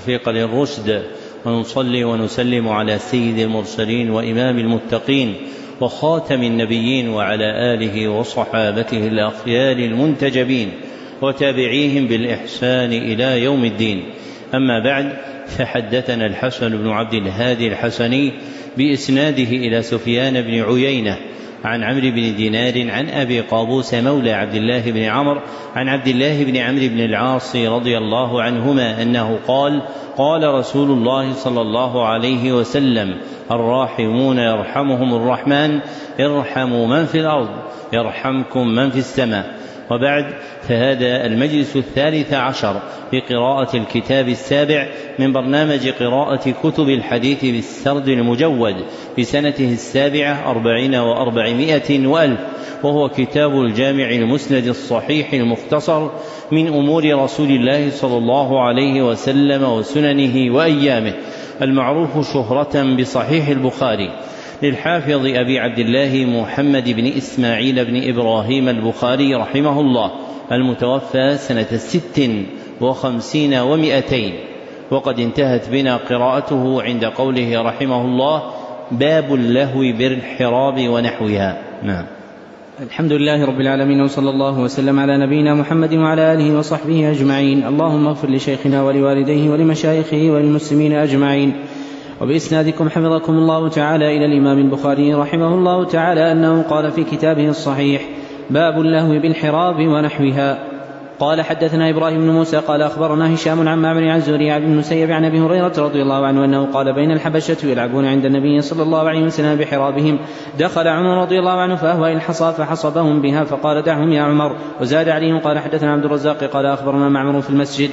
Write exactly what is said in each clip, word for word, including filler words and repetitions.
توفيق للرشد، ونصلي ونسلم على سيد المرسلين وإمام المتقين وخاتم النبيين وعلى آله وصحابته الأخيار المنتجبين وتابعيهم بالإحسان إلى يوم الدين. أما بعد، فحدثنا الحسن بن عبد الهادي الحسني بإسناده إلى سفيان بن عيينة عن عمرو بن دينار عن أبي قابوس مولى عبد الله بن عمرو عن عبد الله بن عمرو بن العاص رضي الله عنهما أنه قال: قال رسول الله صلى الله عليه وسلم: الراحمون يرحمهم الرحمن، ارحموا من في الأرض يرحمكم من في السماء. وبعد، فهذا المجلس الثالث عشر بقراءة الكتاب السابع من برنامج قراءة كتب الحديث بالسرد المجود بسنته السابعة أربعين وأربعمائة وألف، وهو كتاب الجامع المسند الصحيح المختصر من أمور رسول الله صلى الله عليه وسلم وسننه وأيامه، المعروف شهرة بصحيح البخاري، للحافظ أبي عبد الله محمد بن إسماعيل بن إبراهيم البخاري رحمه الله، المتوفى سنة ست وخمسين ومئتين. وقد انتهت بنا قراءته عند قوله رحمه الله: باب اللهو بالحراب ونحوها. نعم. الحمد لله رب العالمين، وصلى الله وسلم على نبينا محمد وعلى آله وصحبه أجمعين. اللهم اغفر لشيخنا ولوالديه ولمشايخه وللمسلمين أجمعين. وبإسنادكم حفظكم الله تعالى إلى الإمام البخاري رحمه الله تعالى أنه قال في كتابه الصحيح: باب اللهو بالحراب ونحوها. قال: حدثنا إبراهيم بن موسى قال أخبرنا هشام عن معمر عن الزهري عن ابن المسيب عن أبي هريرة رضي الله عنه أنه قال: بين الحبشة يلعبون عند النبي صلى الله عليه وسلم بحرابهم، دخل عمر رضي الله عنه فأهوى الحصى فحصبهم بها فقال: دعهم يا عمر. وزاد عليه قال: حدثنا عبد الرزاق قال أخبرنا معمر في المسجد.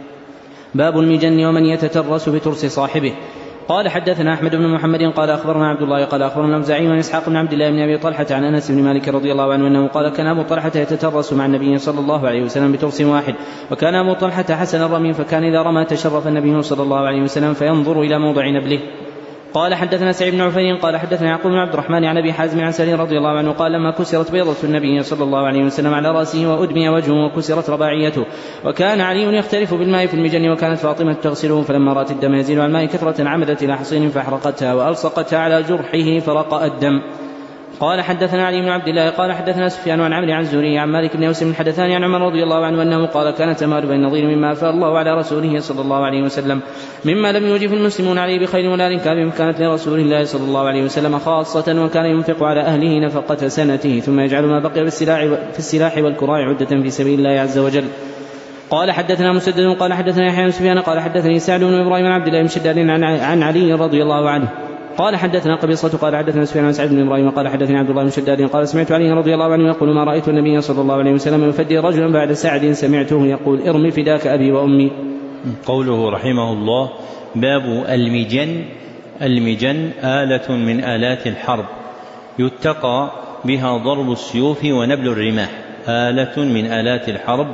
باب المجن ومن يتترس بترس صاحبه. قال: حدثنا أحمد بن محمد قال أخبرنا عبد الله قال أخبرنا الأوزاعي عن إسحاق بن عبد الله بن أبي طلحة عن أنس بن مالك رضي الله عنه أنه قال: كان أبو طلحة يتترس مع النبي صلى الله عليه وسلم بترس واحد، وكان أبو طلحة حسن الرمي، فكان إذا رمى تشرف النبي صلى الله عليه وسلم فينظر إلى موضع نبله. قال: حدثنا سعيد بن عفير قال حدثنا يعقوب بن عبد الرحمن عن أبي حازم عن سعيد رضي الله عنه قال: لما كسرت بيضة النبي صلى الله عليه وسلم على رأسه وأدمي وجهه وكسرت رباعيته، وكان علي يختلف بالماء في المجن، وكانت فاطمة تغسله، فلما رأت الدم يزيل على الماء كثرة عمدت إلى حصين فأحرقتها وألصقتها على جرحه فرقأ الدم. قال: حدثنا علي بن عبد الله قال حدثنا سفيان عن عمرو عن الزهري عن مالك بن أوس بن حدثان عن عمر رضي الله عنه أنه قال: كانت تمار بين نظير مما أفاء الله على رسوله صلى الله عليه وسلم مما لم يوجف المسلمون عليه بخير ولا ركاب، كانت لرسول الله صلى الله عليه وسلم خاصة، وكان ينفق على أهله نفقة سنته، ثم يجعل ما بقي في السلاح والكراع عدة في سبيل الله عز وجل. قال: حدثنا مسدد قال حدثنا يحيى بن سفيان قال حدثني سعد بن إبراهيم عن عبد الله بن شداد عن علي رضي الله عنه قال: حدثنا قبيصة قال حدثنا سفيان عن سعد بن إبراهيم قال حدثني عبد الله بن شداد قال: سمعت علي رضي الله عنه يقول: ما رأيت النبي صلى الله عليه وسلم يفدي رجلا بعد سعد سمعته يقول: ارمي فداك أبي وأمي. قوله رحمه الله: باب المجن. المجن آلة من آلات الحرب يتقى بها ضرب السيوف ونبل الرماح. آلة من آلات الحرب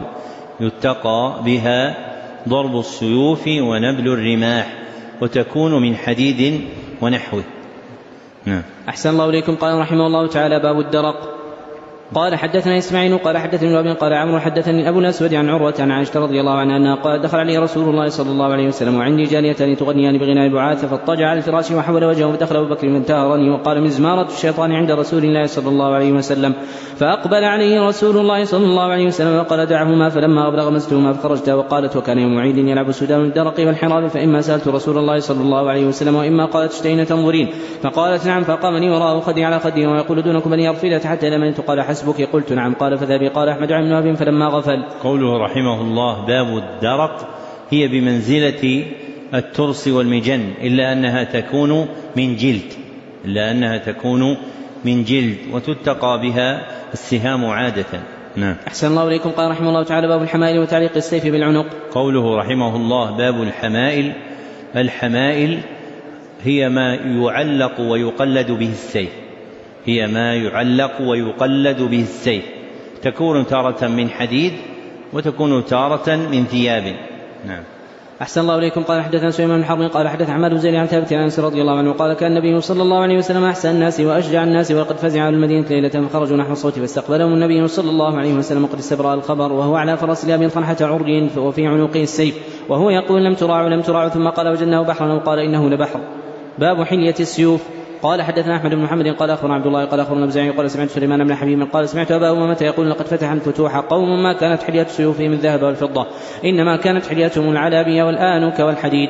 يتقى بها ضرب السيوف ونبل الرماح، وتكون من حديد ونحوه. نعم. أحسن الله إليكم. قال رحمه الله تعالى: باب الدرق. قال: حدثنا إسماعيل قال حدثني أبي قال عمرو حدثني أبو الأسود عن عروة عن عائشة رضي الله عنها أنها قال: دخل عليه رسول الله صلى الله عليه وسلم وعندي جاريتان تغنيان بغناء البعاث، فاضطجع على الفراش وحول وجهه، فدخل أبو بكر فانتهرني وقال: مزمارة الشيطان عند رسول الله صلى الله عليه وسلم. فأقبل عليه رسول الله صلى الله عليه وسلم وقال: دعهما، فلما أبلغ مسجدهما فخرجت. وقالت: وكان يوم عيد يلعب السودان الدرق والحراب، فإما سألت رسول الله صلى الله عليه وسلم وإما قالت: اشتين تنظرين؟ فقالت: نعم. فقامني وراءه خدي على خدي ويقول: دونكم أن يرفلت حتى لمنت. قال: حسبك. قلت: نعم. قال: فذهبي. قال أحمد عن وهب فلما غفل. قوله رحمه الله: باب الدرق، هي بمنزلة الترس والمجن، إلا أنها تكون من جلد إلا أنها تكون من جلد وتتقى بها السهام عادة. نعم. أحسن الله إليكم. قال رحمه الله تعالى: باب الحمائل وتعليق السيف بالعنق. قوله رحمه الله: باب الحمائل. الحمائل هي ما يعلق ويقلد به السيف هي ما يعلق ويقلد به السيف تكون تارة من حديد وتكون تارة من ثياب. نعم. أحسن الله إليكم. قال حدثنا سليمان بن حرب قال حدث عماد بن زيد عن ثابت عن أنس رضي الله عنه قال: كان النبي صلى الله عليه وسلم أحسن الناس وأشجع الناس، وقد فزع على المدينة ليلة فخرجوا نحو الصوت فاستقبلهم النبي صلى الله عليه وسلم قد استبرأ الخبر، وهو على فرس لأبي طلحة عري وفي عنقه السيف، وهو يقول لم تراع لم تراع ثم قال وجدناه بحرا وقال إنه لبحر. باب حلية السيوف. قال حدثنا أحمد بن محمد قال أخبرنا عبد الله قال أخبرنا بزعي قال سمعت سليمان بن حبيب قال سمعت أبا أمامة يقول لقد فتح الفتوح قوم ما كانت حلية سيوفهم من الذهب والفضة إنما كانت حليتهم العلابية والآنك والحديد.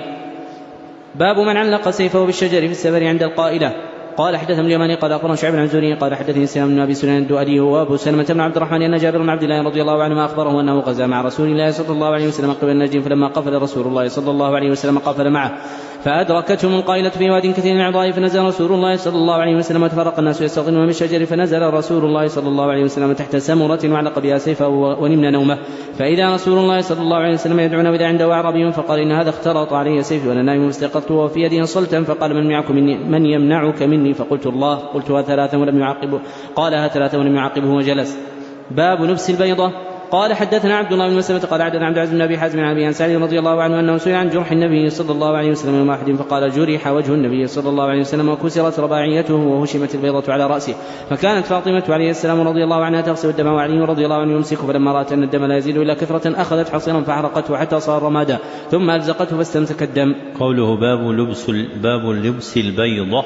باب من علق سيفه بالشجر في السفر عند القائلة. قال حدثنا اليماني قال أخبرنا شعيب عن زهري قال حدثني سليمان بن أبي سليمان الدؤلي وأبو سلمة بن عبد الرحمن أن جابر بن عبد الله رضي الله عنهما أخبره أنه غزا مع رسول الله صلى الله عليه وسلم قبل نجد فلما قفل رسول الله صلى الله عليه وسلم قفل معه فأدركتهم القائلة في واد كثير العضاء فنزل رسول الله صلى الله عليه وسلم وتفرق الناس يستغنون من الشجر فنزل رسول الله صلى الله عليه وسلم تحت سمرة وعلق بها سيفه ونمن نومه فإذا رسول الله صلى الله عليه وسلم يدعون وإذا عنده أعرابي فقال إن هذا اختلط علي سيفي وأنا نائم فاستيقظت وفي يدي صلتا فقال من يمنعك مني, من يمنعك مني فقلت الله قلتها ثلاثا ولم يعقبه قالها ثلاثا ولم يعقبه وجلس. باب لبس البيضة. قال حدثنا عبد الله بن مسلمة قال حدثنا عبد العزيز بن أبي حازم عن أبي سعيد رضي الله عنه أنه سئل عن جرح النبي صلى الله عليه وسلم يوم أحد فقال جرح وجه النبي صلى الله عليه وسلم وكسرت رباعيته وهشمت البيضة على رأسه فكانت فاطمة عليه السلام رضي الله عنها تغسل الدم وعلي رضي الله عنه يمسكه فلما رأت أن الدم لا يزيد إلا كثرة أخذت حصيرا فحرقته حتى صار رمادا ثم ألزقته فاستمسك الدم. قوله باب لبس باب لبس البيضة.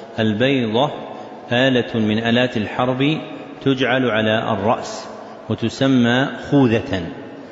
البيضة آلة من آلات الحرب تجعل على الرأس وتسمى خوذة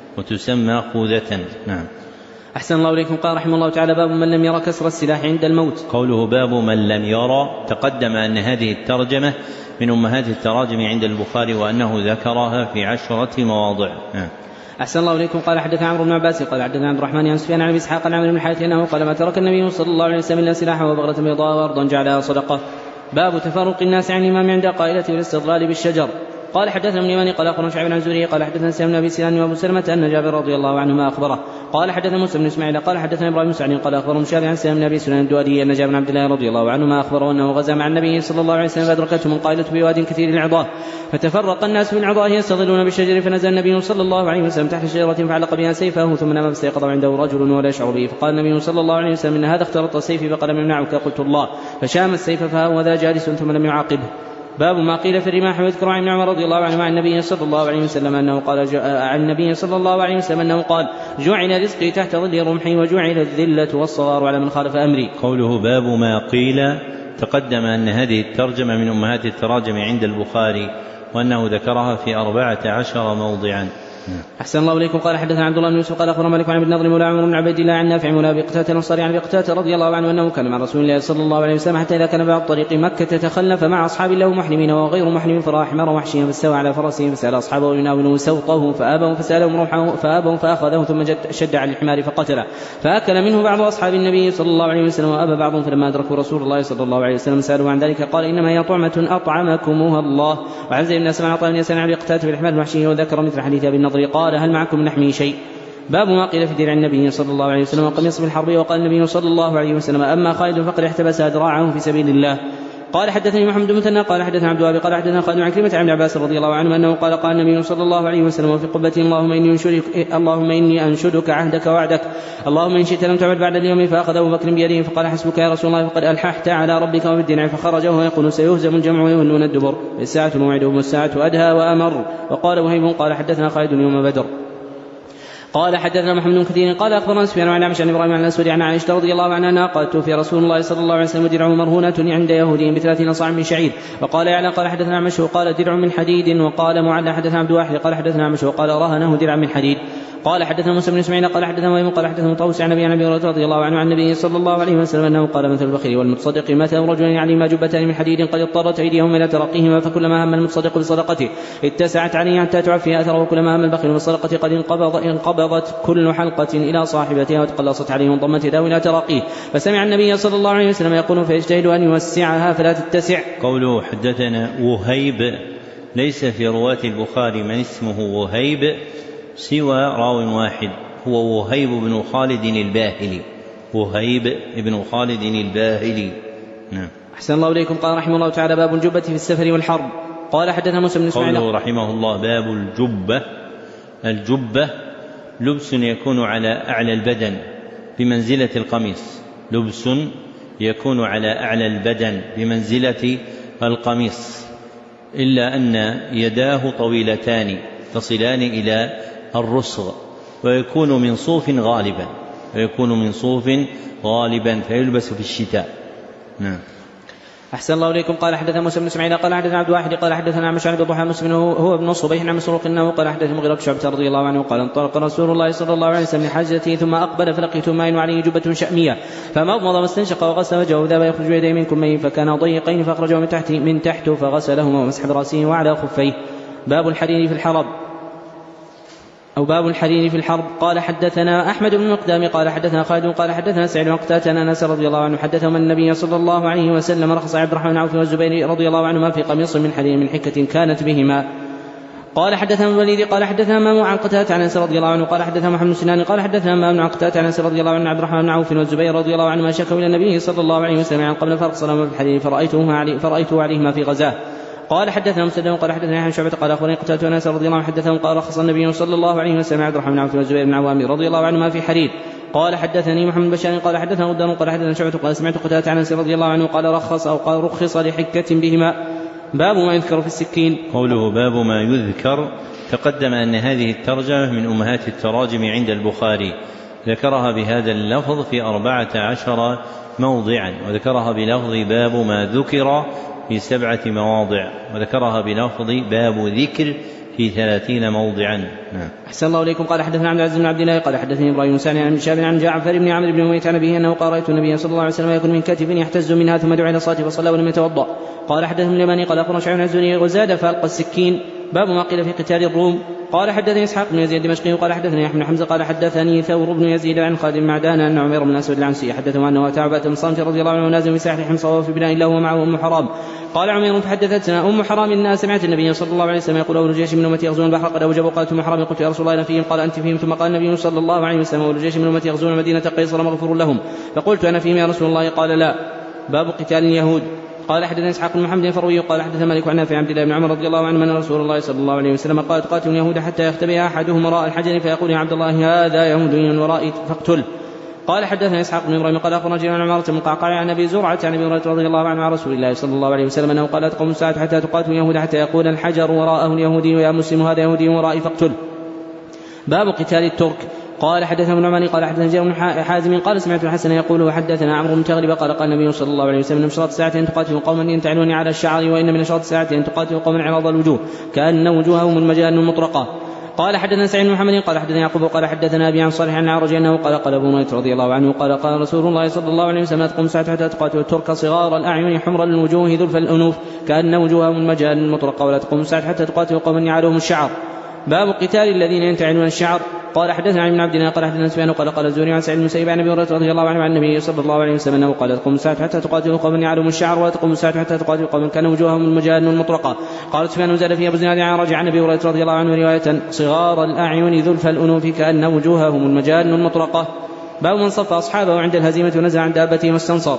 وتسمى خوذة. نعم. أحسن الله إليكم. قال رحمه الله تعالى باب من لم يرى كسر السلاح عند الموت. قوله باب من لم يرى تقدم أن هذه الترجمة من أمهات التراجم عند البخاري وأنه ذكرها في عشرة مواضع. نعم. أحسن الله إليكم. قال حدثنا عمرو بن عباس قال حدثنا عبد الرحمن عن سفيان عن أبي إسحاق عن عمرو بن الحارث أنه قال ما ترك النبي صلى الله عليه وسلم إلا سلاحا وبغلة بيضاء وأرضا جعلها صدقة. باب تفرق الناس عن الإمام عند قائلة والاستظلال بالشجر. قال حدثنا ابن يماني قال أخبرنا شعيب عن زهري قال حدثنا سليمان بن أبي سليمان وأبو سلمة أن جابر رضي الله عنهما أخبره قال حدثنا موسى بن إسماعيل قال حدثنا إبراهيم بن سعد قال أخبرهم شعيب عن سليمان بن أبي سليمان الدؤلي أن جابر بن عبد الله رضي الله عنهما أخبره أنه غزا مع النبي صلى الله عليه وسلم فأدركتهم القائلة بواد كثير العضاء فتفرق الناس من العضاء يستظلون بالشجر فنزل النبي صلى الله عليه وسلم تحت شجرة فعلق بها سيفه ثم نام فاستيقظ عنده رجل ولا يشعر به فقال النبي صلى الله عليه وسلم إن هذا اختلط سيفي فقال من يمنعك قلت الله فشام السيف فهو ذا جالس ثم لم يعاقبه. باب ما قيل في الرماح. ويذكر عن عمر رضي الله عنه عن النبي صلى الله عليه وسلم أنه قال عن النبي صلى الله عليه وسلم أنه قال جعل رزقي تحت ظل رمحي وجعل الذلة والصغار على من خالف أمري. قوله باب ما قيل تقدم أن هذه الترجمة من أمهات التراجم عند البخاري وأنه ذكرها في أربعة عشر موضعا. أحسن الله إليكم. قال حدثنا عبد الله بن يوسف قال أخبرنا مالك عن ابن نضر مولى عمرو بن عبيد الله عن نافع مولى أبي قتادة الأنصاري عن أبي قتادة رضي الله عنه أنه كان مع رسول الله صلى الله عليه وسلم حتى إذا كان بعد طريق مكة تخلف مع أصحاب له محرمين وغير محرم فراح حمار وحشيا فاستوى على فرسه فسأل أصحابه يناولوا سوطه فآبوا فسألهم روحه فآبوا فأخذه ثم شد على الحمار فقتله فأكل منه بعض أصحاب النبي صلى الله عليه وسلم وأبى بعضهم فلما أدركوا رسول الله صلى الله عليه وسلم سألوا عن ذلك قال إنما هي طعمة أطعمكمها الله. وعن زيد بن أسلم عطاء بن يسار عن أبي قتادة في الحمار الوحشي وذكر مثل حديث أبي النضر قال هل معكم من لحمه شيء. باب ما قيل في درع النبي صلى الله عليه وسلم وقميص بالحرب. وقال النبي صلى الله عليه وسلم أما خالد فقد احتبس ذراعه في سبيل الله. قال حدثني محمد بن مثنى قال حدثنا عبد الوهاب قال حدثنا خالد عن كلمة عن عباس رضي الله عنه أنه قال قال النبي صلى الله عليه وسلم في قبته اللهم إني أنشدك اللهم إني أنشدك عهدك وعدك اللهم إن شئت لم تعبد بعد اليوم. فأخذ أبو بكر بيده فقال حسبك يا رسول الله فقد ألححت على ربك وبالدين. فخرج وهو يقول سيهزم الجمع ويولون الدبر الساعة موعدهم والساعة أدهى وأمر. وقال وهيب قال حدثنا خالد يوم بدر. قال حدثنا محمد بن كثير قال أخبرنا سفيان عن أعمش عن إبراهيم عن الأسود عن عائشة رضي الله عنها قالت توفي رسول الله صلى الله عليه وسلم درعه مرهونة عند يهودي بثلاثين صاع من شعير. وقال يعلى قال حدثنا أعمش وقال درع من حديد. وقال معلى حدثنا عبد واحد قال حدثنا أعمش وقال رهنه درع من حديد. قال حدثنا موسى بن اسماعيل قال حدثنا وهيب قال حدثنا طاووس عن ابي عن ابي هريره رضي الله عنه عن النبي صلى الله عليه وسلم انه قال مثل البخيل والمتصدق مثل رجل عليهما جبتان من حديد قد اضطرت ايديهما الى ترقيهما فكلما هم المتصدق بصدقته اتسعت عليه حتى تعفي اثره وكلما هم البخيل بالصدقه قد انقبض انقبضت كل حلقه الى صاحبتها وتقلصت عليه وانضمت يداه الى تراقيه. فسمع النبي صلى الله عليه وسلم يقول فيجتهد ان يوسعها فلا تتسع. قوله حدثنا وهيب ليس في رواة البخاري من اسمه وهيب سوى راو واحد هو وهيب بن خالد الباهلي وهيب بن خالد الباهلي. نعم. أحسن الله إليكم. قال رحمه الله تعالى باب الجبة في السفر والحرب. قال حدثنا موسى بن اسماعيل قوله رحمه الله باب الجبة. الجبة لبس يكون على أعلى البدن بمنزلة القميص لبس يكون على أعلى البدن بمنزلة القميص إلا أن يداه طويلتان تصلان إلى الرسغ ويكون من صوف غالبا ويكون من صوف غالبا فيلبس في الشتاء. نعم. أحسن الله إليكم. قال حدثنا موسى بن اسماعيل قال حدثنا عبد الواحد قال حدثنا عن مشعل بن ضحى مسلم هو ابن صبيح عن مسروق انه قال حدث المغيرة بن شعبة رضي الله عنه قال انطلق رسول الله صلى الله عليه وسلم لحاجته ثم اقبل فلقيت ماء وعليه جبة شأمية فمضمض واستنشق وغسل وجهه وذهب يخرج يديه من كميه فكان ضيقين فاخرجه من تحت من تحته فغسلهما ومسح براسه وعلى خفيه. باب الحرير في الحرب أو باب الحرير في الحرب. قال حدثنا أحمد بن مقدام قال حدثنا خالد قال حدثنا سعيد بن قتادة أن أنس رضي الله عنه حدثهم أن النبي صلى الله عليه وسلم رخص عبد الرحمن بن عوف والزبير رضي الله عنهما في قميص من حرير من حكة كانت بهما. قال حدثنا الوليد قال حدثنا مامو عن قتادة عن أنس رضي الله عنه قال حدثنا محمد بن سنان قال حدثنا مامو عن قتادة عن أنس رضي الله عنه عبد الرحمن بن عوف والزبير رضي الله عنهما شكوا إلى النبي صلى الله عليه وسلم عن قبل فرق صلاة بالحرير فرأيته عليه فرأيته عليهما في غزاه. قال حدثنا مسدد قال حدثنا يحيى بن شعبة قال اخبرني قتادة أنس رضي الله عنه حدثهم قال رخص النبي صلى الله عليه وسلم عبد الرحمن بن عوف والزبير بن عوام رضي الله عنهما في حرير. قال حدثني محمد بن بشار قال حدثنا غدار قال حدثنا شعبة قال سمعت قتادة عن أنس رضي الله عنه قال رخص أو قال رخص لحكة بهما. باب ما يذكر في السكين. قوله باب ما يذكر تقدم أن هذه الترجمة من أمهات التراجم عند البخاري ذكرها بهذا اللفظ في أربعة عشر موضعا وذكرها بلفظ باب ما ذكر في سبعة مواضع وذكرها بلفظ باب ذكر في ثلاثين موضعا. نعم. أحسن الله إليكم. قال حدثنا عبد العزيز بن عبد الله قال حدثني إبراهيم سعد عن شاب عن جعفر بن عمرو بن أمية عن أبيه أنه قال رأيت النبي صلى الله عليه وسلم يكون من كتف يحتز منها ثم دعا إلى الصلاة فصلى ولم يتوضأ. قال حدثنا اليماني قال أخبرنا شعيب بن الزهري وزاد فألقى السكين. باب ما قيل في قتال الروم. قال حدثني إسحاق بن يزيد الدمشقي قال حدثني يحيى بن حمزة قال حدثني ثور بن يزيد عن خالد بن معدان أن عمير بن الأسود العنسي حدثه أنه أتى عبادة بن صامت رضي الله عنه نازل في ساحل حمص وهو في بناء له ومعه أم حرام. قال عمير فحدثتنا أم حرام إنها سمعت النبي صلى الله عليه وسلم يقول أول جيش من أمتي يغزون البحر قد أوجبوا. قالت أم حرام قلت يا رسول الله أنا فيهم قال أنت فيهم. ثم قال النبي صلى الله عليه وسلم أول جيش من أمتي يغزون المدينة قيصر مغفور لهم. فقلت أنا فيهم يا رسول الله قال لا. باب قتال اليهود. قال حدثنا اسحاق بن محمد الفروي قال حدثنا مالك عن نافع عن عبد الله بن عمر رضي الله عنه ان رسول الله صلى الله عليه وسلم قال تقاتل اليهود حتى يختبئ احدهم وراء الحجر فيقول يا عبد الله هذا يهودي من ورائي فاقتل. قال حدثنا اسحاق بن ابراهيم قال اخبرنا جرير عن عمارة بن القعقاع عن ابي زرعة عن ابي هريرة رضي الله عنه عن رسول الله صلى الله عليه وسلم انه قال تقوم الساعة حتى تقاتل اليهود حتى يقول الحجر وراءه اليهودي ويا مسلم هذا يهودي ورائي فاقتل. باب قتال الترك. قال حدثنا ابن عماني قال حدثنا جابر بن حازم قال سمعت الحسن يقول وحدثنا عمرو بن تغلب قال قال النبي صلى الله عليه وسلم من شراط الساعة أن تقاتلوا قوما ينتعلون على الشعر وإن من شراط الساعة أن تقاتلوا قوما عراض الوجوه كأن وجوههم المجان المطرقة. قال حدثنا سعيد بن محمد قال حدثنا يعقوب قال حدثنا أبي عن صالح عن عرج أنه قال قال أبو هريرة رضي الله عنه قال قال رسول الله صلى الله عليه وسلم تقوم الساعة حتى تقاتلوا الترك صغار الأعين حمر الوجوه ذلف الأنوف كأن وجوههم المجان المطرقة ولا تقوم الساعة حتى تقاتلوا قوما يعلوهم الشعر. باب قتال الذين ينتعلون الشعر. قال حدثنا عن ابن عبد الله قال حدثنا سفيان قال قال الزهري عن سعيد بن المسيب عن ابي هريره رضي الله عنه عن النبي صلى الله عليه وسلم انه قال تقوم الساعه حتى تقاتل قوما يعلم الشعر ولا تقوم الساعه حتى تقاتل قوما كان وجوههم المجان المطرقه. قال سفيان زاد في ابو زناد عن رجع عن ابي هريره رضي الله عنه روايه صغار الاعين ذلف الانوف كان وجوههم المجان المطرقه. باب من صف اصحابه عند الهزيمه ونزع عن دابته واستنصر.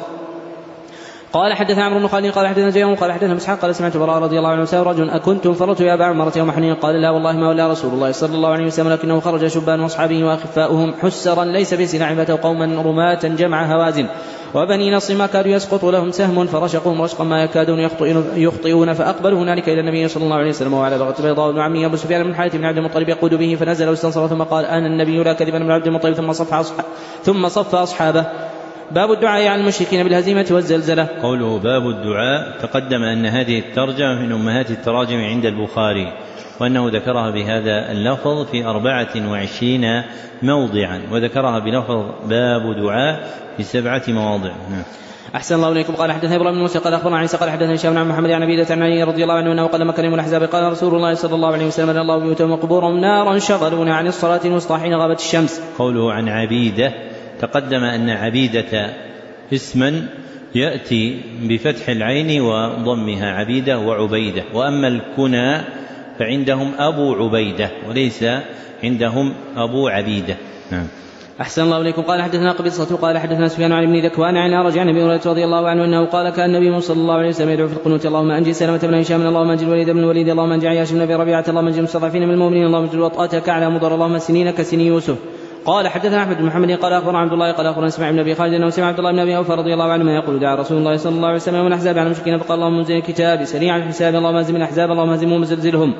قال حدثنا عمرو بن خالد قال حدثنا زياد قال حدثنا مسحاق قال سمعت براء رضي الله عنه سأل رجل أكنتم فرطوا يا أبا عمرة يوم حنين قال لا والله ما ولا رسول الله صلى الله عليه وسلم لكنه خرج شبان واصحابه واخفاؤهم حسرا ليس بسلاح فتوا قوما رماة جمع هوازن وبني نصر ما كادوا يسقط لهم سهم فرشقهم رشقا ما يكادون يخطئون فأقبلوا هنالك إلى النبي صلى الله عليه وسلم وعلى بغة بيضاء بن عمي أبو سفيان بن حارث بن عبد المطلب يقود به فنزل واستنصر ثم قال أنا النبي لا كذبا من عبد المطلب ثم صف أصحابه ثم صف أصحابه. باب الدعاء عن المشركين بالهزيمة والزلزلة. قوله باب الدعاء تقدم أن هذه الترجمة من أمهات التراجم عند البخاري وأنه ذكرها بهذا اللفظ في أربعة وعشرين موضعا وذكرها بلفظ باب دعاء في سبعة مواضع. أحسن الله إليكم. قال حدثنا إبراهيم بن موسى قال أخبرنا عيسى قال حدثنا هشام عن محمد عن عبيدة عن علي رضي الله عنه أنه قال مكة يوم الأحزاب قال رسول الله صلى الله عليه وسلم أن الله بيوتهم وقبورهم نارا شغلونا عن الصلاة الوسطى حين غابت الشمس. قوله عن عبيدة تقدم أن عبيدة اسما يأتي بفتح العين وضمها عبيدة وعبيدة وأما الكنى فعندهم أبو عبيدة وليس عندهم أبو عبيدة. نعم. أحسن الله إليكم. قال حدثنا قبيصة قال حدثنا سفيان عن ابن ذكوان عن أعرج عن أبي هريرة رضي الله عنه أنه قال كان النبي صلى الله عليه وسلم يدعو في القنوت اللهم أنجي سلمة بن هشام اللهم أنجي الوليد بن الوليد اللهم أنجي عياش بن أبي ربيعة اللهم أنجي المستضعفين من المؤمنين اللهم أنجي الوطأة كعلى مضر اللهم سنين كسني يوسف. قال حدثنا أحمد بن محمد قال أخبرنا عبد الله قال أخبرنا اسماعيل بن أبي خالد أنه سمع عبد الله بن أبي أوفى رضي الله عنه يقول دعا رسول الله صلى الله عليه وسلم من الأحزاب على المشركين فقال اللهم انزل الكتاب سريع الحساب اللهم هزم الأحزاب اللهم هزمهم وزلزلهم.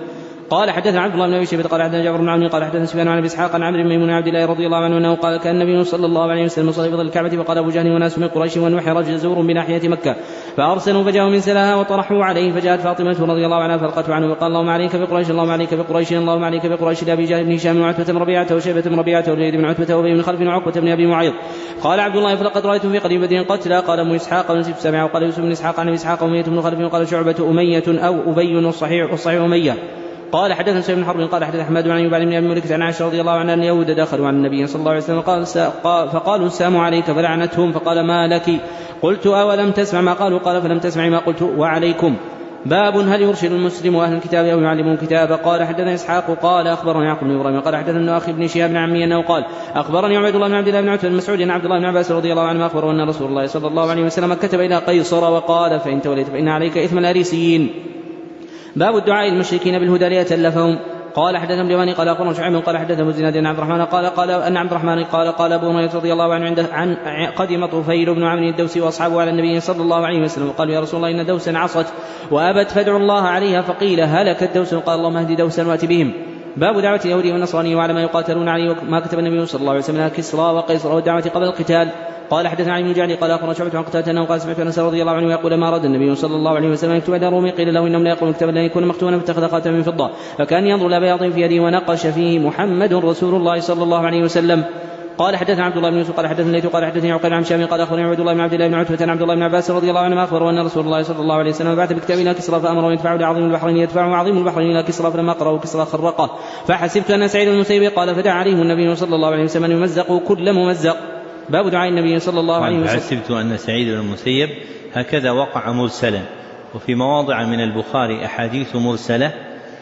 قال حدثنا عبد الله بن ابي شيبه قال حدثنا جابر بن عون قال حدثنا سفيان عن ابي اسحاق عن عمرو بن ميمون عبد الله رضي الله عنه انه قال كان النبي صلى الله عليه وسلم يصلي في ظل الكعبه فقال ابو جهل وناس من قريش ونحر جزور بناحيه مكه فارسلوا فجاءوا من سلاها وطرحوا عليه فجاءت فاطمه رضي الله عنها فالقته عنه وقال اللهم عليك بقريش اللهم عليك بقريش اللهم عليك بقريش لابي جهل بن هشام وعتبه بن ربيعه وشيبه بن ربيعه وزيد بن عتبه وابي بن خلف وعقبه بن ابي معيط. قال عبد الله فلقد رايت في قريب بدر قتلى. قال ابو اسحاق ونسيب سمع وقال يوسف بن اسحاق عن ابي اسحاق اميه بن خلف وقال شعبه اميه او ابي والصحيح والصحيح اميه. قال حدثنا سعيد بن حرب قال حدث احمد عن ايوب بن ابي مليكه عن عائشه رضي الله عنها ان اليهود دخلوا على النبي صلى الله عليه وسلم قال فقالوا السلام عليك فلعنتهم فقال ما لك قلت اولم تسمع ما قالوا قال فلم تسمع ما قلت وعليكم. باب هل يرشد المسلم اهل الكتاب او يعلمهم الكتاب. قال حدثنا اسحاق قال اخبرني يعقوب بن ابراهيم قال حدثنا اخي بن شهاب بن عمي انه قال اخبرني عبد الله بن عبد الله بن عتبه بن مسعود ان عبد الله بن عباس رضي الله عنه اخبره ان رسول الله صلى الله عليه وسلم كتب الى قيصر وقال فان توليت فان عليك اثم الاريسيين. باب الدعاء المشركين بالهدى ليتلفهم. قال حدثنا ابن يماني قال اخبرنا شعيب قال حدثنا ابو زناد عن عبد الرحمن قال قال ان عبد الرحمن قال قال ابو هريره رضي الله عنه عنده عن قدم طفيل بن عمرو الدوسي واصحابه على النبي صلى الله عليه وسلم وقالوا يا رسول الله ان دوسا عصت وابت فادعوا الله عليها فقيل هلك الدوس قال اللهم اهد دوسا وات بهم. باب دعوة اليهود والنصراني وعلى ما يقاتلون عليه وما كتب النبي صلى الله عليه وسلم كسرى وقيصر والدعوة قبل القتال. قال حدثنا علي بن جعلي قال اخبرنا شعبة عن قتادة انه قال سمعت انس رضي الله عنه يقول ما اراد النبي صلى الله عليه وسلم يكتب الى الروم قيل له انهم لا يقولون كتابا لا يكون مختوما فاتخذ خاتما من فضة فكان ينظر الى بياض في يده ونقش فيه محمد رسول الله صلى الله عليه وسلم. قال حدثنا عبد الله بن يوسف قال حدثنا ليث قال حدثني عقيل عن شام قال اخبرني عبد الله بن عبد الله بن عتبة عن عبد الله بن عباس رضي الله عنه اخبره ان رسول الله صلى الله عليه وسلم بعث بكتاب الى كسرى فامره ان يدفعه لعظيم البحرين يدفعه عظيم البحرين الى كسرى فلما قرأه كسرى خرقه فحسبت ان سعيد المسيب قال فدعا عليهم النبي صلى الله عليه وسلم ان يمزقوا كل ممزق. باب دعاء النبي صلى الله عليه وسلم. حسبت ان سعيد المسيب هكذا وقع مرسلا وفي مواضع من البخاري احاديث مرسله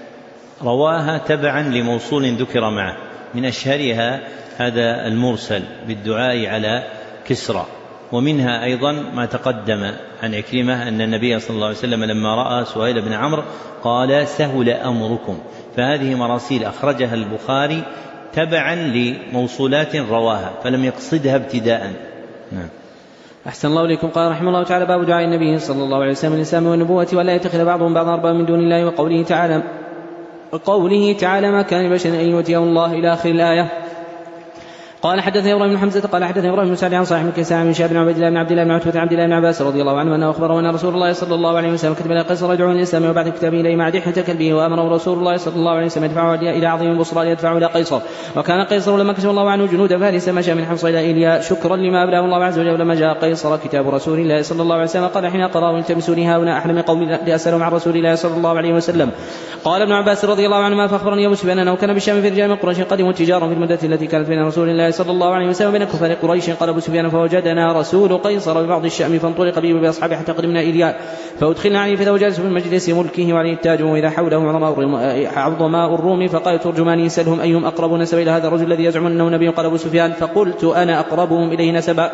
رواها تبعا لموصول ذكر معه من اشهرها هذا المرسل بالدعاء على كسرى ومنها أيضا ما تقدم عن عكرمة أن النبي صلى الله عليه وسلم لما رأى سهيل بن عمرو قال سهل أمركم. فهذه مراسيل أخرجها البخاري تبعا لموصولات رواها فلم يقصدها ابتداء. نعم. أحسن الله إليكم. قال رحمه الله تعالى باب دعاء النبي صلى الله عليه وسلم الإسلام والنبوة ولا يتخذ بعضهم بعضا أربابا من دون الله وقوله تعالى وقوله تعالى ما كان لبشر أن يؤتيه الله إلى آخر الآية. قال حدثنا ابراهيم بن حمزه قال حدثنا ابراهيم بن سعد عن صاحب كيسان من شاب بن عبد الله بن عبد الله بن عتبة عبد الله بن عباس رضي الله عنه انه اخبره ان رسول الله صلى الله عليه وسلم كتب الى قيصر يدعو الاسلام وبعد كتابه اليه مع دحية كلبه وامره رسول الله صلى الله عليه وسلم يدفعه الى عظيم البصرى ليدفعه الى قيصر. وكان قيصر لما كشف الله عنه جنود فارس مشى من حمص الى ايليا شكرا لما ابلاه الله عز وجل. لما جاء قيصر كتاب رسول الله صلى الله عليه وسلم قال حين قرأوا التمسوني هؤلاء احلم قوم لاسالوا مع رسول الله صلى الله عليه وسلم. قال ابن عباس رضي الله عنهما فاخبرني ابو سفيان انه كان بالشام في رجال من قريش قدموا تجارا في المدة التي كانت بين رسول الله صلى الله عليه وسلم وبين كفار قريش. قال ابو سفيان فوجدنا رسول قيصر ببعض الشام فانطلق به باصحابه حتى قدمنا ايليا فادخلنا عليه فاذا وجلس في مجلس ملكه وعليه التاج واذا حوله عظماء الروم فقال ترجمان يسالهم ايهم اقرب نسب الى هذا الرجل الذي يزعم انه نبي. قال ابو سفيان فقلت انا اقربهم اليه نسبا.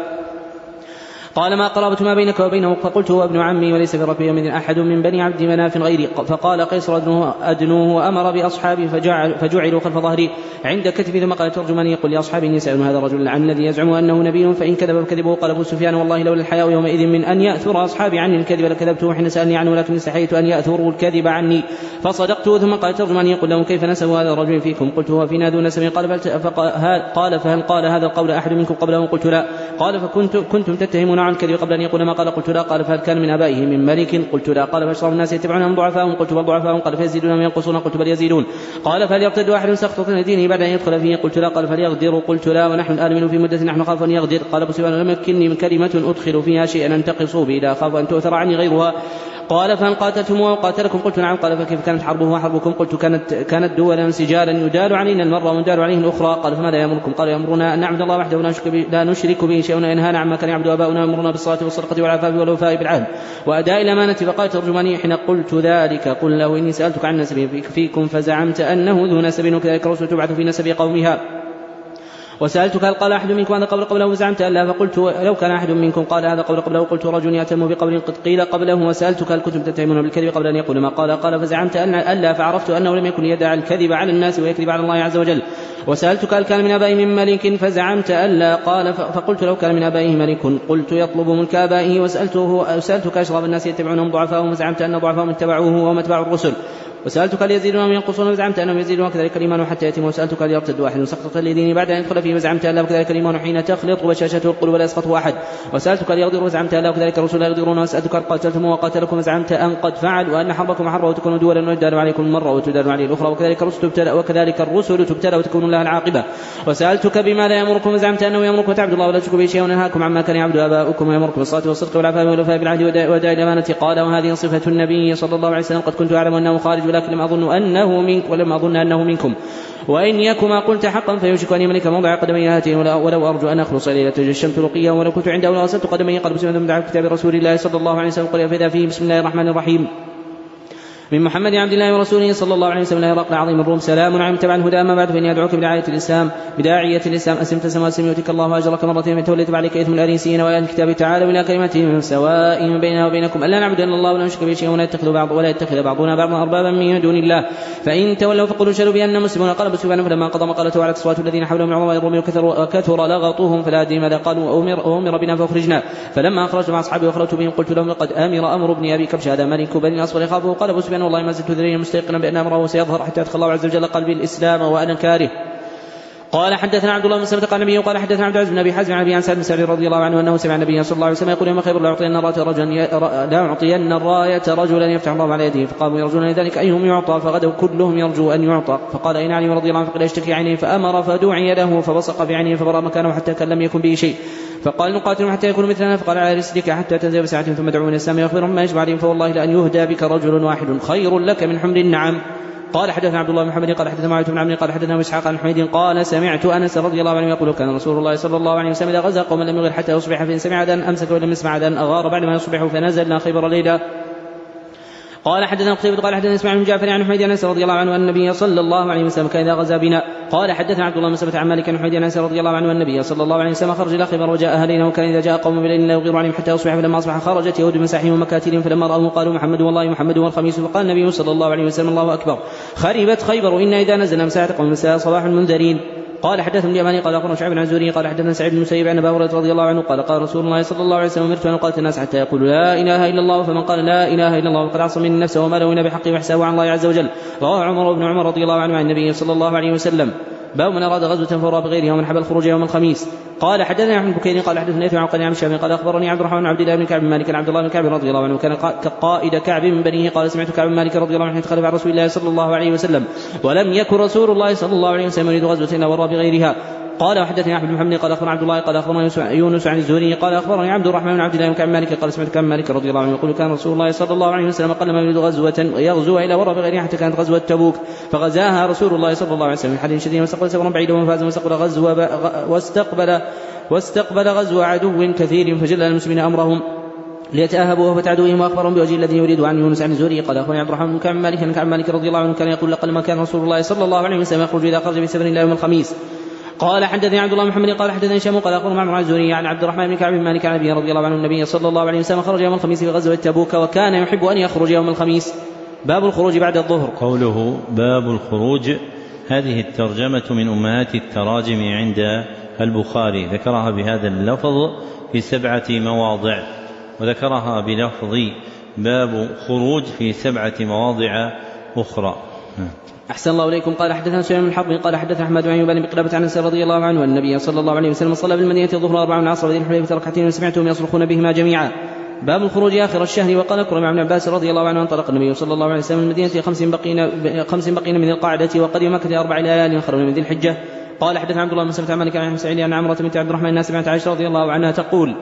قال ما قرابة ما بينك وبينه فقلت هو ابن عمي وليس في ربي يوم أحد من بني عبد مناف غيري. فقال قيصر أدنوه, أدنوه وأمر بأصحابه فجعل فجعلوا خلف ظهري عند كتفي ثم قال ترجمان يقول لأصحابه إني سأل هذا الرجل عن الذي يزعم أنه نبي فإن كذب فكذبه. قال أبو سفيان والله لولا الحياء يومئذ من أن يأثر أصحابي عني الكذب لكذبته حين سألني عنه ولكن استحييت أن يأثروا الكذب عني فصدقته. ثم قال ترجمان يقول لهم كيف نسب هذا الرجل فيكم؟ قلت هو فينا ذو نسب. قال قال فهل قال هذا القول أحد منكم قبله؟ قلت لا. قال فكنت كنتم تتهمون عن الكذب قبل أن يقول ما قال؟ قلت لا. قال فهل كان من أبائه من ملك؟ قلت لا. قال فاشرب الناس يتبعونهم ضعفاهم؟ قلت بل ضعفاهم. قال فيزيدون أم ينقصون؟ قلت بل يزيدون. قال فهل يرتد أحد سخطة دينه بعد أن يدخل فيه؟ قلت لا. قال فليغدر؟ قلت لا. ونحن الآن منه في مدة نحن خاف أن يغدر. قال أبو سفيان لم يكنني من كلمة أدخل فيها شيئا أنتقصوا به لا أخاف أن تؤثر عني غيرها. قال فهل قاتلتم وقاتلكم؟ قلت نعم. قال فكيف كانت حربه وحربكم؟ قلت كانت كانت دولا سجالا يدال علينا المرة وندال عليه الأخرى. قال فماذا يأمركم؟ قال يأمرنا أن نعبد الله وحده لا نشرك به شيئا وينهانا عما كان يعبد آباؤنا ويأمرنا بالصلاة والصدقة والعفاف والوفاء بالعهد وأداء الأمانة. فقال ترجماني حين قلت ذلك قل له إني سألتك عن نسبه فيكم فزعمت أنه ذو نسب وكذلك الرسل تبعث في نسب قومها وسألتك هل قال أحد منكم هذا قبل قبله وزعمت ألا فقلت لو كان أحد منكم قال هذا قبل قبله قلت رجل يأتم بقول قد قيل قبله. وسألتك هل كنتم تتهمون بالكذب قبل أن يقول ما قال؟ قال فزعمت أن ألا فعرفت أنه لم يكن يدعى الكذب على الناس ويكذب على الله عز وجل. وسألتك هل كان من آبائه من ملك فزعمت ألا قال فقلت لو كان من آبائه ملك قلت يطلب ملك آبائه. وسألته سألتك أشرب الناس يتبعونهم ضعفاهم وزعمت أن ضعفاهم اتبعوه وهم اتبعوا الرسل. وسألتك هل يزيدون أم ينقصون وزعمت أنهم يزيدون وكذلك الإيمان حتى يتم وسألتك هل يرتد واحد سقطت لديني بعد أن يدخل فيه وزعمت أن لا وكذلك الإيمان حين تخلط وبشاشته القلوب ولا يسقط أحد وسألتك هل يغدر وزعمت أن لا وكذلك الرسل لا يغدرون وسألتك هل قاتلتم وقاتلكم وزعمت أن قد فعل وأن حربكم حرب وتكون دولا ويدار عليكم مرة وتدار عليه الأخرى وكذلك الرسل تبتلى وكذلك الرسل تبتلى وتكون لها العاقبة وسألتك بما لا يأمركم وزعمت أنه يأمركم وتعبد الله ولا تشركوا به شيئا ونهاكم عما كان يعبد آباؤكم ويأمركم بالصلاة والصدق والعفاف والوفاء بالعهد وأداء الأمانة قال وهذه صفة النبي صلى الله عليه وسلم قد كنت أعلم أنه خارج ولكن لم أظن أنه منك ولم أظن أنه منكم وإن يكما قلت حقا فيوشك أن يملك موضع قدمي هاتين ولو أرجو أن أخلص إلى تجشمت رقيا ولو كنت عنده وأصلت قدمي قلب سمع من دعاء كتاب رسول الله صلى الله عليه وسلم قل فإذا فيه بسم الله الرحمن الرحيم من محمد عبد الله ورسوله صلى الله عليه وسلم هرقل عظيم الروم سلام عليكم تبع الهدى أما بعد فإني أدعوك بداعية الإسلام بداعية الإسلام أسلم تسلم وأسلم يؤتك الله أجرك مرتين من توليت عليك إثم الأريسيين وآيات الكتاب تعالى إلى كلمة سواء بيننا وبينكم ألا نعبد إلا الله ولا نشرك به شيئا ولا يتخذ بعض ولا يتخذ بعضنا بعضا أربابا من دون الله فإن تولوا فقولوا اشهدوا بأننا مسلمون قال أبو سفيان فلما قضى مقالته على أصوات الذين حولهم من عظماء الروم وكثر لغطهم فلا أدري ماذا قالوا أمر بنا فأخرجنا فلما أخرجت مع أصحابي وأخرجت بهم قلت لهم لقد أمر أمر ابن أبي كبش هذا ملك بني الأصفر يخافه قال أبو سفيان والله ما زلت ذريا مستيقنا بأن أمره سيظهر حتى يدخل الله عز وجل قلبي الإسلام وأنا كاره قال حدثنا عبد الله بن سلمة قال النبي قال حدثنا عبد العزيز بن ابي حازم عن ابي عن سعد بن سعد رضي الله عنه انه سمع النبي صلى الله عليه وسلم يقول يوم خيبر لا يعطين الرايه رجلا لا يعطين الرايه رجلا يفتح الله على يده فقاموا يرجون لذلك ايهم يعطى فغدوا كلهم يرجو ان يعطى فقال اين علي رضي الله عنه فقال يشتكي عينيه فامر فدعي له فبصق في عينيه فبرأ مكانه حتى كان لم يكن به شيء فقال نقاتل حتى يكون مثلنا فقال على رسلك حتى تنزل بساعة ثم دعوا الى السماء يخبرهم ما يجب عليهم فوالله لان يهدى بك رجل واحد خير لك من حمر النعم قال حدثنا عبد الله بن محمد قال حدثنا معاوية بن عمرو قال حدثنا اسحاق عن حميد قال سمعت انس رضي الله عنه يقول كان رسول الله صلى الله عليه وسلم اذا غزا قوما لم يغر حتى يصبح فان سمع اذان امسك ولم يسمع اذان اغار بعد ما يصبح فنزلنا خيبر ليلا قال حدثنا قتيبة قال حدثنا اسماعيل بن جعفر عن حميد بن انس رضي الله عنه ان النبي صلى الله عليه وسلم كان اذا غزا بنا قال حدثنا عبد الله بن سلمة عن مالك عن حميد بن انس رضي الله عنه ان النبي صلى الله عليه وسلم خرج الى خيبر وجاء اهلنا وكان اذا جاء قوم بليل لا يغير عليهم حتى يصبح فلما اصبح خرجت يهود مساحهم ومكاتلهم فلما راوه قالوا محمد والله محمد والخميس فقال النبي صلى الله عليه وسلم الله اكبر خربت خيبر إنا اذا نزلنا مساء قوم مساء صباح المنذرين قال حدثنا اليماني قال اخبرنا شعيب بن الزهري قال حدثنا سعيد بن المسيب عن ابي هريره رضي الله عنه قال قال رسول الله صلى الله عليه وسلم امرت ان اقاتل الناس حتى يقولوا لا اله الا الله فمن قال لا اله الا الله فقد عصم من نفسه وما له بحقه وحسابه عن الله عز وجل رواه عمر بن عمر رضي الله عنه عن النبي صلى الله عليه وسلم باب من اراد غزوه فورى بغيرها ومن حب الخروج يوم الخميس قال حدثنا احمد بكير قال حدثنا نافع عن قال عن الشام قال اخبرني عبد الرحمن بن عبد الله بن كعب بن مالك عبد الله بن كعب رضي الله عنه كان كقائد كعب من بنيه قال سمعت كعب بن مالك رضي الله عنه يتخلف عن رسول الله صلى الله عليه وسلم ولم يكن رسول الله صلى الله عليه وسلم يريد غزوه الا ورى بغيرها قال وحدثني احمد بن محمد قال اخبرنا عبد الله قال اخبرنا يونس عن الزهري قال اخبرني عبد الرحمن بن عبد الله بن كعب مالك قال سمعت كعب مالك رضي الله عنه يقول كان رسول الله صلى الله عليه وسلم قال ما يريد غزوه يغزو الى ورى بغيرها حتى كانت غزوه تبوك فغزاها رسول الله صلى الله عليه وسلم من حد شديد واستقبل سفرا بعيدا وفاز واستقبل غزو واستقبل واستقبل غزو عدو كثير فجل المسلمين امرهم ليتأهبوا فتعدوهم واخبرهم بوجه الذي يريد عن يونس عن الزهري قال اخبرني عبد الرحمن بن كعب مالك ان كعب مالك رضي الله عنه كان يقول لقد ما كان رسول الله صلى الله عليه وسلم يخرج اذا خرج بسفر الى يوم الخميس قال حدثني عبد الله بن محمد قال حدثني هشام قال اخبرنا معمر عن الزهري عن عبد الرحمن بن كعب بن مالك عن ابي رضي الله عنه النبي صلى الله عليه وسلم خرج يوم الخميس في غزوه تبوك وكان يحب ان يخرج يوم الخميس باب الخروج بعد الظهر قوله باب الخروج هذه الترجمة من أمهات التراجم عند البخاري ذكرها بهذا اللفظ في سبعة مواضع وذكرها بلفظ باب خروج في سبعة مواضع أخرى. أحسن الله إليكم قال حدثنا سليمان بن حرب قال حدثنا أحمد بن أيوب بن بقلابة عن أنس رضي الله عنه النبي صلى الله عليه وسلم صلى بالمدينة الظهر أربع من العصر وذي الحليفة ركعتين وسمعتهم يصرخون بهما جميعا باب الخروج آخر الشهر وقال أكرم عن عباس رضي الله عنه انطلق النبي صلى الله عليه وسلم من المدينة خمس بقين خمس بقين من القاعدة وقدم مكة أربع ليال خرجوا من ذي الحجة قال حدثنا عبد الله بن مسعود عن مالك عن سعيد عن عمرة بنت عبد الرحمن الناس بنت عائشة رضي الله عنها تقول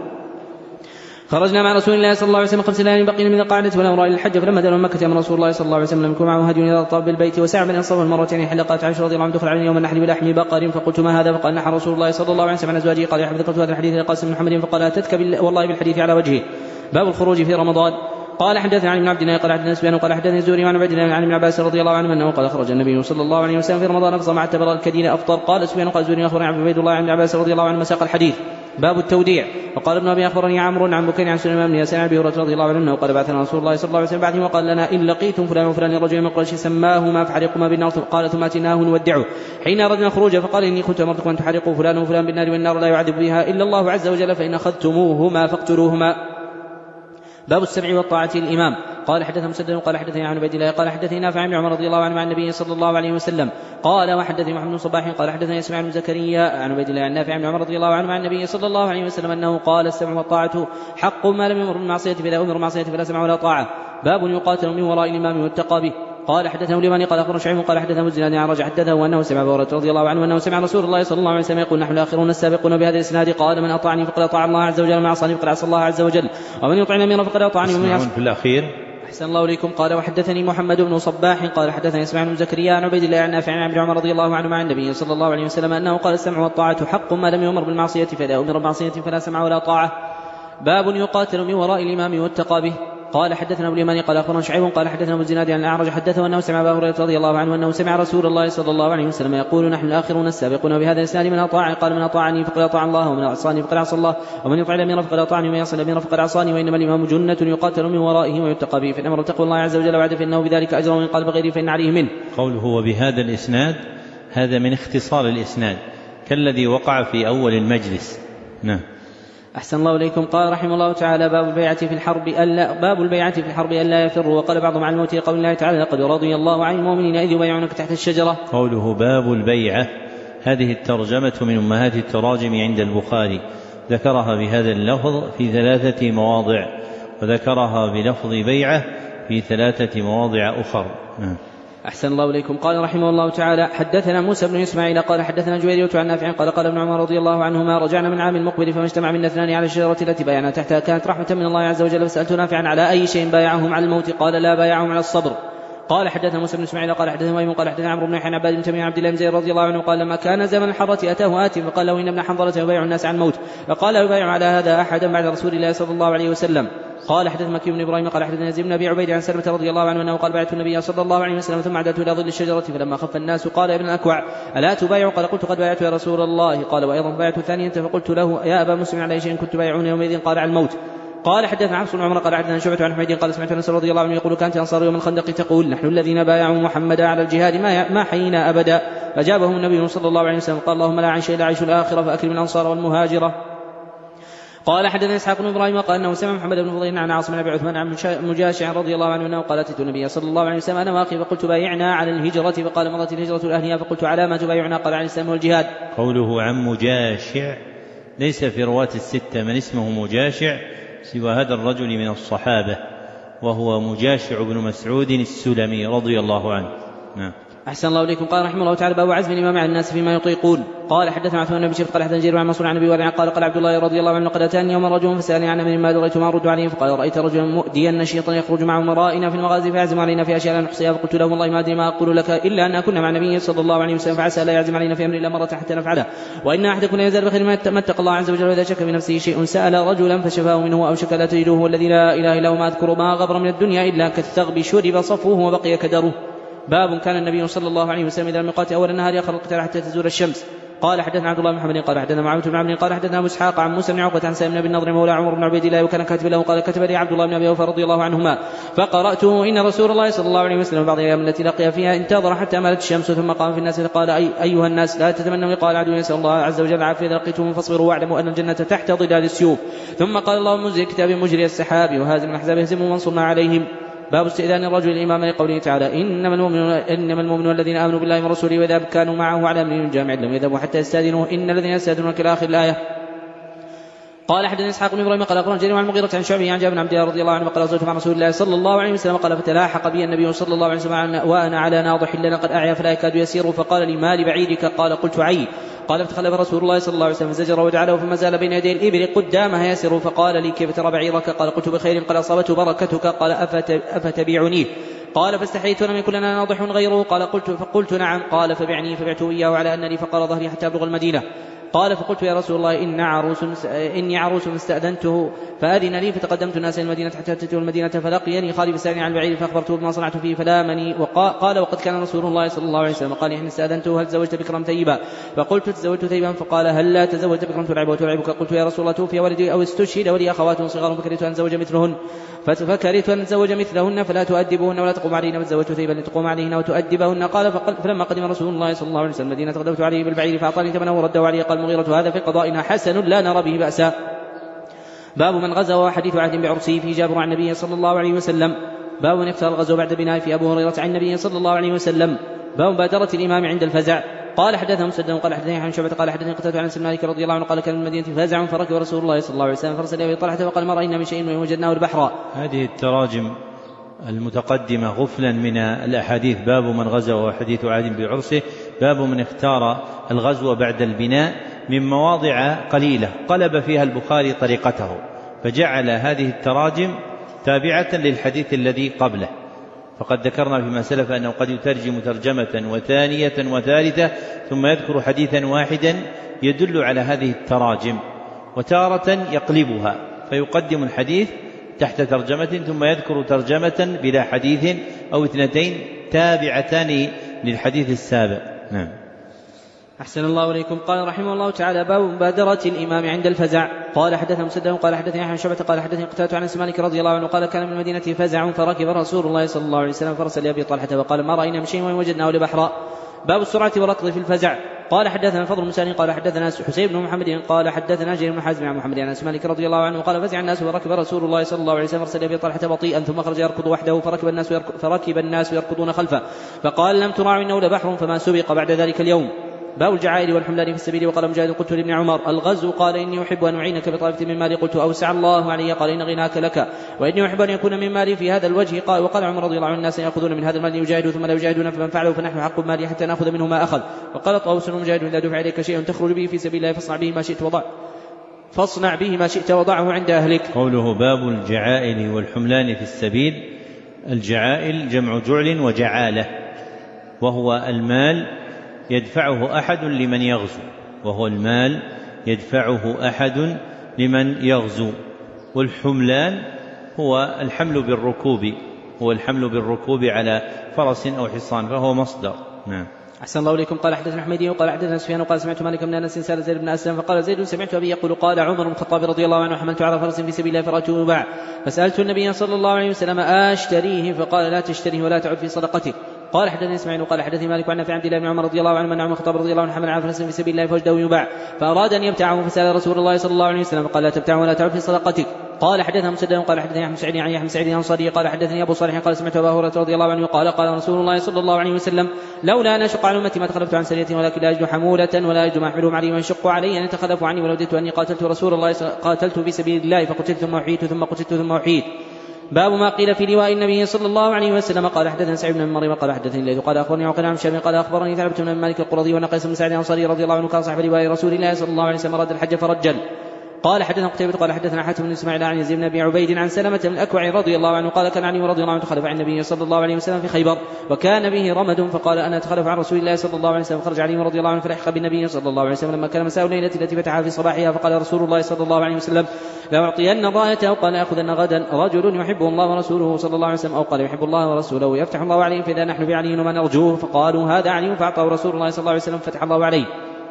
خرجنا مع رسول الله صلى الله عليه وسلم خمس ليال بقين من القاعدة ونمر إلى الحج فلما دخلوا مكة أمر رسول الله صلى الله عليه وسلم لم يكن معه هدي إذا طاب بالبيت وسعى بين الصف المرتين حلقات عائشة رضي الله عنها دخل علينا يوم النحر بلحم بقر فقلت ما هذا فقال نحر رسول الله صلى الله عليه وسلم عن أزواجه قال يا حبيبي ذكرت هذا الحديث لقاسم بن محمد فقال أتتك والله بالحديث على وجهه باب الخروج في رمضان قال حدثنا عن ابن عبد الله قال حدثنا سفيان قال حدثني الزهري عن عبد الله عن ابن عباس رضي الله عنه انه قال خرج النبي صلى الله عليه وسلم في رمضان اقصى مع اعتبر الكدين افطر قال سفيان قال الزهري اخبرني عن عبد الله عن ابن عباس رضي الله عنه مساق الحديث باب التوديع وقال ابن ابي اخبرني عمرو عن بكير عن سليمان بن يسار عن ابي هريره رضي الله عنه انه قال بعثنا رسول الله صلى الله عليه وسلم بعده وقال لنا ان لقيتم فلان وفلان رجل من قريش سماهما فحرقهما بالنار قال ثم اتيناه نودعه حين اردنا الخروج فقال اني كنت امرتكم ان تحرقوا فلان وفلان بالنار والنار لا يعذب بها الا الله عز وجل فان اخذتموهما فاقتلوهما باب السمع والطاعة الإمام قال حدثنا مسدد قال حدثني عن عبيد الله قال حدثني نافع عن عمر رضي الله عنه عن النبي صلى الله عليه وسلم قال وحدثني محمد بن صباح قال حدثني اسماعيل بن زكريا عن عبيد الله عن نافع عن عمر رضي الله عنه عن النبي صلى الله عليه وسلم انه قال السمع والطاعة حق ما لم يمر بالمعصية فإذا أمر بالمعصية فلا سمع ولا طاعة. باب يقاتل من وراء الإمام والتقى به. قال حدثنا اليماني قال أخبرنا شعيب قال حدثنا الزنادي عن رجع حدثه أنه سمع أبو هريرة رضي الله عنه أنه سمع رسول الله صلى الله عليه وسلم يقول نحن الآخرون السابقون بهذا الإسناد. قال من أطاعني فقد أطاع الله عز وجل ومن عصاني فقد عصى الله عز وجل ومن يطع الأمير فقد أطاعني ومن يعصى. في الأخير أحسن الله إليكم. قال وحدثني محمد بن صباح قال حدثني اسماعيل بن زكريا عن عبيد الله عن نافع عن عمر رضي الله عنه عن النبي صلى الله عليه وسلم أنه قال السمع والطاعة حق ما لم يؤمر بالمعصية فإذا أمر بالمعصية فلا سمع ولا طاعة. باب يقاتل من وراء الإمام والتقى به. قال حدثنا ابو اليماني قال اخبرنا شعيب قال حدثنا ابو الزناد عن الاعرج حدثه انه سمع ابا هريره رضي الله عنه انه سمع رسول الله صلى الله عليه وسلم يقول نحن الاخرون السابقون بهذا الاسناد من اطاع قال من اطاعني فقد اطاع الله ومن عصاني فقد عصى الله ومن يطع الامير فقد اطاعني ومن يعصي الامير فقد عصاني وانما الامام جنة يقاتل من ورائه ويتقى به فان امر تقوى الله عز وجل وعد فانه بذلك اجر ومن قال بغيره فان عليه منه. قوله وبهذا الاسناد هذا من اختصار الاسناد كالذي وقع في اول المجلس. نعم. أحسن الله إليكم. قال رحمه الله تعالى باب البيعة في الحرب ألا باب البيعة في الحرب ألا يفروا. وقال بعضهم عن الموت قول الله تعالى لقد رضي الله عن المؤمنين إذ يبايعونك تحت الشجرة. قوله باب البيعة هذه الترجمة من أمهات التراجم عند البخاري ذكرها بهذا اللفظ في ثلاثة مواضع وذكرها بلفظ بيعة في ثلاثة مواضع أخر. أحسن الله إليكم. قال رحمه الله تعالى حدثنا موسى بن إسماعيل قال حدثنا جويرية عن نافع قال قال ابن عمر رضي الله عنهما رجعنا من عام المقبل فما اجتمع منا اثنان على الشجرة التي بايعنا تحتها كانت رحمة من الله عز وجل فسألت نافعا على أي شيء بايعهم على الموت قال لا بايعهم على الصبر. قال حدثنا موسى بن إسماعيل قال حدثنا ميمون قال حدثنا عمرو بن يحيى عن عباد بن تميم عبد الله بن زيد رضي الله عنه قال لما كان زمن الحرة أتاه آت فقال له إن ابن حنظلة يبايع الناس عن الموت فقال يبايع على هذا أحدا بعد رسول الله صلى الله عليه وسلم. قال حدثنا مكي بن ابراهيم قال حدثنا يزيد بن ابي عبيد عن سلمة رضي الله عنه انه قال بايعت النبي صلى الله عليه وسلم ثم عدت الى ظل الشجرة فلما خف الناس قال يا ابن الاكوع الا تبايع؟ قال قلت قد بايعت يا رسول الله. قال وايضا بايعت ثانية فقلت له يا ابا مسلم على شيء كنت بايعون يومئذ؟ قال على الموت. قال حدثنا عبد بن عمر قال حدثنا شعبة عن حميد قال سمعت انس رضي الله عنه يقول كانت انصار يوم الخندق تقول نحن الذين بايعوا محمدا على الجهاد ما ما حيينا ابدا. فاجابهم النبي صلى الله عليه وسلم قال اللهم لا عيش الا عيش الاخره فاكرم الانصار والمهاجره. قال حدثنا اسحاق بن ابراهيم قال انه سمع محمد بن فضيل عن عاصم بن ابي عثمان عن مجاشع رضي الله عنه انه قال اتيت النبي صلى الله عليه وسلم انا واخي فقلت بايعنا على الهجره فقال مضت الهجره الاهليه فقلت على ما تبايعنا؟ قال عن الاسلام والجهاد. قوله عن مجاشع ليس في رواة الستة من اسمه مجاشع سوى هذا الرجل من الصحابة وهو مجاشع بن مسعود السلمي رضي الله عنه. نعم. أحسن الله إليكم. قال رحمه الله تعالى باب عزم الإمام على الناس فيما يطيقون. قال حدثنا عثمان بن بشير قال حدثنا جرير عن منصور عن أبي وارع قال قال عبد الله رضي الله عنه قد أتاني يوم رجل فسألني عن أمر ما دريت ما أرد عليه فقال رأيت رجلا مؤديا نشيطا يخرج مع أمرائنا في المغازي فيعزم علينا في أشياء لا نحصيها فقلت له والله ما أدري ما أقول لك إلا أن كنا مع النبي صلى الله عليه وسلم فعسى لا يعزم علينا في أمر إلا مرة حتى نفعله وإن أحدكم لا يزال بخير ما اتقى الله عز وجل وإذا شك بنفسه شيء سأل رجلا فشفاه منه أو شك لا تجده والذي لا إله إلا هو ما أذكر ما غبر من الدنيا إلا كالثغب شرب صفوه وبقي كدره. باب كان النبي صلى الله عليه وسلم إذا الميقات أول النهار يأخر القتال حتى تزول الشمس. قال حدثنا عبد الله بن محمد قال حدثنا معاوية بن عمرو قال حدثنا أبو إسحاق عن موسى بن عقبة عن سالم بن النضر مولى عمر بن عبيد الله وكان كاتب له قال كتب لي عبد الله بن أبي أوفى رضي الله عنهما فقرأته إن رسول الله صلى الله عليه وسلم بعض الأيام التي لقي فيها انتظر حتى مالت الشمس ثم قام في الناس فقال أي أيها الناس لا تتمنوا لقاء العدو يسأل الله عز وجل العافية إذا لقيتم فاصبروا واعلموا أن الجنة تحت ظلال السيوف. ثم قال اللهم منزل كتاب مجري السحاب وهازم الأحزاب اهزموا وانصرنا عليهم. باب استئذان الرجل الإمام لقوله تعالى إنما المؤمنون إنما المؤمنون الذين آمنوا بالله ورسوله وإذا كانوا معه على أمر جامع لم يذهبوا حتى يستأذنوه إن الذين يستأذنونك إلى آخر الآية. قال حدثنا إسحاق بن إبراهيم قال أخبرنا جرير عن المغيرة عن شعبه عن جابر بن عبد الله رضي الله عنه قال صليت مع رسول الله صلى الله عليه وسلم قال فتلاحق بي النبي صلى الله عليه وسلم وأنا على ناضح لنا قد أعيا فلا يكاد يسير فقال لي ما لبعيرك؟ قال قلت عي. قال فتخلف رسول الله صلى الله عليه وسلم زجر ودعا فما زال بين يدي الإبل قدامها يسر فقال لي كيف ترى بعيرك؟ قال قلت بخير. قال أصابته بركتك؟ قال أفتبيعني؟ قال فاستحييت أن يكون لنا ناضح غيره؟ قال قلت فقلت نعم. قال فبعني فبعته إياه على أنني فقر ظهري حتى أبلغ المدينة. قال فقلت يا رسول الله إن عروس إني عروس فاستأذنته فأذن لي فتقدمت الناس إلى المدينة حتى أتيت المدينة فلقيني خالي فسألني عن البعير فأخبرته بما صنعت فيه فلامني وقال وقد كان رسول الله صلى الله عليه وسلم قال إن استأذنته هل تزوجت بكرا ثيبا؟ فقلت تزوجت ثيبا. فقال هل لا تزوجت بكرا تلعب وتلعبك؟ قلت يا رسول الله توفي ولدي أو استشهد ولي أخوات صغار فكرهت أن أتزوج مثلهن فكرهت أن أتزوج مثلهن فلا تؤدبهن ولا تقوم عليهن فتزوجت ثيبا لتقوم عليهن وتؤدبهن. قال فلما قدم رسول الله صلى الله عليه وسلم المدينة غدوت عليه بالبعير فأعطاني ثمنه ورده عليه. قال المغيرة هذا في قضائنا حسن لا نرى به بأسا. باب من غزا وحديث عهد بعرسه في جابر عن النبي صلى الله عليه وسلم. باب من اختار الغزو بعد بناء في أبو هريرة عن النبي صلى الله عليه وسلم. باب مبادرة الإمام عند الفزع. قال حدثنا مسدد قال حدثني عن شعبة قال حدثني قتادة عن مالك رضي الله عنه قال كان من المدينة فزع فركب رسول الله صلى الله عليه وسلم فرسل أبي طلحة وقال ما رأينا من شيء ووجدناه البحر. هذه التراجم المتقدمة غفلا من الأحاديث: باب من غزا وحديث عهد بعرسه، باب من اختار الغزو بعد البناء، من مواضع قليلة قلب فيها البخاري طريقته فجعل هذه التراجم تابعة للحديث الذي قبله. فقد ذكرنا فيما سلف أنه قد يترجم ترجمة وثانية وثالثة ثم يذكر حديثا واحدا يدل على هذه التراجم، وتارة يقلبها فيقدم الحديث تحت ترجمة ثم يذكر ترجمة بلا حديث أو اثنتين تابعتان للحديث السابق. نعم. أحسن الله إليكم. قال رحمه الله تعالى: باب مبادرة الإمام عند الفزع. قال حدثنا مسدد قال حدثني عن شعبة قال حدثني قتادة عن مالك رضي الله عنه قال كان من المدينة فزع فركب رسول الله صلى الله عليه وسلم فرسل أبي طلحة وقال ما رأينا من شيء وإن وجدناه لبحر. باب السرعة والركض في الفزع. قال حدثنا فضل بن قال حدثنا حسين بن محمد قال حدثنا جرير بن حازم عن محمد عن مالك رضي الله عنه قال فزع الناس وركب رسول الله صلى الله عليه وسلم فرسل أبي طلحة بطيئا ثم خرج يركض وحده فركب الناس يركض فركب الناس يركضون خلفه فقال لم تراعوا إنه لبحر فما سبق بعد ذلك اليوم. باب الجعائر والحملان في السبيل. وقال مجاهد قلت لابن عمر الغزو قال إني أحب أن أعينك بطائفة من مالي قلت أوسع الله علي قال إن غناك لك وإني أحب أن يكون من مالي في هذا الوجه قال وقال عمر رضي الله عنه الناس يأخذون من هذا المال يجاهدوا ثم لا يجاهدون فمن فعلوا فنحن حق مالي حتى نأخذ منه ما أخذ. وقال طاووس مجاهد إذا دفع إليك شيء تخرج به في سبيل الله فاصنع به ما شئت وضع فاصنع به ما شئت وضعه عند أهلك. قوله باب الجعائل والحملان في السبيل. الجعائل جمع جعل وجعالة، وهو المال يدفعه أحد لمن يغزو وهو المال يدفعه أحد لمن يغزو والحملان هو الحمل بالركوب هو الحمل بالركوب على فرس أو حصان فهو مصدر. نعم. أحسن الله إليكم. قال حدثنا حميدي وقال حدثنا سفيان وقال سمعت مالك بن أنس سأل زيد بن أسلم فقال زيد سمعت أبي يقول قال عمر بن الخطاب رضي الله عنه حملت على فرس في سبيل الله فرأته يباع فسألت النبي صلى الله عليه وسلم أشتريه فقال لا تشتريه ولا تعد في صدقته. قال حدثني اسماعيل وقال حدثني مالك عن نافع عن عبد الله بن عمر رضي الله عنه أن عمر الخطاب رضي الله عنه حمل على فرس في سبيل الله فوجده يباع فأراد أن يبتاعه فسأل رسول الله صلى الله عليه وسلم فقال لا تبتاعه ولا تعد في صدقتك. قال حدثنا مسدد قال حدثني احمد سعيد عن يحيى بن سعيد الانصاري قال حدثني ابو صالح قال سمعت ابا هريره رضي الله عنه قال قال رسول الله صلى الله عليه وسلم لولا ان اشق على امتي ما تخلفت عن سريه ولكن لا اجد حموله ولا اجد ما احملهم عليه ويشق علي ان يتخلفوا عني ولوددت اني قاتلت رسول الله قاتلت في سبيل الله فقتلت ثم احييت ثم قتلت ثم احييت. باب ما قيل في لواء النبي صلى الله عليه وسلم. قال حدثنا سعيد بن مريم قال حدثني الليث قال اخبرني عقيل عن شام قال اخبرني ثعلبة بن مالك القرظي ونقيس بن سعد الانصاري رضي الله عنه كان صاحب لواء رسول الله صلى الله عليه وسلم رد الحج فرجل. قال حدثنا قتيبة قال حدثنا حاتم بن اسماعيل عن يزيد بن ابي عبيد عن سلمة بن الاكوع رضي الله عنه قال كان علي رضي الله عنه تخلف عن النبي صلى الله عليه وسلم في خيبر وكان به رمد فقال انا اتخلف عن رسول الله صلى الله عليه وسلم فخرج علي رضي الله عنه فلحق بالنبي صلى الله عليه وسلم لما كان مساء الليلة التي فتحها في صباحها فقال رسول الله صلى الله عليه وسلم لأعطين الراية أو قال أخذن غدا رجل يحبه الله ورسوله صلى الله عليه وسلم أو قال يحب الله ورسوله يفتح الله عليه فإذا نحن بعلي وما نرجوه فقالوا هذا علي فأعطاه رسول الله صلى الله عليه وسلم فتح الله عليه.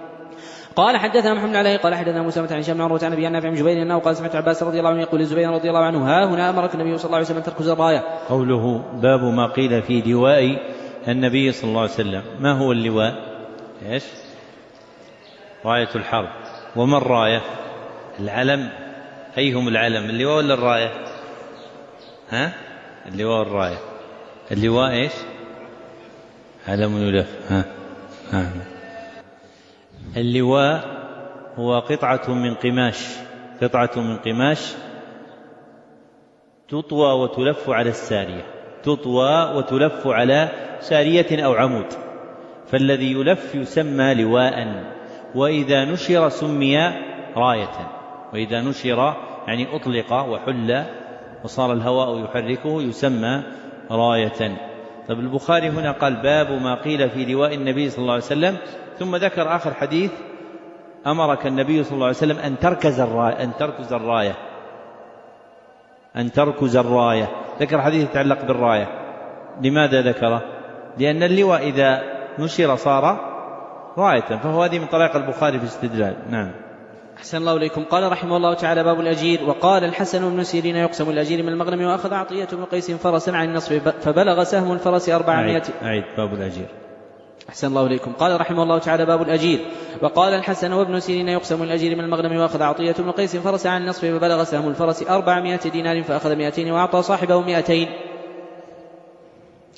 قال حدثنا محمد عليه قال حدثنا موسى عن هشام بن عروة عن ابي نافع بن جبير انه قال سمعت عباس رضي الله عنه يقول للزبير رضي الله عنه ها هنا امرك النبي صلى الله عليه وسلم ان تركز الرايه. قوله باب ما قيل في لواء النبي صلى الله عليه وسلم. ما هو اللواء؟ ايش؟ راية الحرب. وما الراية؟ العلم. ايهم العلم؟ اللواء ولا الراية؟ ها؟ اللواء والراية. اللواء ايش؟ علم يلف. ها ها اللواء هو قطعة من قماش قطعة من قماش تطوى وتلف على السارية تطوى وتلف على سارية أو عمود، فالذي يلف يسمى لواء، وإذا نشر سمي راية، وإذا نشر يعني أطلق وحل وصار الهواء يحركه يسمى راية. طب البخاري هنا قال باب ما قيل في لواء النبي صلى الله عليه وسلم، ثم ذكر آخر حديث أمرك النبي صلى الله عليه وسلم أن تركز الراية أن تركز الراية أن تركز الراية ذكر حديث يتعلق بالراية. لماذا ذكره؟ لأن اللواء إذا نشر صار راية، فهو هذه من طريق البخاري في استدلال. نعم. أحسن الله إليكم. قال رحمه الله تعالى باب الأجير. وقال الحسن بن سيرين يقسم الأجير من المغنم وأخذ عطية بن قيس فرسا عن النصف فبلغ سهم الفرس أربعمائة. أعيد باب الأجير. أحسن الله إليكم. قال رحمه الله تعالى باب الأجير. وقال الحسن وابن سيرين يقسم الأجير من المغنم وأخذ عطية بن قيس فرسا عن النصف فبلغ سهم الفرس أربعمائة دينار فأخذ مائتين وأعطى صاحبه مائتين.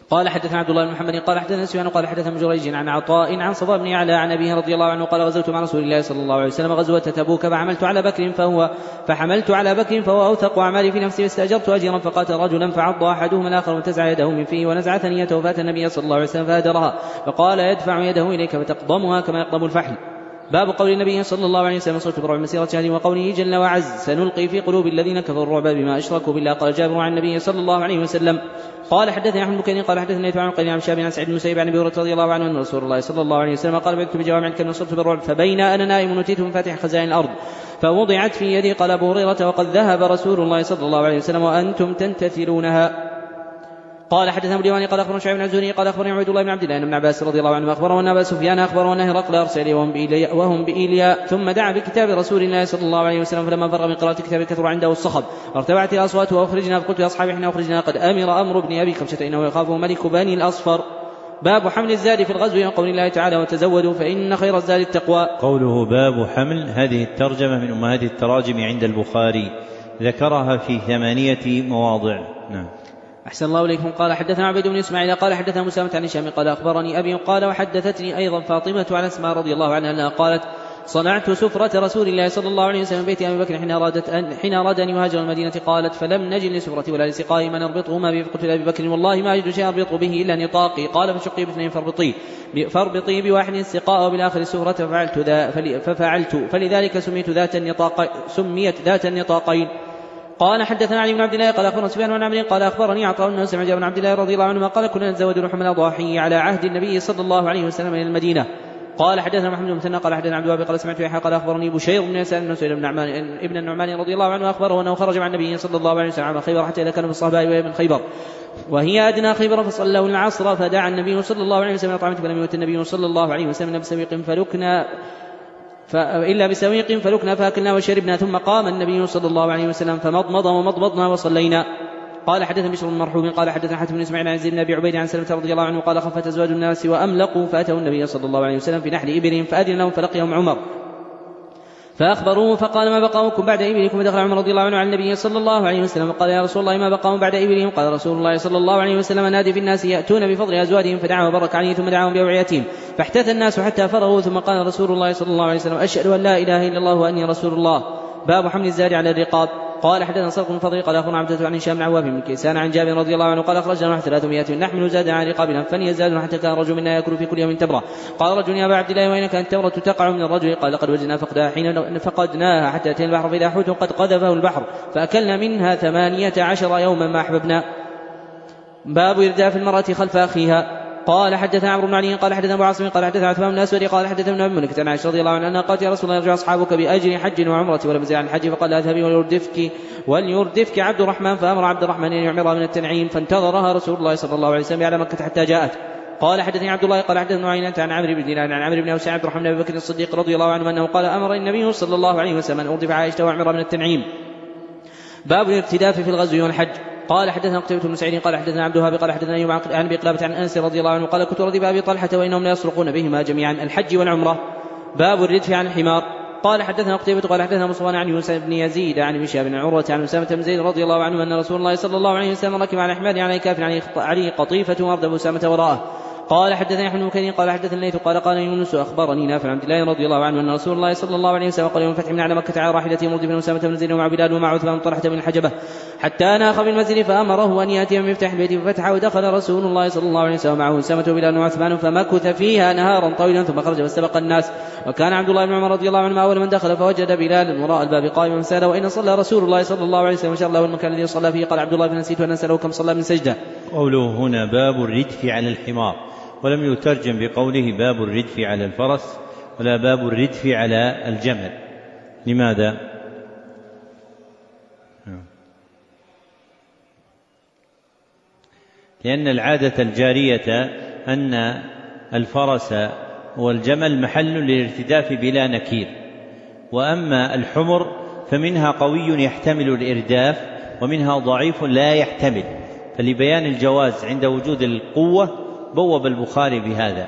قال حدثنا عبد الله بن محمد قال حدثنا سفيان قال حدثنا جريج عن عطاء عن صبا بن يعلى عن أبيه رضي الله عنه قال غزوت مع رسول الله صلى الله عليه وسلم غزوة تبوك فحملت على بكر فهو فحملت على بكر فهو أوثق أعمالي في نفسي فاستأجرت أجيرا فقاتل رجلا فعض أحدهما الآخر وانتزع يده من فيه ونزع ثنيته فأتى النبي صلى الله عليه وسلم فهدرها فقال يدفع يده إليك فتقضمها كما يقضم الفحل. باب قول النبي صلى الله عليه وسلم صرت برعب مسيرة شهر وقوله جل وعز سنلقي في قلوب الذين كفروا الرعب بما أشركوا بالله. قال جابر عن النبي صلى الله عليه وسلم قال حدثني أحمد بن قال حدثني عن قيل عن شاب عن سعيد بن المسيب عن أبي هريرة رضي الله عنه أن رسول الله صلى الله عليه وسلم قال بعثت بجوامع الكلم وصرت بالرعب فبين أنا نائم نتيت من فاتح خزائن الأرض فوضعت في يدي. قال أبو هريرة وقد ذهب رسول الله صلى الله عليه وسلم وأنتم تنتثرونها. قال حدثنا ابو اليماني قال اخبرنا شعيب بن الزهري قال اخبرني عبد الله بن عبد الله بن عباس رضي الله عنه اخبره ان ابا سفيان اخبره ان هرقل ارسل وهم بإيليا, وهم بإيليا ثم دعا بكتاب رسول الله صلى الله عليه وسلم فلما فرغ من قراءة الكتاب كثر عنده الصخب وارتفعت الاصوات واخرجنا فقلت لاصحابي احنا اخرجنا قد امر امر ابن ابي كبشة انه يخافه ملك بني الاصفر. باب حمل الزاد في الغزو وقول الله تعالى وتزودوا فان خير الزاد التقوى. قوله باب حمل هذه الترجمة من امهات التراجم عند البخاري ذكرها في ثمانية مواضع. نعم. أحسن الله إليكم. قال حدثنا عبيد بن إسماعيل قال حدثنا مسامة عن هشام قال أخبرني أبي قال وحدثتني أيضا فاطمة عن أسماء رضي الله عنها أنها قالت صنعت سفرة رسول الله صلى الله عليه وسلم بيت أبي بكر حين أرادت أن حين أراد أن يهاجر المدينة. قالت فلم نجد لسفرة ولا لسقاء ما نربطهما به فقلت لأبي بكر والله ما أجد شيئا أربط به إلا نطاقي. قال فشقي باثنين فاربطيه فاربطي بواحد السقاء وبالآخر السفرة ففعلت, ذا ففعلت فلذلك سميت ذات النطاق سميت ذات النطاقين. قال حدثنا علي بن عبد الله قال اخبرنا سفيان بن عمرو قال اخبرني عطاء بن سمع بن عبد الله رضي الله عنهما قال كنا نتزود لحم الاضاحي على عهد النبي صلى الله عليه وسلم الى المدينه. قال حدثنا محمد بن مثنى قال حدثنا عبد الوهاب قال سمعت يحيى قال اخبرني بشير بن يسار بن سهيل بن نعمان ابن النعمان رضي الله عنه اخبره انه خرج مع النبي صلى الله عليه وسلم عام خيبر حتى اذا كان في الصهباء وهي من خيبر وهي ادنى خيبر فصلوا العصر فدعا النبي صلى الله عليه وسلم طعمت فلم يؤت النبي صلى الله عليه وسلم بسويق فلكنا إلا بسويق فلكنا فأكلنا وشربنا ثم قام النبي صلى الله عليه وسلم فمضمض ومضمضنا وصلينا. قال حدثنا بشر بن مرحوم قال حدثنا حاتم بن اسماعيل عن زيد بن ابي عبيد عن سلمة رضي الله عنه قال خفت ازواج الناس واملقوا فاتوا النبي صلى الله عليه وسلم في نحل ابلهم فاذن لهم فلقيهم عمر فاخبروه فقال ما بقاؤكم بعد ابلكم. فدخل عمر رضي الله عنه على النبي صلى الله عليه وسلم وقال يا رسول الله ما بقاؤهم بعد ابلهم. قال رسول الله صلى الله عليه وسلم نادي في الناس ياتون بفضل ازواجهم فدعا وبرك عليه ثم دعاهم باوعيتهم فاحتث الناس حتى فرغوا ثم قال رسول الله صلى الله عليه وسلم اشهد ان لا اله الا الله واني رسول الله. باب حمل الزاد على الرقاب. قال حدثنا صدق بن فضيل قال اخبرنا عبدة عن هشام بن عواف بن كيسان عن جابر رضي الله عنه قال اخرجنا ثلاثمائة نحمل زادا على رقابنا فني زاد حتى كان رجل منا ياكل في كل يوم تمره. قال رجل يا ابا عبد الله وين كانت التمره تقع من الرجل؟ قال لقد وجدنا فقدها حين فقدناها حتى اتينا البحر فاذا حوت قد قذفه البحر فاكلنا منها ثمانية عشر يوما ما احببنا. باب ارداف المرأة خلف اخيها. قال حدثنا عمرو بن علي قال حدثنا ابو عاصم قال حدثنا عثمان بن الاسود قال حدثنا ابن ملك عن عائشة رضي الله عنها انها قالت يا رسول الله يرجع اصحابك باجر حج وعمره ولم يزل عن الحج فقال اذهبي وليردفك وليردفك عبد الرحمن فامر عبد الرحمن ان يعمرها من التنعيم فانتظرها رسول الله صلى الله عليه وسلم على مكة حتى جاءت. قال حدثني عبد الله قال حدثنا عيينة عن عمرو بن دينار عن عمرو بن اوس عبد الرحمن بن ابي بكر الصديق رضي الله عنه انه قال امر النبي صلى الله عليه وسلم ان اردف عائشة واعمرها من التنعيم. باب الارتداف في الغزو والحج. قال حدثنا قتيبة بن سعيد قال حدثنا عبد الوهاب قال حدثنا ايوب عن ابي قلابة عن انس رضي الله عنه قال كنت ردف ابي طلحة وانهم لا يسرقون بهما جميعا الحج والعمرة. باب الردف عن الحمار. قال حدثنا قتيبة قال حدثنا مصطفى عن يوسف بن يزيد عن ابن شهاب بن عروة عن أسامة بن زيد رضي الله عنه أن رسول الله صلى الله عليه وسلم ركب على حمار عليه كاف عليه قطيفة وأردف أسامة وراءه. قال حدثني احمد بن كثير قال حدثني الليث قال قال يونس اخبرني نافع عن عبد الله رضي الله عنه ان رسول الله صلى الله عليه وسلم قال يوم الفتح من على مكة على راحلته مردفا أسامة بن زيد ومع بلال ومع عثمان طلحة بن الحجبة حتى ناخ بالمسجد فامره ان ياتي من مفتاح البيت ففتح ودخل رسول الله صلى الله عليه وسلم معه أسامة وبلال وعثمان فمكث فيها نهارا طويلا ثم خرج واستبق الناس. وكان عبد الله بن عمر رضي الله عنه اول من دخل فوجد بلال وراء الباب قائما فساله وان صلى رسول الله صلى الله عليه وسلم وشار له المكان الذي صلى فيه. قال عبد الله بن نسيت وان ساله كم صلى من سجده. قوله هنا باب الردف على الحمار ولم يترجم بقوله باب الردف على الفرس ولا باب الردف على الجمل. لماذا؟ لأن العادة الجارية أن الفرس والجمل محل للارتداف بلا نكير، وأما الحمر فمنها قوي يحتمل الإرداف ومنها ضعيف لا يحتمل، فلبيان الجواز عند وجود القوة بوب البخاري بهذا،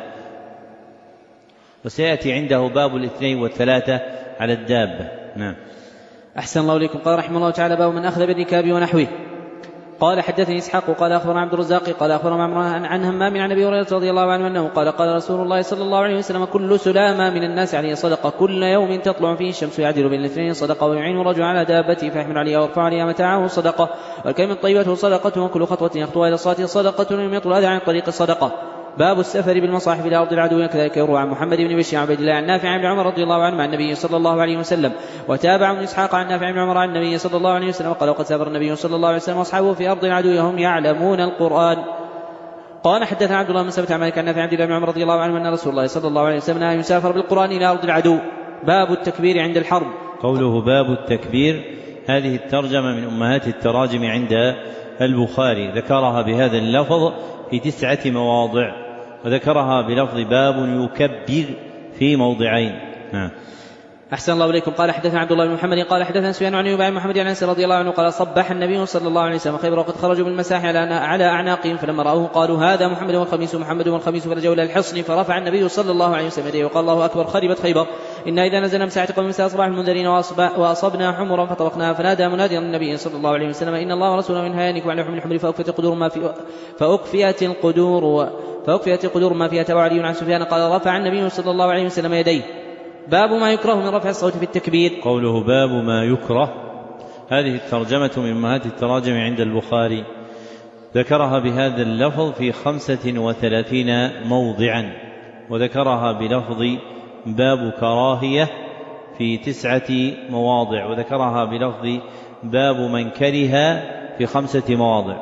وسيأتي عنده باب الاثنين والثلاثة على الدابة. نعم. أحسن الله إليكم. قال رحمه الله تعالى باب من أخذ بالركاب ونحوه. قال حدثني إسحاق قال أخبرنا عبد الرزاق قال أخبرنا معمر عن همام عن أبي هريرة رضي الله عنه أنه قال قال رسول الله صلى الله عليه وسلم كل سلامة من الناس عليه صدقة كل يوم تطلع فيه الشمس يعدل بين الاثنين صدقة ويعين رجل على دابته فيحمل عليها ويرفع عليها متاعه صدقة والكلمة الطيبة صدقة وكل خطوة يخطوها إلى الصلاة صدقة ويميط الأذى عن طريق الصدقة. باب السفر بالمصاحف إلى أرض العدو كذلك يروى عن محمد بن بشير عبد الله عن نافع بن عمر رضي الله عنه عن النبي صلى الله عليه وسلم وتابع ابن إسحاق عن نافع بن عمر عن النبي صلى الله عليه وسلم قال وقد سافر النبي صلى الله عليه وسلم وأصحابه في أرض العدو وهم يعلمون القرآن. قال حدثنا عبد الله بن سبت عن مالك عن نافع عبد الله بن عمر رضي الله عنه أن رسول الله صلى الله عليه وسلم أن يسافر بالقرآن إلى أرض العدو. باب التكبير عند الحرب. قوله باب التكبير هذه الترجمة من أمهات التراجم عند البخاري، ذكرها بهذا اللفظ في تسعة مواضع وذكرها بلفظ باب يكبر في موضعين. نعم. أحسن الله إليكم. قال حدثنا عبد الله بن محمد قال حدثنا سفيان عن أيوب عن محمد عن أنس رضي الله عنه قال صبح النبي صلى الله عليه وسلم خيبر وقد خرجوا بالمساح على أعناقهم فلما رأوه قالوا هذا محمد والخميس محمد والخميس فرجعوا إلى الحصن فرفع النبي صلى الله عليه وسلم يديه وقال الله أكبر خربت خيبر إنا إذا نزلنا مساحة قوم مساء أصباح المنذرين وأصبنا حمرا فطبقناها فنادى منادي النبي صلى الله عليه وسلم إن الله ورسوله من هيانك وعلى لحم الحمر فأكفت قدور ما في فأكفيت القدور فأكفيت قدور ما فيها. تبع علي عن سفيان قال رفع النبي صلى الله عليه وسلم يديه. باب ما يكره من رفع الصوت في التكبير. قوله باب ما يكره هذه الترجمة من أمهات التراجم عند البخاري، ذكرها بهذا اللفظ في خمسة وثلاثين موضعا وذكرها بلفظ باب كراهية في تسعة مواضع وذكرها بلفظ باب من كره في خمسة مواضع.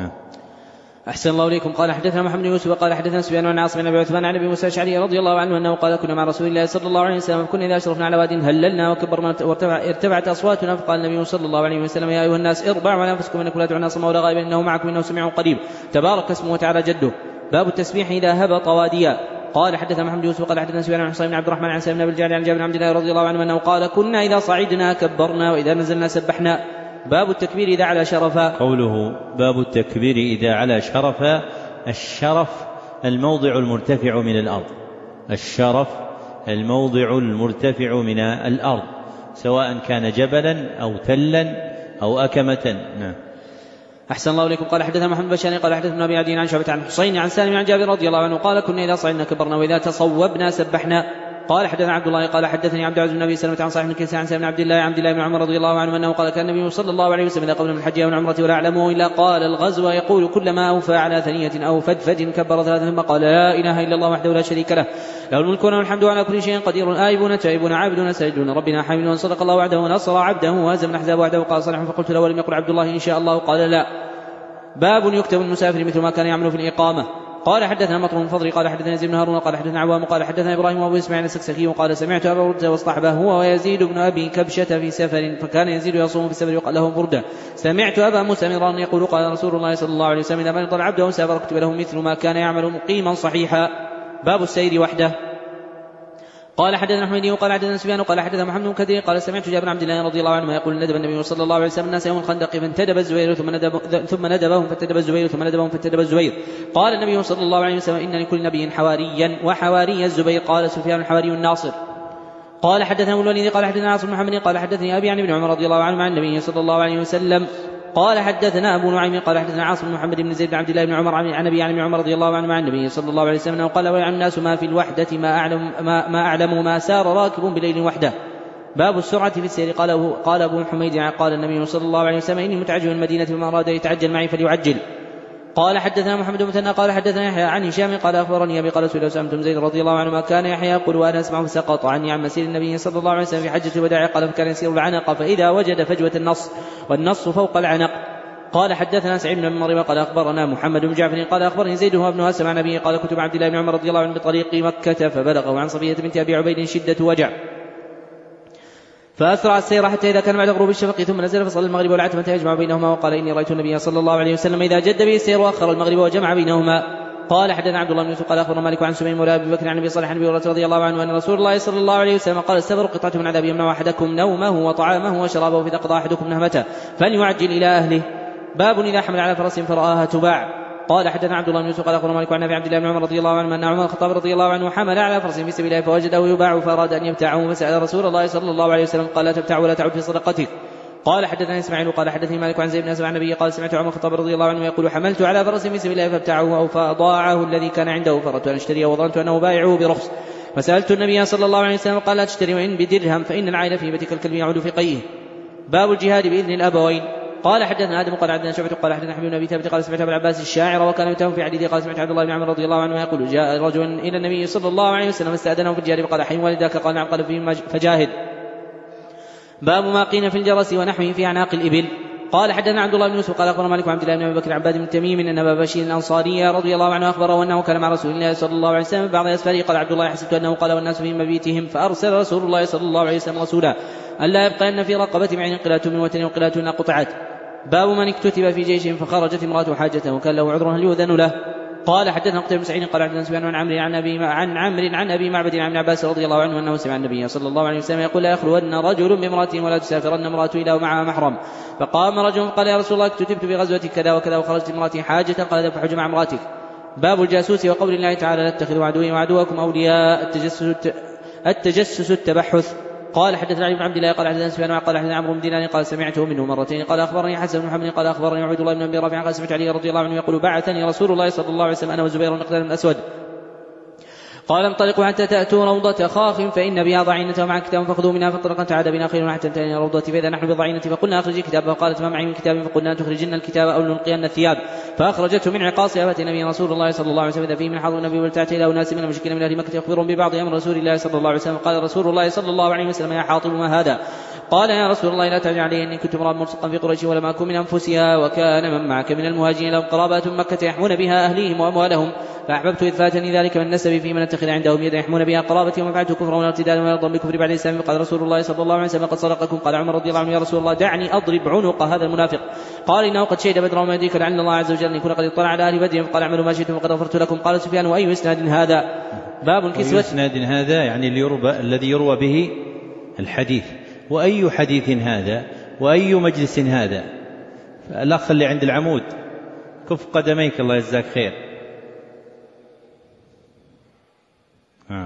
أحسن الله إليكم. قال حدثنا محمد بن يوسف قال حدثنا سفيان عن عاصم بن أبي عثمان عن أبي موسى الأشعري رضي الله عنه أنه قال كنا مع رسول الله صلى الله عليه وسلم كنا إذا أشرفنا على واد هللنا وكبرنا وارتفعت أصواتنا فقال النبي صلى الله عليه وسلم يا أيها الناس اربعوا على أنفسكم إنكم لا تدعون صم ولا غائبا إنه معكم إنه سميع قريب تبارك اسمه وتعالى جده. باب التسبيح إذا هبط واديا. قال حدثنا محمد بن يوسف قال حدثنا سفيان عن حصين بن عبد الرحمن عن سالم بن الجاري عن جابر بن عبد الله رضي الله عنه أنه قال كنا إذا صعدنا كبرنا وإذا نزلنا سبحنا. باب التكبير إذا على شرفا. قوله باب التكبير إذا على شرفا. الشرف الموضع المرتفع من الأرض، الشرف الموضع المرتفع من الأرض سواء كان جبلا أو تلا أو أكمة. نعم. أحسن الله إليكم. قال حدثنا محمد بن قال حدثنا أبي عدي عن شعبة عن حسين عن سالم عن جابر رضي الله عنه قال كنا إذا صعدنا كبرنا وإذا تصوبنا سبحنا. قال حدثنا عبد الله قال حدثني عبد العزيز بن أبي سلمة عن صاحب بن كيسان عن سالم بن عبد الله عبد الله بن عمر رضي الله عنه أنه قال كان النبي صلى الله عليه وسلم إذا قبل من الحج أو العمرة ولا أعلمه إلا قال الغزو يقول كلما أوفى على ثنية أو فدفد كبر ثلاثة ثم قال لا إله إلا الله وحده لا شريك له له الملك وله الحمد على كل شيء قدير آيبون تائبون عابدون ساجدون ربنا حامدون صدق الله وعده ونصر عبده وهزم الأحزاب وحده. قال صالح فقلت له ولم يقل عبد الله إن شاء الله قال لا. باب يكتب المسافر مثل ما كان يعمل في الإقامة. قال حدثنا مطر بن فضل قال حدثنا يزيد بن هارون قال حدثنا عوام قال حدثنا إبراهيم وأبو إسماعيل السكسكي وقال سمعت أبا بردة واصطحبه هو ويزيد بن أبي كبشة في سفر فكان يزيد يصوم في السفر وقال له بردة سمعت أبا موسى مران يقول قال رسول الله صلى الله عليه وسلم إذا مرض العبد أو سافر كتب له مثل ما كان يعمل مقيما صحيحا. باب السير وحده. قال حدثنا حميدي وقال حدثنا سفيان وقال حدثنا محمد بن كثير قال سمعت جابر بن عبد الله رضي الله عنه يقول ندب النبي صلى الله عليه وسلم الناس يوم الخندق فانتدب الزبير ثم ندب ثم ندبهم فانتدب الزبير ثم ندبهم فانتدب الزبير. قال النبي صلى الله عليه وسلم إن لكل نبي حواريا وحواري الزبير. قال سفيان الحواري الناصر. قال حدثنا ابو الوليد قال حدثنا عاصم بن محمد قال حدثني ابي عن ابن عمر رضي الله عنه عن النبي صلى الله عليه وسلم. قال حدثنا أبو نعيم قال حدثنا عاصم بن محمد بن زيد بن عبد الله بن عمر عن أبي عن ابن عمر رضي الله عنه عن النبي صلى الله عليه وسلم قال ويعلم الناس ما في الوحدة ما أعلم ما, ما أعلم ما سار راكب بليل وحده. باب السرعة في السير. قال قال أبو حميد قال النبي صلى الله عليه وسلم إني متعجل من المدينة فما أراد يتعجل معي فليعجل. قال حدثنا محمد بن مثنى قال حدثنا يحيى عن هشام قال أخبرني أبي قال سئل أسامة بن زيد رضي الله عنه ما كان يحيى يقول وأنا أسمع فسقط عني عن مسير النبي صلى الله عليه وسلم في حجة الوداع قال فكان يسير العنق فإذا وجد فجوة النص والنص فوق العنق. قال حدثنا سعيد بن مريم قال أخبرنا محمد بن جعفر قال أخبرني زيد هو ابن هاسم عن أبيه قال كنت مع عبد الله بن عمر رضي الله عنه بطريق مكة فبلغه عن صفية بنت أبي عبيد شدة وجع فأسرع السير حتى إذا كان بعد غروب الشفق ثم نزل فصلى المغرب والعتمة يجمع بينهما وقال إني رأيت النبي صلى الله عليه وسلم إذا جد به السير وأخر المغرب وجمع بينهما. قال حدثنا عبد الله بن يوسف قال أخبرنا مالك عن سمين مولى أبي بكر عن أبي صالح عن أبي هريرة رضي الله عنه أن رسول الله صلى الله عليه وسلم قال السفر قطعة من عذاب يمنع أحدكم نومه وطعامه وشرابه فإذا قضى أحدكم نهمته فليعجل إلى أهله. باب إذا حمل على فرس فرآها تباع. قال حدثنا عبد الله بن يوسف قال أخبرنا مالك عن أبي عبد الله بن عمر رضي الله عنه أن عمر الخطاب رضي الله عنه حمل على فرس في سبيل الله فوجده يباع فأراد أن يبتاعه فسأل رسول الله صلى الله عليه وسلم قال لا تبتاع ولا تعد في صدقتك. قال حدثنا إسماعيل قال حدثني مالك عن زيد بن أسلم عن النبي قال سمعت عمر الخطاب رضي الله عنه يقول حملت على فرس في سبيل الله فابتاعه أو فأضاعه الذي كان عنده فأردت أن أشتريه وظننت أنه بايعه برخص فسألت النبي صلى الله عليه وسلم قال لا تشتري وإن بدرهم فإن العائل في بيتك الكلب يعود في قيه. باب الجهاد بإذن الأبوين. قال حدثنا آدم قال حدثنا شعبة قال حدثنا حبيب بن أبي ثابت قال سمعت أبا العباس الشاعر وكان يتهم في حديثه قال سمعت عبد الله بن عمرو رضي الله عنه يقول جاء رجل إلى النبي صلى الله عليه وسلم فاستأذنه في الجهاد فقال حي والداك قال نعم قال فيه فجاهد. باب ما قيل في الجرس ونحوه في أعناق الإبل. قال حدثنا عبد الله بن يوسف قال أخبر مالك وعبد الله بن أبي بكر عباد بن تميم أن أبا بشير الأنصاري رضي الله عنه أخبره أنه كان مع رسول الله صلى الله عليه وسلم بعض أسفاره. قال عبد الله حسبت أنه قال والناس في مبيتهم فأرسل رسول الله صلى الله عليه وسلم رسولا ألا يبقى أن في رقبة معين قلة من وتن وقلة قطعت. باب من اكتتب في جيش فخرجت امرأة حاجته وكان له عذر هل يؤذن له. قال حدثنا قتيبة بن سعيد قال حدثنا سفيان عن عمرو عن ابي عن عمرو عن ابي معبد عن ابن عباس رضي الله عنه انه سمع النبي صلى الله عليه وسلم يقول لا يخلون رجل بامرأة ولا تسافرن امرأة الا ومعها محرم. فقام رجل قال يا رسول الله اكتتبت في غزوة كذا وكذا وخرجت امرأتي حاجة قال فحج مع امرأتك. باب الجاسوس وقول الله تعالى لا تتخذوا عدوي وعدوكم اولياء التجسس التجسس التبحث. قال حدثنا علي بن عبد الله قال حدثنا سفيان قال حدثنا عمرو بن دينار قال سمعته منه مرتين قال اخبرني حسن بن محمد قال اخبرني عبد الله بن ابي رافع قال سمعت علي رضي الله عنه يقول بعثني رسول الله صلى الله عليه وسلم انا وزبير بن مقداد بن الاسود قال انطلقوا حتى تأتوا روضة خاخ فإن بها ضعينة ومع كتاب فخذوا منها فانطلقا تعاد بنا خير حتى انتهينا روضة فإذا نحن بضعينة فقلنا أخرجي كتاب فقالت ما معي من كتاب فقلنا تخرجن الكتاب أو نلقين الثياب فأخرجته من عقاصها فأتى النبي رسول الله صلى الله عليه وسلم فيه من حضر النبي ولتأتي إلى أناس من المشركين من أهل مكة يخبرون ببعض أمر رسول الله صلى الله عليه وسلم. قال رسول الله صلى الله عليه وسلم يا حاطب ما هذا؟ قال يا رسول الله لا تجعل لي إني كنت امرأ مرسقا في قريش ولم أكن من أنفسها وكان من معك من المهاجرين لهم قرابات مكة يحمون بها أهليهم وأموالهم فأحببت إذ فاتني ذلك من نسبي في من اتخذ عندهم يدا يحمون بها قرابتي وما فعلت كفرا ولا ارتدادا ولا ضم بكفر بعد الإسلام. قال رسول الله صلى الله عليه وسلم قد صدقكم. قال عمر رضي الله عنه يا رسول الله دعني أضرب عنق هذا المنافق. قال إنه قد شهد بدرا وما يدريك لعل الله عز وجل أن يكون قد اطلع على أهل بدر فقال اعملوا ما شئتم وقد غفرت لكم. قال سفيان وأي إسناد هذا؟ باب الكسوة. إسناد هذا يعني اللي يروى الذي يروى به الحديث. وأي حديث هذا وأي مجلس هذا؟ الأخ اللي عند العمود كف قدميك الله يجزاك خير. نعم.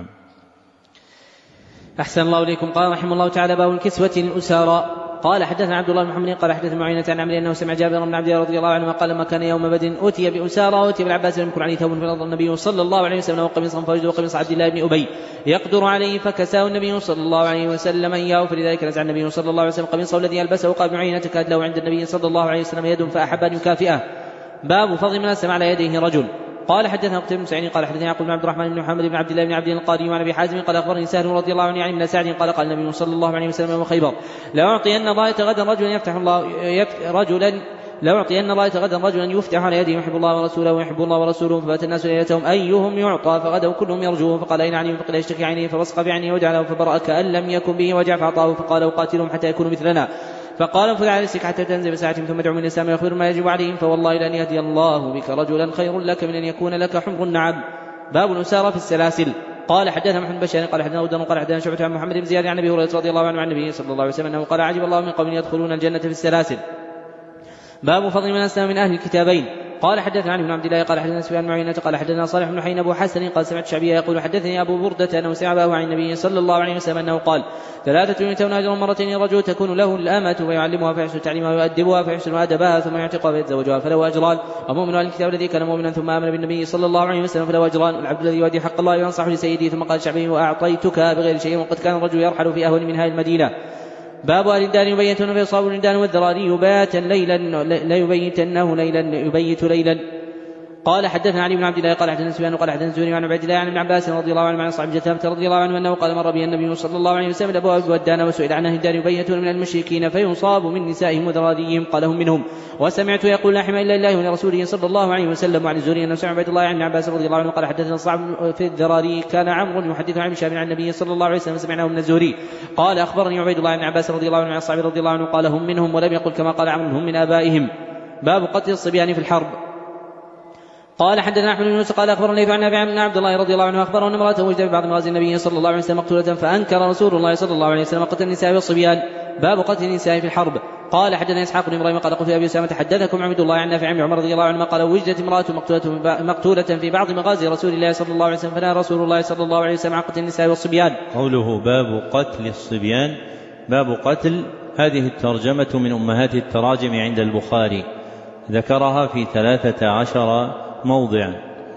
أحسن الله إليكم. قال رحمه الله تعالى باب الكسوة للأسارى. قال حدثنا عبد الله بن محمد قال حدثنا معينة عن عمرو أنه سمع جابر بن عبد الله رضي الله عنه قال ما كان يوم بدر أتي بأسارى وأتي بالعباس لم يكن عليه ثوب فنظر النبي صلى الله عليه وسلم وقميصا فرجه وقميص عبد الله بن أبي يقدر عليه فكساه النبي صلى الله عليه وسلم إياه فلذلك نزع النبي صلى الله عليه وسلم قميصه الذي يلبسه. قال معينة كاد له عند النبي صلى الله عليه وسلم يد فأحب أن يكافئه. باب فضل من أسلم على يديه رجل. قال حدثنا قتيبة بن سعيد قال حدثنا يعقوب بن عبد الرحمن بن محمد بن عبد الله بن عبد القاري وعن ابي حازم قال اخبرني سهل رضي الله عنه يعني من سعد قال قال النبي صلى الله عليه وسلم يوم خيبر لأعطين راية غدا رجلا يفتح الله رجلا لأعطين راية غدا رجلا يفتح على يده يحب الله ورسوله ويحب الله ورسوله. فبات الناس ليلتهم ايهم يعطى فغدوا كلهم يرجوه. فقال اين علي فقال يشتكي عينيه فبصق بعينه وجعله فبرأ كأن لم يكن به وجع فأعطاه فقال وقاتلهم حتى يكونوا مثلنا. فقال انفذ على رسلك حتى تنزل ساعة ثم ادعو من الإسلام ويخبر ما يجب عليهم فوالله لأن يهدي الله بك رجلا خير لك من أن يكون لك حمر النعم. باب الأسارى في السلاسل. قال حدثنا محمد بشار قال حدثنا ودن قال حدثنا شعبة عن محمد بن زياد عن أبي هريرة رضي الله عنه عن النبي صلى الله عليه وسلم أنه قال عجب الله من قوم يدخلون الجنة في السلاسل. باب فضل من أسلم من أهل الكتابين. قال حدثنا عن ابن عبد الله قال حدثنا سفيان بن عيينة قال حدثنا صالح بن حين أبو حسن قال سمعت شعبية يقول حدثني أبو بردة أنه سمع أباه عن النبي صلى الله عليه وسلم أنه قال ثلاثة يؤتون أجرا مرتين رجل تكون له الأمة فيعلمها فيحسن تعليمها ويؤدبها فيحسن أدبها ثم يعتقها فيتزوجها فله أجران. ومؤمن أهل الكتاب الذي كان مؤمنا ثم آمن بالنبي صلى الله عليه وسلم فله أجران. والعبد الذي يؤدي حق الله وينصح لسيده. ثم قال شعبي وأعطيتك بغير شيء وقد كان الرجل يرحل في أهون من هذه المدينة. باب أهل الدار يبيتون فيصاب الدان والذراري باتا ليلا لا يبيتنه ليلا يبيت ليلا. قال حدثنا علي بن عبد الله قال حدثنا سفيان قال حدثنا زهري عن عبد الله عن ابن عباس رضي الله عنه عن صاحب جثامة رضي الله عنه انه قال مر به النبي صلى الله عليه وسلم الابواب والدان وسئل عن اهل الدار يبيتون من المشركين فيصاب من نسائهم وذراريهم قال هم منهم. وسمعت يقول لا حمى الا الله ولرسوله صلى الله عليه وسلم. وعن الزهري انه سمع عبد الله عن ابن عباس رضي الله عنه قال حدثنا صعب في الذراري كان عمرو يحدث عن هشام عن النبي صلى الله عليه وسلم سمعناه من الزهري قال اخبرني عبيد الله عن عباس رضي الله عنه عن صعب رضي الله عنه قال هم منهم ولم يقل كما قال عمرو هم من ابائهم. باب قتل الصبيان في الحرب. قال حدثنا احمد بن يونس قال اخبرني عن ابي عبد الله رضي الله عنه اخبره ان امراته وجدت في بعض مغازي النبي صلى الله عليه وسلم مقتوله فانكر رسول الله صلى الله عليه وسلم قتل النساء والصبيان. باب قتل النساء في الحرب. قال حدثنا اسحاق بن ابراهيم قال قلت ابي اسامه حدثكم عبد الله عن نافع عن عمر رضي الله عنه قال وجدت امراه مقتوله مقتوله في بعض مغازي رسول الله صلى الله عليه وسلم فنهى رسول الله صلى الله عليه وسلم عن قتل النساء والصبيان. قوله باب قتل الصبيان باب قتل هذه الترجمة من أمهات التراجم عند البخاري، ذكرها في ثلاثة عشر موضعا.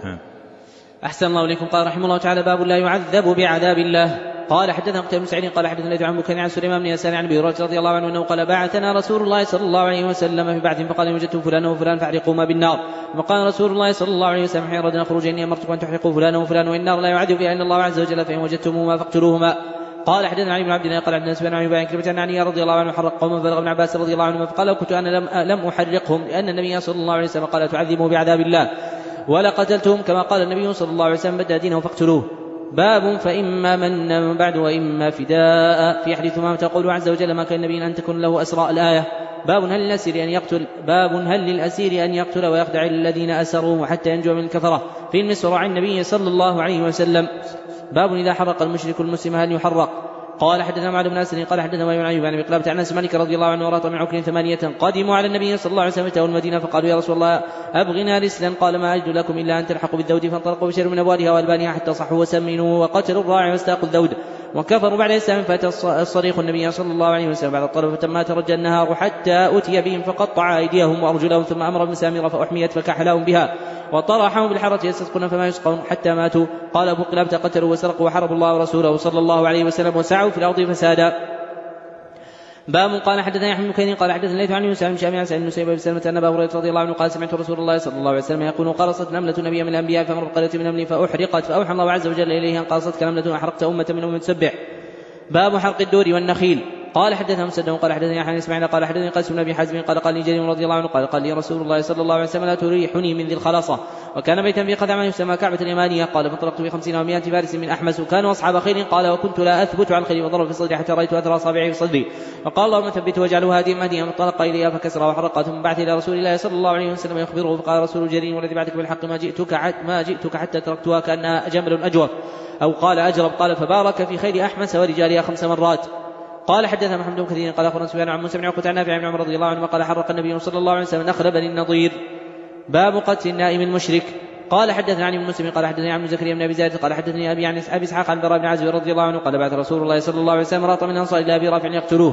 أحسن الله إليكم. قال رحمه الله تعالى: باب لا يعذب بعذاب الله. قال حدثنا قتيبة بن سعيد قال حدثنا ليث عن بكير عن سليمان بن يسار عن ابي هريرة رضي الله عنه انه قال: بعثنا رسول الله صلى الله عليه وسلم في بعث فقال: وجدتم فلانا وفلان فاحرقوهما بالنار. فقال رسول الله صلى الله عليه وسلم: حين أردنا خروج إني أمرتكم أن تحرقوا فلانا وفلان وإن النار لا يعذب بها إلا الله عز وجل، فإن وجدتموهما فاقتلوهما. قال حدثنا علي بن عبد الله قال حدثنا سفيان عن ابي بكر عن علي رضي الله عنه حرق قوما فبلغ ابن عباس رضي الله عنهما فقال: لو كنت انا لم, لم احرقهم لان النبي صلى الله عليه وسلم قال: تعذبوا بعذاب الله ولا قتلتهم كما قال النبي صلى الله عليه وسلم: بدأ دينه فاقتلوه. باب فإما من من بعد وإما فداء. في حديث ما تقول عز وجل: ما كان النبي أن تكون له أسراء. الآية. باب هل للأسير أن يقتل باب هل للأسير أن يقتل ويخدع الذين أسروه حتى ينجو من الكفرة في المسرع عن النبي صلى الله عليه وسلم. باب إذا حرق المشرك المسلم هل يحرق. قال حدثنا معاذ بن أسد قال حدثنا وابن أيوب عن مقلابة عن أنس مالك رضي الله عنه ورات من عكر ثمانية قدموا على النبي صلى الله عليه وسلم فتأوا المدينة فقالوا: يا رسول الله أبغنا رسلا. قال: ما أجد لكم إلا أن تلحقوا بالذود. فانطلقوا بشر من أبوالها وألبانها حتى صحوا وسمنوا وقتلوا الراعي واستاقوا الذود وكفروا بعد الإسلام. فأتى الصريخ النبي صلى الله عليه وسلم بعد الطلب فتما ترجى النهار حتى أتي بهم فقطع أيديهم وأرجلهم ثم أمر بمسامير فأحميت فكحلهم بها وطرحهم بالحرة يستسقون فما يسقون حتى ماتوا. قال أبو قلابة: قتلوا وسرقوا وحاربوا الله ورسوله صلى الله عليه وسلم وسعوا في الأرض فسادا. باب قال حدثنا يحيى بن كثير قال حدثنا ليث عن يونس عن شامع عن سعيد بن سيب بن سلمة أن أبا هريرة رضي الله عنه قال: سمعت رسول الله صلى الله عليه وسلم يقول: قرصت نملة نبي من الأنبياء فمر بقرية من نمل فأحرقت فأوحى الله عز وجل إليه أن قرصتك نملة أحرقت أمة من أمم تسبح. باب حرق الدور والنخيل. قال حدثنا مسدد قال حدثني يحيى بن اسماعيل قال حدثني قيس بن ابي حازم قال قال لي جرير رضي الله عنه قال قال لي رسول الله صلى الله عليه وسلم: لا تريحني من ذي الخلاصة. وكان بيتا في خدعة يسمى كعبة اليمانية. قال: فانطلقت بخمسين ومائة فارس من أحمس وكانوا أصحاب خير. قال: وكنت لا أثبت على الخيل وضرب في صدري حتى رأيت أثر أصابعي في صدري. فقال: اللهم ثبته واجعله هاديا مهديا. فانطلق إليها فكسرها وحرقها ثم بعث إلى رسول الله صلى الله عليه وسلم يخبره. فقال رسول جرير: والذي بعثك بالحق ما جئتك ما جئتك حتى تركتها كأنها جمل أجوف أو قال أجرب. قال: فبارك في خيل أحمس ورجالها خمس مرات. قال حدثنا محمد بن كثير قال اخبرنا سفيان عن موسى بن عقبة عن نافع عن عمر رضي الله عنه قال: حرق النبي صلى الله عليه وسلم نخل بني النضير. باب قتل النائم المشرك. قال حدثنا عن ابن مسلم قال حدثني عن زكريا بن ابي زايد قال حدثني ابي عن ابي اسحاق عن براء بن عازب رضي الله عنه قال: بعث رسول الله صلى الله عليه وسلم راط من الانصار الى ابي رافع يقتلوه.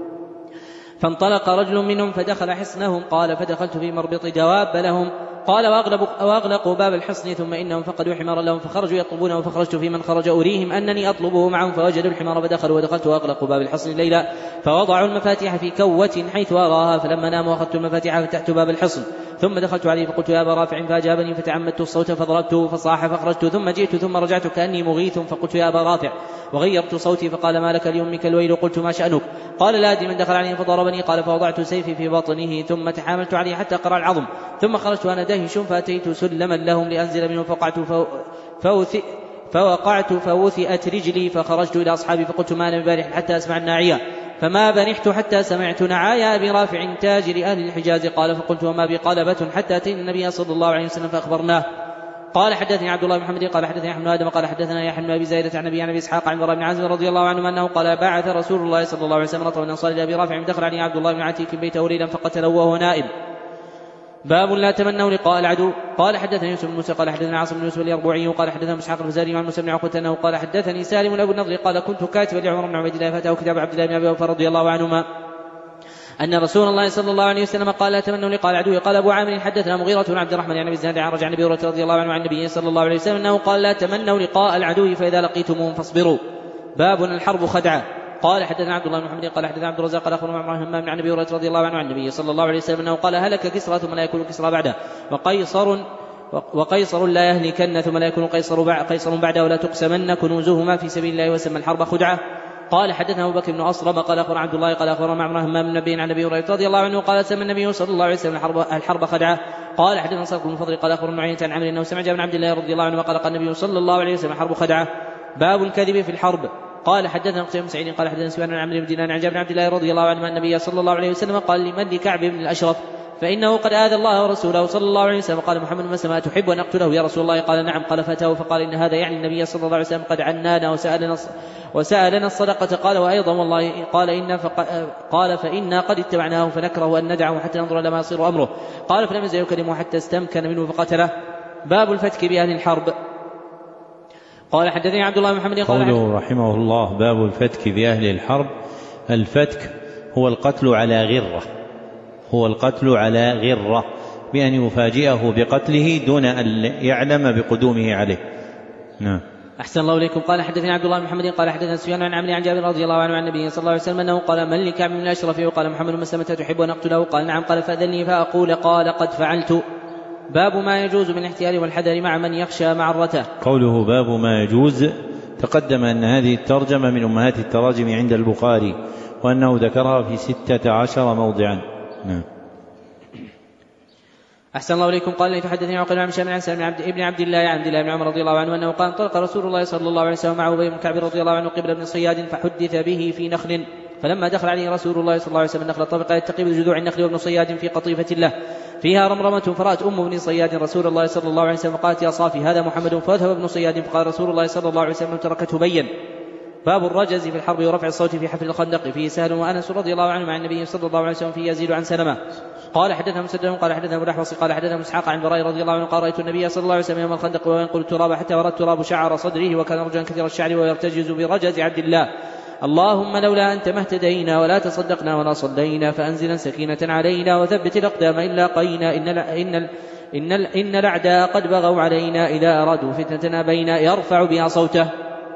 فانطلق رجل منهم فدخل حصنهم. قال: فدخلت في مربط دواب لهم. قال: وأغلقوا باب الحصن ثم إنهم فقدوا حمارا لهم فخرجوا يطلبونه فخرجت في من خرج أريهم أنني أطلبه معهم فوجدوا الحمار فدخلوا ودخلت وأغلقوا باب الحصن الليلة فوضعوا المفاتيح في كوة حيث أراها. فلما ناموا أخذت المفاتيح فتحت باب الحصن ثم دخلت عليه فقلت: يا أبا رافع. فأجابني فتعمدت الصوت فضربته فصاح فخرجت ثم جئت ثم رجعت كأني مغيث فقلت: يا أبا رافع. وغيرت صوتي فقال: ما لك لأمك الويل. قلت: ما شأنك؟ قال: لا أدري من دخل عليه فضربني. قال: فوضعت سيفي في بطنه ثم تحاملت عليه حتى قرع العظم ثم خرجت وأنا داهش فأتيت سلما لهم لأنزل منه فوقعت فوث فوقعت فوثئت رجلي فخرجت إلى أصحابي فقلت: ما أنا ببارح حتى أسمع الناعية. فما بنحت حتى سمعت نعايا أبي رافع تاجر أهل الحجاز. قال: فقلت: وما بي؟ قال: بت حتى أتينا النبي صلى الله عليه وسلم فأخبرناه. قال حدثني عبد الله بن محمد قال حدثني أحمد آدم قال حدثنا يحيى بن أبي زايدة عن أبي عن أبي إسحاق عن براء بن عازب رضي الله عنه أنه قال: بعث رسول الله صلى الله عليه وسلم رطبا من أنصار إلى أبي رافع دخل عليه عبد الله بن عتيك بيته ليلا فقتله وهو نائم. باب لا تمنوا لقاء العدو. قال حدثني يوسف بن موسى قال حدثنا عاصم بن يوسف اليربوعي قال حدثنا مسحاق الفزاري عن موسى بن عقبة أنه قال حدثني سالم أبو النضر قال: كنت كاتبا لعمر بن عبيد الله فأتاه كتاب عبد الله بن أبي أوفى رضي الله عنهما أن رسول الله صلى الله عليه وسلم قال: لا تمنوا لقاء العدو. قال أبو عامر حدثنا مغيرة بن عبد الرحمن عن أبي الزناد عن رجع النبي رضي الله عنه عن النبي صلى الله عليه وسلم أنه قال: لا تمنوا لقاء العدو فإذا لقيتموهم فاصبروا. باب الحرب خدعة. قال حدثنا عبد الله بن محمد قال حدثنا عبد الرزاق قال اخبرنا عمرو بن همام عن النبي رضي الله عنه عن النبي صلى الله عليه وسلم انه قال: هلك كسرى ثم لا يكون كسرى بعده وقيصر وقيصر لا يهلكن ثم لا يكون قيصر بعد قيصر بعده ولا تقسمن كنوزهما في سبيل الله وسمى الحرب خدعة. قال حدثنا أبو بكر بن أصرم قال أخبرنا عبد الله قال أخبرنا عمرو بن همام النبي عن النبي رضي الله عنه قال: سمى النبي صلى الله عليه وسلم الحرب, الحرب خدعة. قال حدثنا صدق بن فضل قال أخبرنا معين عن عمرو أنه سمع جابر بن عبد الله رضي الله عنه قال: قال النبي صلى الله عليه وسلم الحرب خدعة. باب الكذب في الحرب. قال حدثنا قتيبة بن سعيد قال حدثنا سفيان عن عمرو بن دينار عن جابر بن عبد الله رضي الله عنه أن النبي صلى الله عليه وسلم قال لمن لكعب بن الأشرف: فإنه قد آذى الله ورسوله صلى الله عليه وسلم. قال محمد: ما سما تحب أن أقتله يا رسول الله؟ قال: نعم. قال: فأتاه فقال: إن هذا يعني النبي صلى الله عليه وسلم قد عنانا وسألنا وسألنا الصدقة. قال: وأيضا والله قال إن قال فإنا قد اتبعناه فنكره أن ندعه حتى ننظر لما يصير أمره. قال: فلم يزل يكلمه حتى استمكن منه فقتله. باب الفتك بأهل الحرب. قال حدثني عبد الله بن محمد قال: قوله رحمه الله: باب الفتك بأهل الحرب. الفتك هو القتل على غرة هو القتل على غرة بأن يفاجئه بقتله دون أن يعلم بقدومه عليه. نعم. أحسن الله إليكم. قال حدثنا عبد الله بن محمد قال حدثنا سفيان عن عمرو عن جابر رضي الله عنه عن النبي صلى الله عليه وسلم أنه قال من لكعب بن الأشرف وقال محمد بن مسلمة تحب أن أقتله؟ قال نعم. قال فأذني فأقول؟ قال قد فعلت. باب ما يجوز من الاحتيال والحذر مع من يخشى معرته. قوله باب ما يجوز تقدم أن هذه الترجمة من أمهات التراجم عند البخاري وأنه ذكرها في ستة عشر موضعا. نعم. أحسن الله إليكم. قال لي تحدثني عقيل عن هشام عن سالم عبد ابن عبد الله عن عبد الله بن عمر رضي الله عنه أنه قال انطلق رسول الله صلى الله عليه وسلم مع أبي بن كعب رضي الله عنه قبل ابن صياد فحدث به في نخل، فلما دخل عليه رسول الله صلى الله عليه وسلم النخل طبق يتقي بجذوع النخل وابن صياد في قطيفة له فيها رمرمة، فرأت أم ابن صياد رسول الله صلى الله عليه وسلم فقالت يا صافي هذا محمد، فذهب ابن صياد فقال رسول الله صلى الله عليه وسلم تركته بين. باب الرجز في الحرب ورفع الصوت في حفل الخندق. فيه سهل وأنس رضي الله عنه مع النبي صلى الله عليه وسلم فيه يزيد عن سلمة. قال حدثنا مسدد قال حدثنا ابو الاحوص قال حدثنا اسحاق عن براء رضي الله عنه قال رايت النبي صلى الله عليه وسلم يوم الخندق وينقل التراب حتى ورى التراب شعر صدره وكان رجلا كثير الشعر ويرتجز برجز عبد الله. اللهم لولا أنت ما اهتدينا ولا تصدقنا ولا صلينا فأنزلا سكينة علينا وثبت الأقدام إن لاقينا إن إن إن إن الأعداء قد بغوا علينا إذا أرادوا فتنة بينا يرفع بها صوته.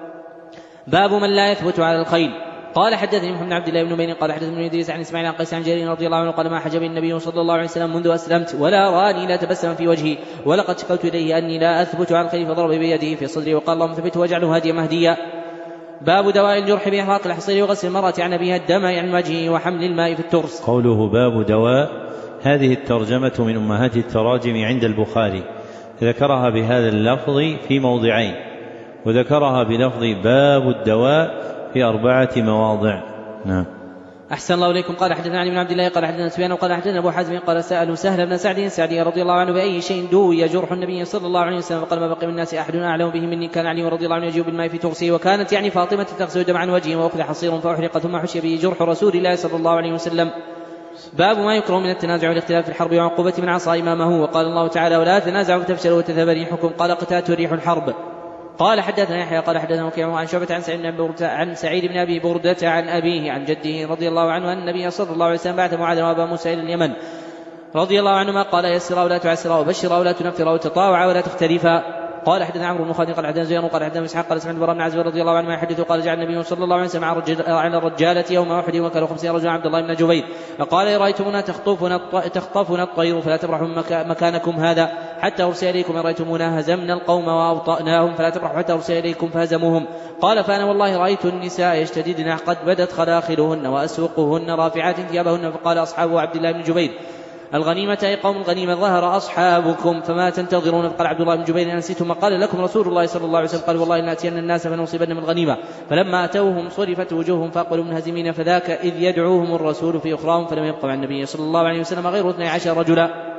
باب من لا يثبت على الخيل. قال حدثني محمد بن عبد الله بن نمير قال حدثني ابن إدريس عن إسماعيل عن قيس عن جرير رضي الله عنه قال ما حجب النبي صلى الله عليه وسلم منذ أسلمت ولا راني لا تبسم في وجهي ولقد شكوت إليه أني لا أثبت على الخيل فضرب بيده في صدري وقال اللهم ثبته واجعله هاديا مهديا. باب دواء الجرح بإحراق الحصير وغسل المرأة عن أبيها الدم عن وجهه وحمل الماء في الترس. قوله باب دواء هذه الترجمة من أمهات التراجم عند البخاري، ذكرها بهذا اللفظ في موضعين وذكرها بلفظ باب الدواء في أربعة مواضع. نعم. أحسن الله إليكم. قال حدثنا علي بن عبد الله قال حدثنا سفيان وقال حدثنا أبو حازم قال سألوا سهل بن سعد السعدي رضي الله عنه بأي شيء دوي جرح النبي صلى الله عليه وسلم فقال ما بقي من الناس أحد أعلم به مني كان علي رضي الله عنه يجيب بالماء في ترسه وكانت يعني فاطمة تغسل دم عن وجهه وأخذ حصير فأحرق ثم حشي به جرح رسول الله صلى الله عليه وسلم. باب ما يكره من التنازع والاختلاف في الحرب وعقوبة من عصى إمامه. وقال الله تعالى ولا تنازعوا فتفشلوا وتذهب ريحكم. قال قتات ريح الحرب. قال حدثنا يحيى قال حدثنا وكيع عن شعبة عن سعيد بن عن سعيد بن أبي بردة عن أبيه عن جده رضي الله عنه أن النبي صلى الله عليه وسلم بعث معاذ وأبا موسى إلى اليمن رضي الله عنهما قال يسرا ولا تعسرا وبشرا ولا تنفرا وتطاوعا ولا تختلفا. قال حدثنا عمرو بن خالد قال حدثنا زيان قال حدثنا اسحاق قال سمعت البراء بن عازب رضي الله عنه ما يحدث قال جعل النبي صلى الله عليه وسلم على الرجالة يوم أحد وكانوا خمسين رجلا عبد الله بن جبير فقال رأيتمونا تخطفنا تخطفنا الطير فلا تبرحوا مكانكم هذا حتى أرسل إليكم إن رأيتمونا هزمنا القوم وأوطأناهم فلا تبرحوا حتى أرسل إليكم فهزموهم. قال فأنا والله رأيت النساء يشتددن قد بدت خلاخلهن وأسوقهن رافعات ثيابهن. فقال أصحاب عبد الله بن جبير الغنيمة أي قوم الغنيمة ظهر أصحابكم فما تنتظرون. فقال عبد الله بن جبير أنسيتم ما قال لكم رسول الله صلى الله عليه وسلم؟ قال والله إن أتينا الناس فنصيبن من الغنيمة. فلما أتوهم صرفت وجوههم فأقبلوا منهزمين فذاك إذ يدعوهم الرسول في أخراهم فلم يبق مع النبي صلى الله عليه وسلم غير اثني عشر رجلا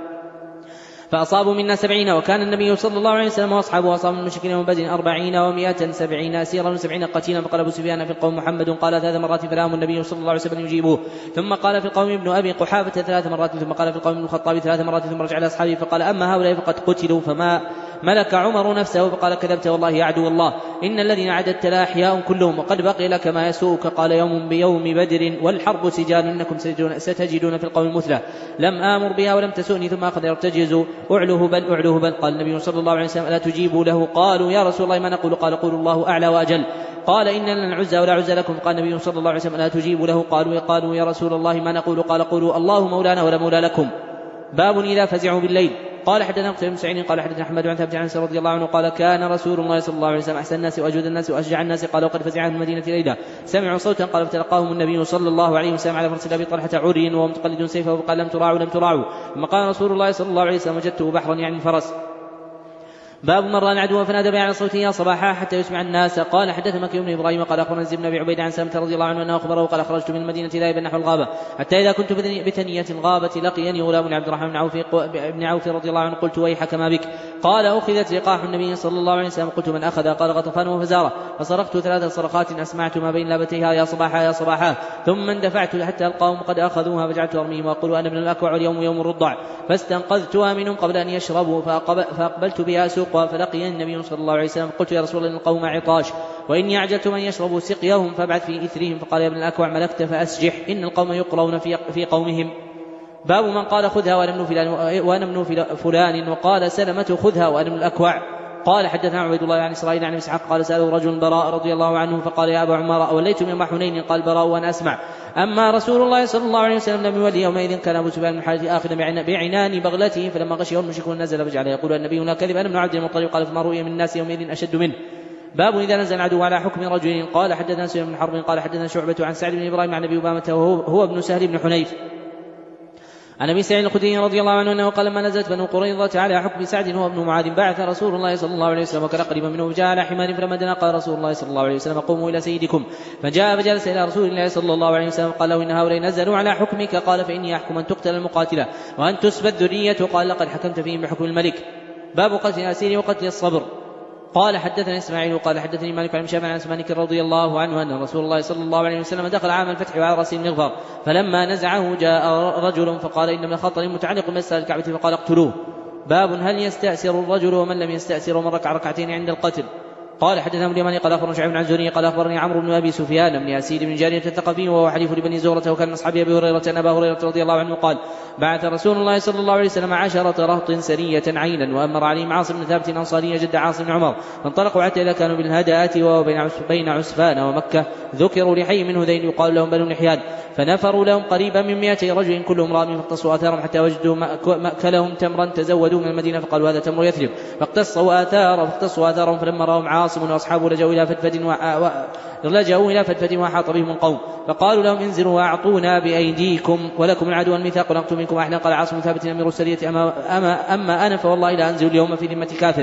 فأصابوا منا سبعين وكان النبي صلى الله عليه وسلم وأصحابه أصابوا من المشركين يوم بدر أربعين ومائة سبعين أسيرا وسبعين قتيلا. فقال أبو سفيان في القوم محمد قال ثلاث مرات فلام النبي صلى الله عليه وسلم يجيبوه. ثم قال في القوم ابن أبي قحافة ثلاث مرات ثم قال في القوم ابن الخطاب ثلاث مرات ثم رجع إلى أصحابه فقال أما هؤلاء فقد قتلوا. فما ملك عمر نفسه فقال كذبت والله يا عدو الله إن الذين عددت لا أحياء كلهم وقد بقي لك ما يسوءك. قال يوم بيوم بدر والحرب سجال إنكم ستجدون في القوم المثلى لم آمر بها ولم تسؤني. ثم أخذ يرتجز أعله بل أعله بل. قال النبي صلى الله عليه وسلم ألا تجيبوا له؟ قالوا يا رسول الله ما نقول؟ قال قولوا الله أعلى وأجل. قال إن لنا العزى ولا عزى لكم. قال النبي صلى الله عليه وسلم ألا تجيبوا له؟ قالوا قالوا يا رسول الله ما نقول؟ قال قولوا الله مولانا ولا مولى لكم. باب إذا فزعوا بالليل. قال حدثنا قتيبة بن سعيد قال حدثنا أحمد عن ثابت عن أنس رضي الله عنه قال كان رسول الله صلى الله عليه وسلم أحسن الناس وأجود الناس وأشجع الناس. قال وقد فزع في المدينة ليلة سمعوا صوتا قال فتلقاهم النبي صلى الله عليه وسلم على فرس أبي طلحة عري وهو متقلد سيفه وقال لم تراعوا لم تراعوا. ثم قال رسول الله صلى الله عليه وسلم وجدته بحرا يعني الفرس. باب من رأى العدو فنادى به على صوته يا صباحا حتى يسمع الناس. قال حدثنا مكي بن إبراهيم قال أخبرنا زيد بن أبي عبيد عن سلمة رضي الله عنه أنه أخبره قال خرجت من المدينة ذاهبا نحو الغابة حتى إذا كنت بثنية الغابة لقيني غلام بن عبد الرحمن بن عوف بن عوف رضي الله عنه قلت ويحك ما بك؟ قال أخذت لقاح النبي صلى الله عليه وسلم. قلت من أخذ؟ قال غطفان وفزارة. فصرخت ثلاث صرخات أسمعت ما بين لابتيها يا صباحا يا صباحا. ثم اندفعت حتى القوم قد أخذوها فجعلت أرميهم وأقول أنا ابن الأكوع اليوم يوم الرضع. فاستنقذتها منهم قبل أن يشربوا فأقبلت بها سوقها فلقي النبي صلى الله عليه وسلم. قلت يا رسول الله القوم عطاش وإني أعجلت من يشربوا سقيهم فابعث في إثرهم. فقال يا ابن الأكوع ملكت فأسجح إن القوم يقرون في قومهم. باب من قال خذها وأنا ابن فلان وقال سلمة خذها وأنا ابن الأكوع. قال حدثنا عبيد الله عن إسرائيل عن إسحاق قال سأله رجل براء رضي الله عنه فقال يا أبا عمر أوليتم يوم حنين؟ قال براء وأنا أسمع. أما رسول الله صلى الله عليه وسلم لم يولي يومئذ كان أبو سفيان بن الحارث آخذا بعنان بغلته فلما غشيه المشركون نزل فجعل يقول النبي لا كذب أنا ابن عبد المطلب قال فما رؤي من الناس يومئذ أشد منه. باب إذا نزل العدو على حكم رجل. قال حدثنا سليمان بن حرب قال حدثنا شعبة عن سعد بن إبراهيم عن أبي أمامة وهو ابن سهل بن حنيف عن أبي سعيد الخدري رضي الله عنه أنه قال لما نزلت بنو قريظة على حكم سعد هو ابن معاذ بعث رسول الله صلى الله عليه وسلم وكان قريبا منه وجاء على حمار فلما دنا قال رسول الله صلى الله عليه وسلم قوموا إلى سيدكم فجاء فجلس إلى رسول الله صلى الله عليه وسلم قال له إن هؤلاء نزلوا على حكمك قال فإني أحكم أن تقتل المقاتلة وأن تسبى الذرية قال لقد حكمت فيهم بحكم الملك. باب قتل الأسير وقتل الصبر. قال حدثنا إسماعيل قال حدثني مالك عن شافع عن مالك رضي الله عنه أن رسول الله صلى الله عليه وسلم دخل عام الفتح وعلى رأسه المغفر فلما نزعه جاء رجل فقال إن من خطر متعلق بمسألة الكعبة فقال اقتلوه. باب هل يستأسر الرجل ومن لم يستأسر ومن ركع ركعتين عند القتل. قال حدثنا ابن اليماني قال أخبرنا شعيب عن زهري قال أخبرني عمرو بن أبي سفيان بن أسيد بن جارية الثقفي وهو حليف لبني زهرة وكان من أصحاب أبي هريرة أن أبا هريرة رضي الله عنه قال بعث رسول الله صلى الله عليه وسلم عشرة رهط سرية عينا وأمر عليهم عاصم بن ثابت الأنصاري جد عاصم بن عمر فانطلقوا حتى إذا كانوا بالهداءات وهو بين عسفان ومكة ذكروا لحي من هذين يقال لهم بنو نحيان فنفروا لهم قريبا من مئتي رجل كلهم رامي فاقتصوا آثارهم حتى وجدوا مأكلهم تمرا تزودوا من المدينة فقالوا هذا تمر يثرب فاقتصوا آثار فاقتصوا آثارهم فلما رأهم عاصم وأصحابه لجأوا إلى فدفد لجأوا إلى فدفد وحاط بهم القوم فقالوا لهم انزلوا وأعطونا بأيديكم ولكم العدو الميثاق ونقتل منكم أحدا. قال عاصم ثابت أمير السرية أما, أما, أما أنا فوالله لا أنزل اليوم في ذمة كافر.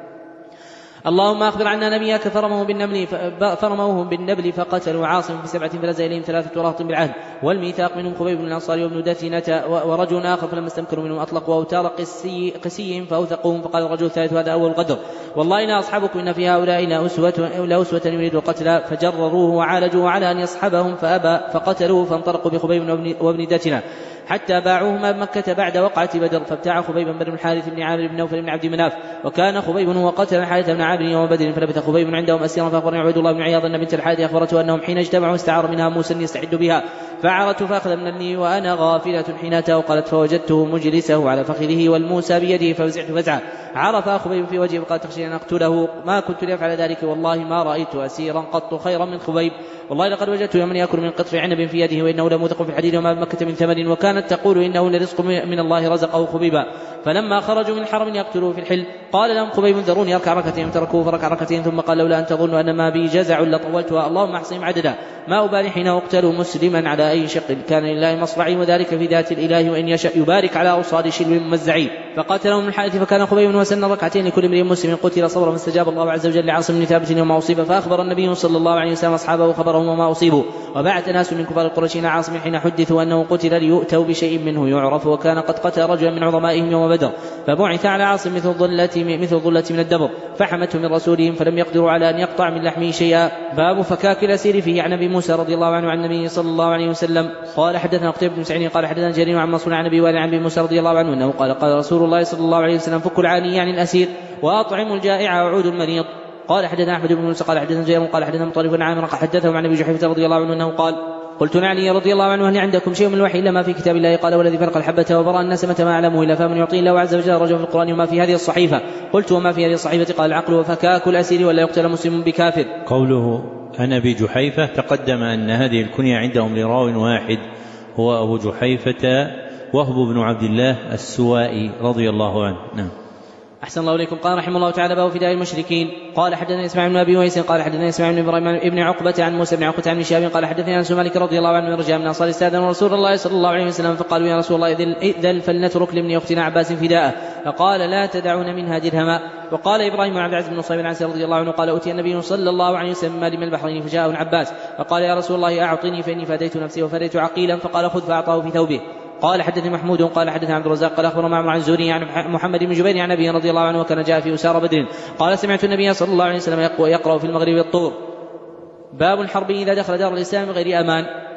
اللهم أخبر عنا نبيك فرموه بالنبل فرموهم بالنبل فقتلوا عاصم في سبعة فلزى إليهم ثلاثة رهط بالعهد والميثاق منهم خبيب بن الأنصاري وابن دثنة ورجل آخر فلما استمكنوا منهم أطلقوا أوتار قسي قسيهم فأوثقوهم فقال الرجل الثالث هذا أول الغدر والله إن أصحابكم إن في هؤلاء لأسوة يريد القتل فجرروه وعالجوا على أن يصحبهم فأبى فقتلوه فانطلقوا بخبيب وابن دثنة حتى باعوهما بمكة بعد وقعة بدر فابتاع خبيبا بن الحارث بن عامر بن نوفل بن عبد مناف وكان خبيب هو قتل الحارث بن عامر يوم بدر فلبث خبيب عندهم أسيرا فأخبرني عبيد الله بن عياض أن بنت الحارث أخبرته أنهم حين اجتمعوا استعار منها موسى يستعد بها فعرت فأخذ مني وأنا غافلة حين أتى وقالت فوجدته مجلسه على فخذه والموسى بيده ففزعت فزعة عرف خبيب في وجهه وقال تخشى أن أقتله ما كنت لأفعل ذلك والله ما رأيت أسيرا قط خيرا من خبيب والله لقد وجدت يوما يأكل من قطر عنب في يده وإنه لموثق في الحديد وما بمكة من ثمن وكانت تقول إنه لرزق من الله رزقه خبيبا فلما خرجوا من الحرم يقتلوه في الحل قال لهم خبيب ذروني أركع ركعتين تركوه فركع ركعتين ثم قال لولا أن تظنوا أن ما بي جزع لطولتها اللهم احصهم عددا ما أبالي حين أقتل مسلما على أي شق كان لله مصرعي وذلك في ذات الإله وإن يشاء يبارك على أوصاد شلو ممزعين فقاتلهم من الحارث فكان خبيب وسن ركعتين لكل امرئ مسلم قتل صبرا فاستجاب الله عز وجل لعاصم بن ثابت يوم أصيب فأخبر النبي صلى الله عليه وسلم أصحابه خبرهم وما أصيبوا وبعث ناس من كفار القرشين عاصم حين حدثوا أنه قتل ليؤتوا بشيء منه يعرف وكان قد قتل رجلا من عظمائهم يوم بدر فبعث على عاصم مثل ظلة مثل ظلة من الدبر فحمته من رسولهم فلم يقدروا على أن يقطع من لحمه شيئا. باب فكاك الأسير فيه عن أبي موسى رضي الله عنه عن النبي صلى الله عليه وسلم قال حدثنا قتيبة بن سعيد قال حدثنا جرير عن منصور عن أبي وائل عن أبي موسى رضي الله عنه أنه قال قال رسول الله صلى الله عليه وسلم فكوا العاني عن الأسير وأطعموا الجائع وعودوا المريض. قال حدثنا أحمد بن موسى قال حدثنا جرير قال حدثنا مطرف بن عامر قال حدثه عن أبي جحيفة رضي الله عنه أنه قال قلت لعلي رضي الله عنه هل عندكم شيء من الوحي إلا ما في كتاب الله قال والذي فرق الحبة وبرأ الناس متى ما أعلمه إلا فمن يعطي الله عز وجل رجل في القرآن وما في هذه الصحيفة قلت وما في هذه الصحيفة قال العقل وفكاك الأسير ولا يقتل مسلم بكافر. قوله عن أبي جحيفة تقدم أن هذه الكنية عندهم لراو واحد هو أبو جحيفة وهب بن عبد الله السوائي رضي الله عنه. نعم. أحسن الله إليكم. قال رحمه الله تعالى باب فداء المشركين. قال حدثنا إسماعيل بن أبي ويس قال حدثنا إسماعيل بن إبراهيم ابن عقبة عن موسى بن عقبة عن شهاب قال حدثنا أنس مالك رضي الله عنه رجاء من أنصار استأذن رسول الله صلى الله عليه وسلم فقالوا يا رسول الله إذن فلنترك لابن أختنا عباس فداءه فقال لا تدعون منها درهما. وقال إبراهيم بن عبد العزيز بن صهيب عن أنس رضي الله عنه قال أتي النبي صلى الله عليه وسلم مال من البحرين فجاءه عباس فقال يا رسول الله أعطني فإني فديت نفسي وفديت عقيلا فقال خذ فأعطاه في ثوبه. قال حدثني محمود قال حدثنا عبد الرزاق قال أخبر معمر عن الزهري عن محمد بن جبير عن أبي رضي الله عنه وكان جاء في أسار بدر قال سمعت النبي صلى الله عليه وسلم يقرأ في المغرب الطور. باب الحرب إذا دخل دار الإسلام غير أمان.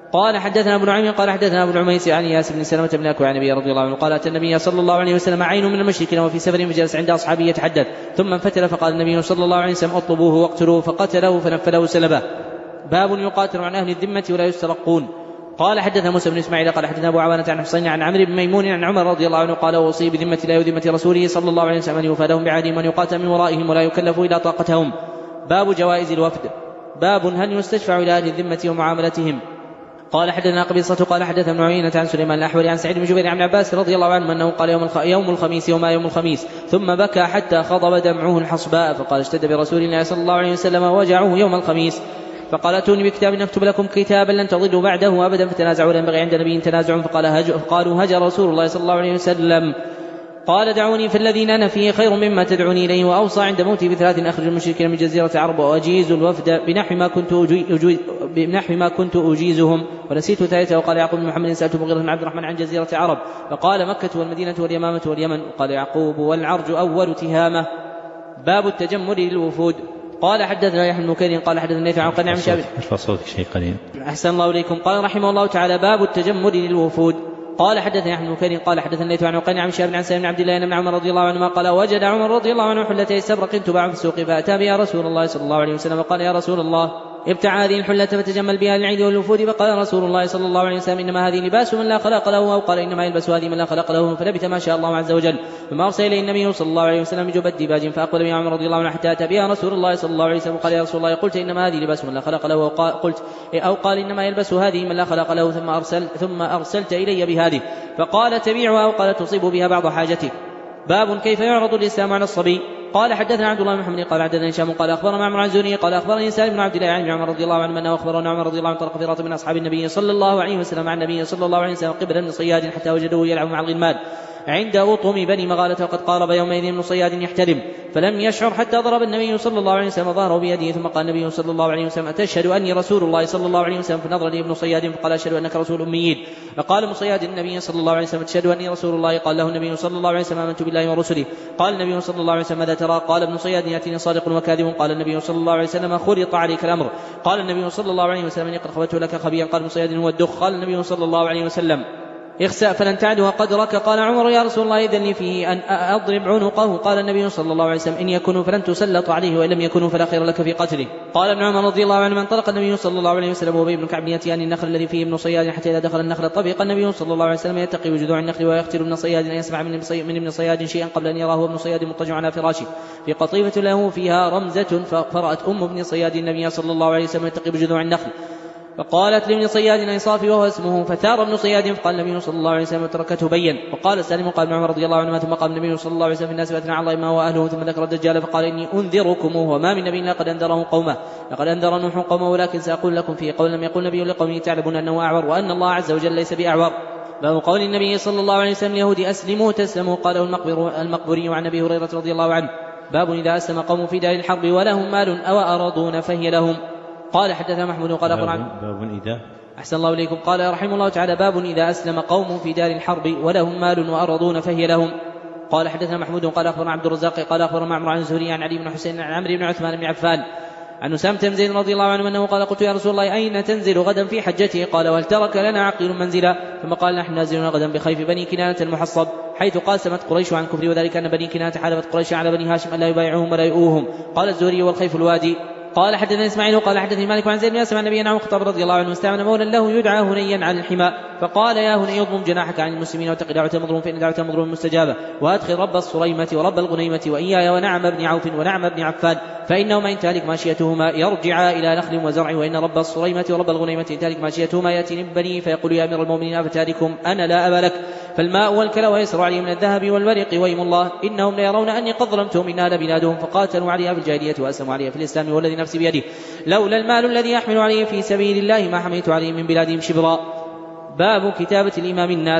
قال حدثنا ابو نعيم قال حدثنا ابو العميس عن ياس بن سلمة بن اكوع عن ابي رضي الله عنه قال اتى النبي صلى الله عليه وسلم عين من المشركين وفي سفر فجلس عند اصحابه يتحدث ثم انفتل فقال النبي صلى الله عليه وسلم اطلبوه واقتلوه فقتله فنفله سلبه. باب يقاتل عن اهل الذمة ولا يسترقون. قال حدثنا موسى بن اسماعيل قال حدثنا ابو عوانة عن حسين عن عمرو بن ميمون عن عمر رضي الله عنه قال اوصي بذمة الله وذمة رسوله صلى الله عليه وسلم ان يفادهم بعهدهم وان يقاتل من ورائهم ولا يكلفوا الى طاقتهم. باب جوائز الوفد. باب هل يستشفع الى اهل الذمة ومعاملتهم. قال حدثنا قبيصة قال حدثنا ابن عيينة عن سليمان الأحولي عن سعيد بن جبير عن عباس رضي الله عنه أنه قال يوم, الخ... يوم الخميس يوم يوم الخميس ثم بكى حتى خضب دمعه الحصباء فقال اشتد برسول الله صلى الله عليه وسلم وجعه يوم الخميس فقال اتوني بكتاب نكتب لكم كتابا لن تضلوا بعده أبدا فتنازعوا لن ينبغي عند نبي تنازع فقال هج... فقالوا هجر رسول الله صلى الله عليه وسلم. قال دعوني فالذين أنا فيه خير مما تدعوني إليه وأوصى عند موتي بثلاث أخرج المشركين من جزيرة عرب وأجيز الوفد بنحو ما كنت أجي... بنحو ما كنت أجيزهم ونسيت ثالثة. وقال يعقوب بن محمد سألت مغيرة بن عبد الرحمن عن جزيرة عرب فقال مكة والمدينة واليمامة واليمن. وقال يعقوب والعرج أول تهامة. باب التجمل للوفود. قال حدثنا يحيى بن بكير قال حدثنا الليث عن قناع بن شهاب ارفع صوتك شيء قليل. أحسن الله إليكم. قال رحمه الله تعالى باب التجمل للوفود. قال حدثنا يحيى بن بكير قال حدثنا الليث عن قناع بن شهاب عن سالم بن عبد الله بن عمر رضي الله عنهما قال وجد عمر رضي الله عنه حلتي استبرق تباع في السوق فأتى بها رسول الله صلى الله عليه وسلم وقال يا رسول الله ابتع هذه الحلة فتجمل بها للعيد والوفود. فقال رسول الله صلى الله عليه وسلم إنما هذه لباس من لا خلق له أو قال إنما يلبس هذه من لا خلق له فلبث ما شاء الله عز وجل. ثم أرسل إليه النبي صلى الله عليه وسلم بجبة ديباج فأقبل بها عمر رضي الله عنه حتى أتى بها رسول الله صلى الله عليه وسلم قال يا رسول الله قلت إنما هذه لباس من لا خلق له قلت أو قال إنما يلبس هذه من لا خلق له ثم أرسل ثم أرسلت إلي بهذه فقال تبيعها أو قال تصيب بها بعض حاجتك. باب كيف يعرض الإسلام على الصبي. قال حدثنا عبد الله بن محمد قال حدثنا هشام قال اخبرنا معمر عن زهري قال اخبرني سالم بن عبد الله عن عمر رضي الله عنه انه اخبرنا عمر رضي الله عنه طرق في راتب من اصحاب النبي صلى الله عليه وسلم عن النبي صلى الله عليه وسلم قبل بن صياد حتى وجدوه يلعب مع الغلمان عند أطم بني مغالة وقد قارب يومئذ من صياد يحترم فلم يشعر حتى ضرب النبي صلى الله عليه وسلم ظهره بيده ثم قال النبي صلى الله عليه وسلم أتشهد أني رسول الله صلى الله عليه وسلم فنظر لي ابن صياد فقال أشهد أنك رسول أميين. فقال ابن صياد النبي صلى الله عليه وسلم أتشهد أني رسول الله. قال له النبي صلى الله عليه وسلم آمنت بالله ورسله. قال النبي صلى الله عليه وسلم ماذا ترى؟ قال ابن صياد يأتيني صادق وكاذب. قال النبي صلى الله عليه وسلم خلط عليك الأمر. قال النبي صلى الله عليه وسلم إني قد خبرت لك خبيرا. قال ابن صياد هو الدخ. قال النبي صلى الله عليه وسلم اخسأ فلن تعدها قدرك. قال عمر يا رسول الله إذن لي فيه أن أضرب عنقه. قال النبي صلى الله عليه وسلم إن يكونوا فلن تسلط عليه وإن لم يكونوا فلا خير لك في قتله. قال ابن عمر رضي الله عنه من طلق النبي صلى الله عليه وسلم وأبي بن كعب يأتيان النخل الذي فيه ابن صياد حتى إذا دخل النخل طبق النبي صلى الله عليه وسلم يتقي بجذوع النخل ويختل ابن صياد أن يسمع من ابن صياد شيئا قبل أن يراه ابن صياد مضطجع على فراشه في قطيفة له فيها رمزة فرأت أم ابن صياد النبي صلى الله عليه وسلم يتقي بجذوع النخل فقالت لابن صياد انصافي وهو اسمه فثار ابن صياد فقال النبي صلى الله عليه وسلم وتركته بين. وقال سالم قال ابن عمر رضي الله عنهما ثم قال النبي صلى الله عليه وسلم في الناس فاثنى على الله ما هو اهله ثم ذكر الدجال فقال اني انذركم وما من نبي لقد انذره قومه لقد انذر نوح قومه ولكن ساقول لكم فيه قول لم يقل نبي لقومه تعلمون انه اعور وان الله عز وجل ليس باعور. باب قول النبي صلى الله عليه وسلم اليهود اسلموا تسلموا. قاله المقبر المقبري عن ابي هريره رضي الله عنه. باب اذا اسلم قوم في دار الحرب ولهم مال او ارضون فهي لهم. قال حدثنا محمود قال قرآن باب إذا أحسن الله إليكم. قال رحمه الله تعالى باب إذا أسلم قوم في دار الحرب ولهم مال وأرضون فهي لهم. قال حدثنا محمود قال أخبرنا عبد الرزاق قال أخبرنا معمر عن الزهري عن علي بن حسين عن عمرو بن عثمان بن عفان عن أسامة بن زيد رضي الله عنه أنه قال قلت يا رسول الله أين تنزل غدا في حجته؟ قال وهل ترك لنا عقيل منزلا؟ ثم قال نحن نازلون غدا بخيف بني كنانة المحصب حيث قاسمت قريش عن كفر وذلك أن بني كنانة حالفت قريش على بني هاشم أن لا يبايعوهم ولا يؤوهم. قال الزهري والخيف الوادي. قال حدثني اسماعيل قال حدثني مالك عن زيد بن اسلم عن نبينا عن الخطاب رضي الله عنه استعمل مولا له يدعى هنيا عن الحمى فقال يا هني اضمم جناحك عن المسلمين واتق دعوة المظلوم فإن دعوة المظلوم مستجابة وادخل رب الصريمة ورب الغنيمة وإياي ونعم بن عوف ونعم بن عفان فإنهما إن تهلك ماشيتهما يرجعا إلى نخل وزرع وإن رب الصريمة ورب الغنيمة إن تهلك ماشيتهما يأتي من بني فيقول يا أمير المؤمنين أفتاركم أنا لا أبا لك فالماء والكلى يسر عليه من الذهب والورق ويم الله إنهم ليرون أني قد ظلمتهم إن هذا بلادهم فقاتلوا عليها في الجاهلية وأسلموا عليها في الإسلام والذي نفسي بيده لولا المال الذي يحمل عليه في سبيل الله ما حميت عليه من بلادهم شبرا. باب كتابة الإمام الناس.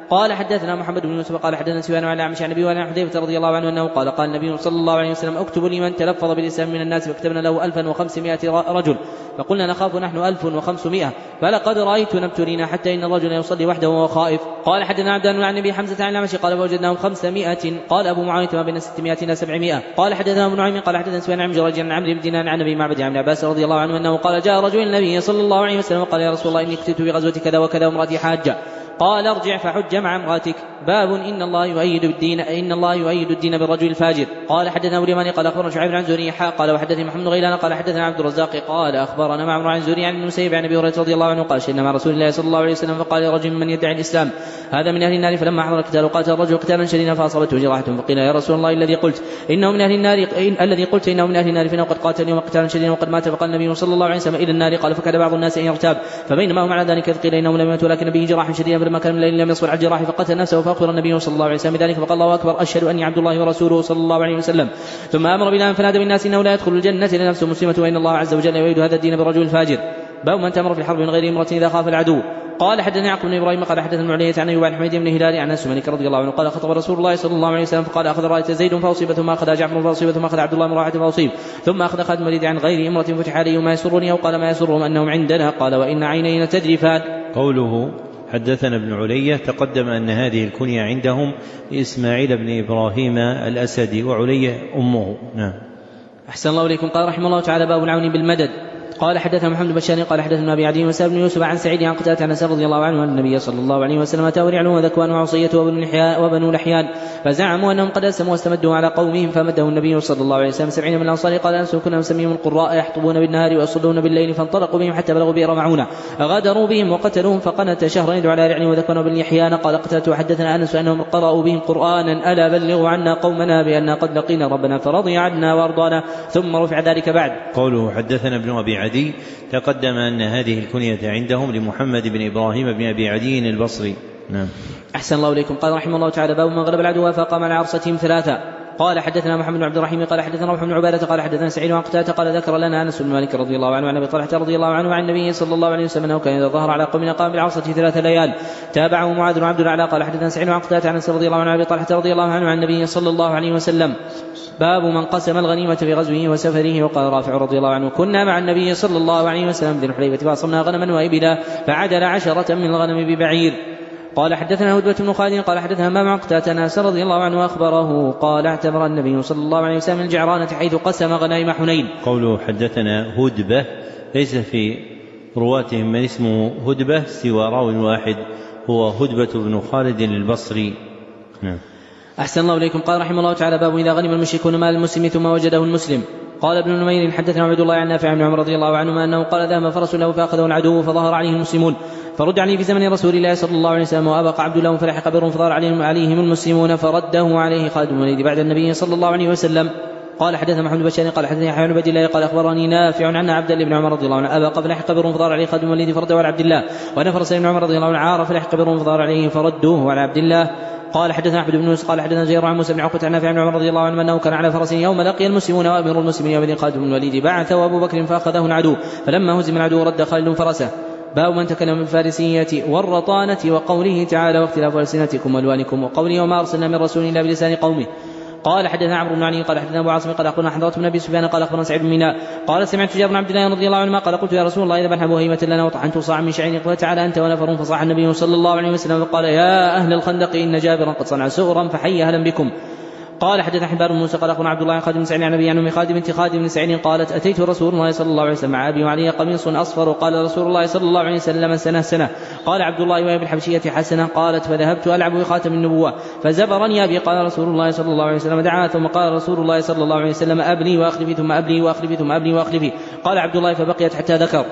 قال حدثنا محمد بن يوسف قال حدثنا سفيان عن أعمش عن أبي وعن حذيفة رضي الله عنه أنه قال قال النبي صلى الله عليه وسلم اكتبوا لمن تلفظ بالإسلام من الناس فكتبنا له ألفا وخمسمائة رجل فقلنا نخاف نحن ألف وخمسمائة فلقد رأيت نبتلينا حتى إن الرجل يصلي وحده وهو خائف. قال حدثنا عبد الله عن أبي حمزة عن الأعمش قال فوجدناهم خمسمائة قال أبو معاوية ما بين ستمائة إلى سبعمائة. قال حدثنا ابن نعيم قال حدثنا سفيان عن جريج عن عمرو بن دينار عن أبي معبد عن عباس رضي الله عنه أنه قال جاء رجل النبي صلى الله عليه وسلم وقال يا رسول الله إني كتبت بغزوة كذا وكذا وامرأتي حاجة. قال ارجع فحج مع امرأتك. باب إن الله يؤيد الدين إن الله يؤيد الدين بالرجل الفاجر. قال حدثنا أبو اليماني قال أخبرنا شعيب عن زهري قال وحدثني محمد غيلان قال حدثنا عبد الرزاق قال أخبرنا معمر عن زهري عن المسيب عن أبي هريرة رضي الله عنه قال شهدنا مع رسول الله صلى الله عليه وسلم فقال رجل من يدعي الإسلام هذا من أهل النار فلما حضر القتال قاتل الرجل قتالا شديدا فأصابته جراحة فقيل يا رسول الله الذي قلت إنه من أهل النار الذي قلت إنه من أهل النار فإنه قد قاتل يوم قتالا شديدا وقد مات فقال النبي صلى الله عليه وسلم إلى النار. قال فكاد بعض الناس أن يرتاب فبينما هم على ذلك قيل إنه لم يمت ولكن به جراح شديدا فلما كان من الليل لم يصبر على الجراح فقتل نفسه فأخبر النبي صلى الله عليه وسلم ذلك فقال الله أكبر أشهد أني عبد الله ورسوله صلى الله عليه وسلم ثم أمر بلال فنادى بالناس إنه لا يدخل الجنة إلا نفس مسلمة وإن الله عز وجل يؤيد هذا الدين بالرجل الفاجر. باب من تمر في الحرب من غير امرأة إذا خاف العدو. قال حدثنا يعقوب بن إبراهيم قال حدثنا المعلية عن أيوب عن حميد بن هلال عن أنس مالك رضي الله عنه قال خطب رسول الله صلى الله عليه وسلم فقال أخذ راية زيد فأصيب ثم أخذ جعفر فأصيب ثم أخذ عبد الله من راحة فأصيب ثم أخذ خادم الوليد عن غير امرأة فتح عليه ما يسرني أو قال ما يسرهم أنهم عندنا قال وإن عينينا تجرفان. قوله حدثنا ابن علية تقدم أن هذه الكنية عندهم لإسماعيل بن إبراهيم الأسدي وعلية أمه. نعم. أحسن الله إليكم. قال رحمه الله تعالى باب العون بالمدد. قال حدثنا محمد بن بشار قال حدثنا أبي عدي وسائب بن يوسف عن سعيد عن قتادة عن أنس رضي الله عنه أن النبي صلى الله عليه وسلم أتاه رعل وذكوان وعصية وبنو لحيان فزعموا أنهم قد أسلموا واستمدوا على قومهم فمده النبي صلى الله عليه وسلم سبعين من الأنصار. قال أنس كنا نسميهم القراء يحطبون بالنهار ويصلون بالليل فانطلقوا بهم حتى بلغوا بئر معونة غادروا بهم وقتلوهم فقنت شهرا يدعو على رعل وذكوان وبنو لحيان. قال قتادة وحدثنا أنس أنهم قرأوا بهم قرآنا ألا بلغوا عنا قومنا بأننا قد لقينا ربنا فرضي عنا وأرضانا ثم رفع ذلك بعد. قوله حدثنا ابن أبي عدي تقدم أن هذه الكنية عندهم لمحمد بن إبراهيم بن أبي عدي البصري. نعم. أحسن الله إليكم. قال رحمه الله تعالى باب من غلب العدو فقام على عرصتهم ثلاثة. قال حدثنا محمد بن عبد الرحيم قال حدثنا روح بن عبادة قال حدثنا سعيد عن قتادة قال ذكر لنا أنس بن مالك رضي الله عنه عن أبي طلحة رضي الله عنه عن النبي صلى الله عليه وسلم أنه كان إذا ظهر على قوم قام بالعرصة ثلاث ليال. تابعه معاذ بن عبد الأعلى قال حدثنا سعيد عن قتادة عن أنس رضي الله عنه عن أبي طلحة رضي الله عنه عن النبي صلى الله عليه وسلم. باب من قسم الغنيمة في غزوه وسفره. وقال رافع رضي الله عنه كنا مع النبي صلى الله عليه وسلم ذي الحليفة فأصبنا غنما وإبلا فعدل عشرة من الغنم ببعير. قال حدثنا هدبة بن خالد قال حدثنا ما مع قتادة أنس رضي الله عنه أخبره قال اعتمر النبي صلى الله عليه وسلم الجعرانة حيث قسم غنائم حنين. قوله حدثنا هدبة ليس في رواتهم من اسمه هدبة سوى راو واحد هو هدبة بن خالد البصري. نعم. أحسن الله إليكم. قال رحمه الله تعالى باب إذا غنم المشركون مال المسلم ثم وجده المسلم. قال ابن نمير حدثنا عبد الله عن نافع بن عمر رضي الله عنهما أنه قال ذهب فرس له فأخذه العدو فظهر عليه المسلمون فرد عليه في زمن رسول الله صلى الله عليه وسلم وأبق عبد الله فلحق بر فظهر عليهم, عليهم المسلمون فرده عليه خالد بن الوليد بعد النبي صلى الله عليه وسلم. قال حدثنا محمد بن بشار قال حدثني يحيى بن عبد الله قال أخبرني نافع عن عبد الله بن عمر رضي الله عنه أبق فلحق بر فظهر عليه خالد بن الوليد فرده على عبد الله وأن فرس بن عمر رضي الله عنه عار فلحق بر فظهر عليه فردوه على عبد الله. قال حدثنا أحمد بن يوسف قال حدثنا جرير عن موسى بن عقبة عن نافع بن عمر رضي الله عنه أنه كان على فرس يوم لقي المسلمون وأمير المسلمين يومئذ خالد بن الوليد بعث وأبو بكر فأخذه العدو فلما هزم العدو رد خالد فرسه. باب من تكلم بالفارسية والرطانة وقوله تعالى واختلاف ألسنتكم والوانكم وقوله وما أرسلنا من رسول إلا بلسان قومه. قال حدثنا عمرو بن علي قال حدثنا ابو عاصم قال اخبرنا حضرة بن ابي سفيان قال اخبرنا سعيد بن ميناء قال سمعت جابر بن عبد الله رضي الله عنهما قال قلت يا رسول الله اذا بنحب هيمة لنا وطعنت صاعا من شعير قال تعالى انت ونفر فصاح النبي صلى الله عليه وسلم فقال يا اهل الخندق ان جابرا قد صنع سؤرا فحي اهلا بكم. قال حدثنا حبار بن موسى قال اخبرنا عبد الله عن خالد بن سعيد عن ابي عن ام خالد بنت خالد بن سعيد قالت اتيت رسول الله صلى الله عليه وسلم مع ابي وعليه قميص اصفر قال رسول الله صلى الله عليه وسلم سنه سنه. قال عبد الله وهي بالحبشيه حسنه قالت فذهبت العب بخاتم النبوه فزبرني ابي قال رسول الله صلى الله عليه وسلم دعا ثم قال رسول الله صلى الله عليه وسلم ابلي واخلفي ثم ابلي واخلفي ثم ابلي واخلفي. قال عبد الله فبقيت حتى ذكر.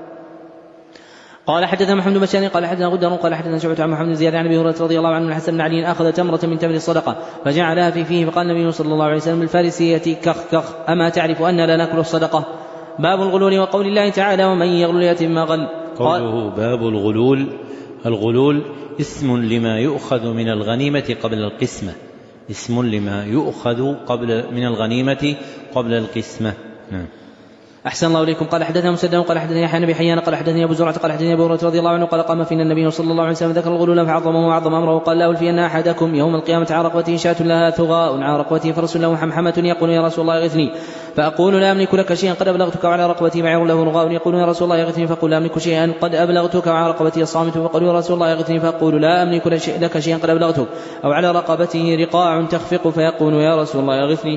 قال حدثنا محمد بن بشار قال حدثنا غدر قال حدثنا شعبة عن محمد بن زياد عن ابي هريرة رضي الله عنه الحسن بن علي اخذ تمرة من تمر الصدقة فجعلها في فيه فقال النبي صلى الله عليه وسلم الفارسية كخ كخ اما تعرف ان لا ناكل الصدقة. باب الغلول وقول الله تعالى ومن يغلل يتم ما غل. قوله باب الغلول. الغلول اسم لما يؤخذ من الغنيمة قبل القسمة اسم لما يؤخذ قبل من الغنيمة قبل القسمة. أحسن الله إليكم. قال حدثنا مسدد قال حدثني يحيى بن حيان قال حدثني أبو زرعة قال حدثني أبو هريرة رضي الله عنه قال قام فينا النبي صلى الله عليه وسلم ذكر الغلول فعظمه وعظم أمره وقال لا ألفين أحدكم يوم القيامة على رقبته شاة لها ثغاء على رقبته فرس له حمحمة يقول يا رسول الله اغثني فأقول لا أملك لك شيئا قد أبلغتك وعلى رقبتي بعير له رغاء يقول يا رسول الله اغثني فأقول لا أملك شيئا قد أبلغتك وعلى رقبتي صامت فأقول يا رسول الله اغثني فأقول لا أملك لك شيئا قد أبلغتك أو على رقبته رقاع تخفق فيقول يا رسول الله اغثني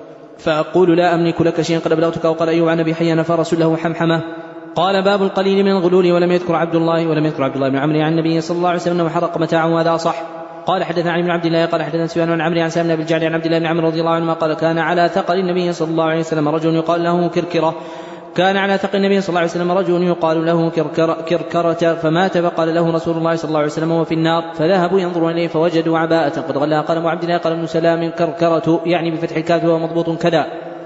فأقول لا أملك لك شيئا قد أبلغتك. أو قال أيوب عن أبي حيان فرس له حمحمة. قال باب القليل من الغلول ولم يذكر عبد الله ولم يذكر عبد الله بن عمرو عن النبي صلى الله عليه وسلم انه حرق متاعه وهذا صح. قال حدثنا علي بن عبد الله قال حدثنا سفيان عن عمرو عن سالم بن الجعد عن عبد الله بن عمرو رضي الله عنه قال كان على ثقل النبي صلى الله عليه وسلم رجل يقال له كركرة كان على ثقل النبي صلى الله عليه وسلم رجل يقال له كركرة, كركرة فمات فقال له رسول الله صلى الله عليه وسلم وهو في النار فذهبوا ينظرون إليه فوجدوا عباءة قد غلها. قال أبو عبد الله قال ابن سلام كركرة يعني بفتح الكاف ومضبوط كذا.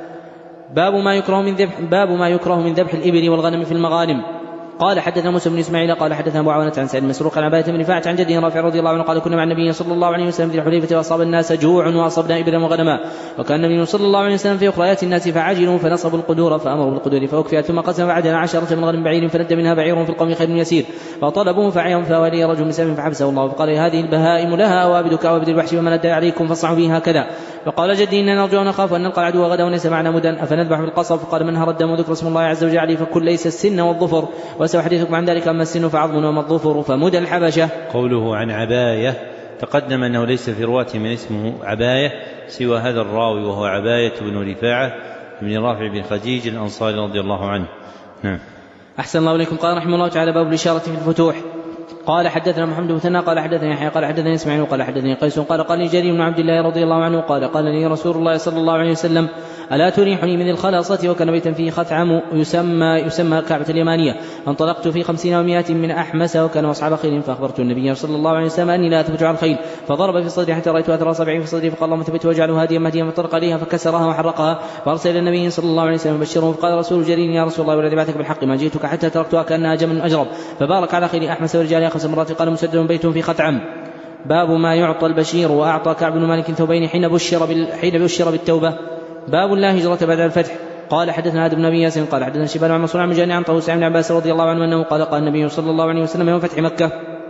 باب ما يكره من ذبح باب ما يكره من ذبح الإبل والغنم في المغانم. قال حدثنا موسى بن إسماعيل قال حدثنا أبو عوانة عن سعيد مسروق عن عبادة بن رفاعة عن جده رافع رضي الله عنه قال كنا مع النبي صلى الله عليه وسلم في الحليفة وأصاب الناس جوع وأصبنا إبلا وغنما وكان النبي صلى الله عليه وسلم في أخريات الناس فعجلوا فنصبوا القدور فأمروا بالقدور فأكفئت ثم قسم فعدنا عشرة من غنم بعير فلد منها بعير في القوم خير يسير فطلبوه فعيهم فولي رجل من سبب فحبسه الله فقال هذه البهائم لها أوابد كأوابد الوحش ومن أدى عليكم فاصنعوا به هكذا. فقال جدي إننا نرجو ونخاف أن نلقى العدو غدا وليس معنا مدا أفنذبح بالقصب. فقال من هر الدم وذكر اسم الله عز وجل عليه فكل ليس السن والظفر وسأحدثكم عن ذلك أما السن فعظم وما الظفر فمدى الحبشة. قوله عن عباية تقدم أنه ليس في رواة من اسمه عباية سوى هذا الراوي وهو عباية بن رفاعة بن رافع بن خديج الأنصاري رضي الله عنه. نعم. أحسن الله إليكم. قال رحمه الله تعالى باب الإشارة في الفتوح. قال حدثنا محمد بن مثنى قال حدثني يحيى قال حدثني اسماعيل قال حدثني قيس قال قال لي جرير بن عبد الله رضي الله عنه قال قال لي رسول الله صلى الله عليه وسلم ألا تريحني من الخلاصة وكان بيتا فيه خثعم يسمى يسمى كعبة اليمانية فانطلقت في خمسين ومائة من أحمس وكان أصحاب خيل فأخبرت النبي صلى الله عليه وسلم أني لا أثبت على الخيل فضرب في صدري حتى رأيت أثر أصابعه في صدري فقال اللهم ثبت واجعله هاديا مهديا فانطلق عليها فكسرها وحرقها فأرسل إلى النبي صلى الله عليه وسلم يبشره فقال رسول جرير يا رسول الله والذي بعثك بالحق ما جئتك حتى تركتها كأنها جمل أجرب فبارك على خيل أحمس ورجالها خمس مرات قال مسدد بيت في خثعم. باب ما يعطى البشير وأعطى كعب بن مالك ثوبين حين بشر حين بشر بالتوبة. باب لا هجرة بعد الفتح. قال حدثنا آدم بن أبي ياسين قال حدثنا شيبان عن منصور عن مجاني عن طاووس عن عباس رضي الله عنه أنه قال قال النبي صلى الله عليه وسلم يوم فتح مكة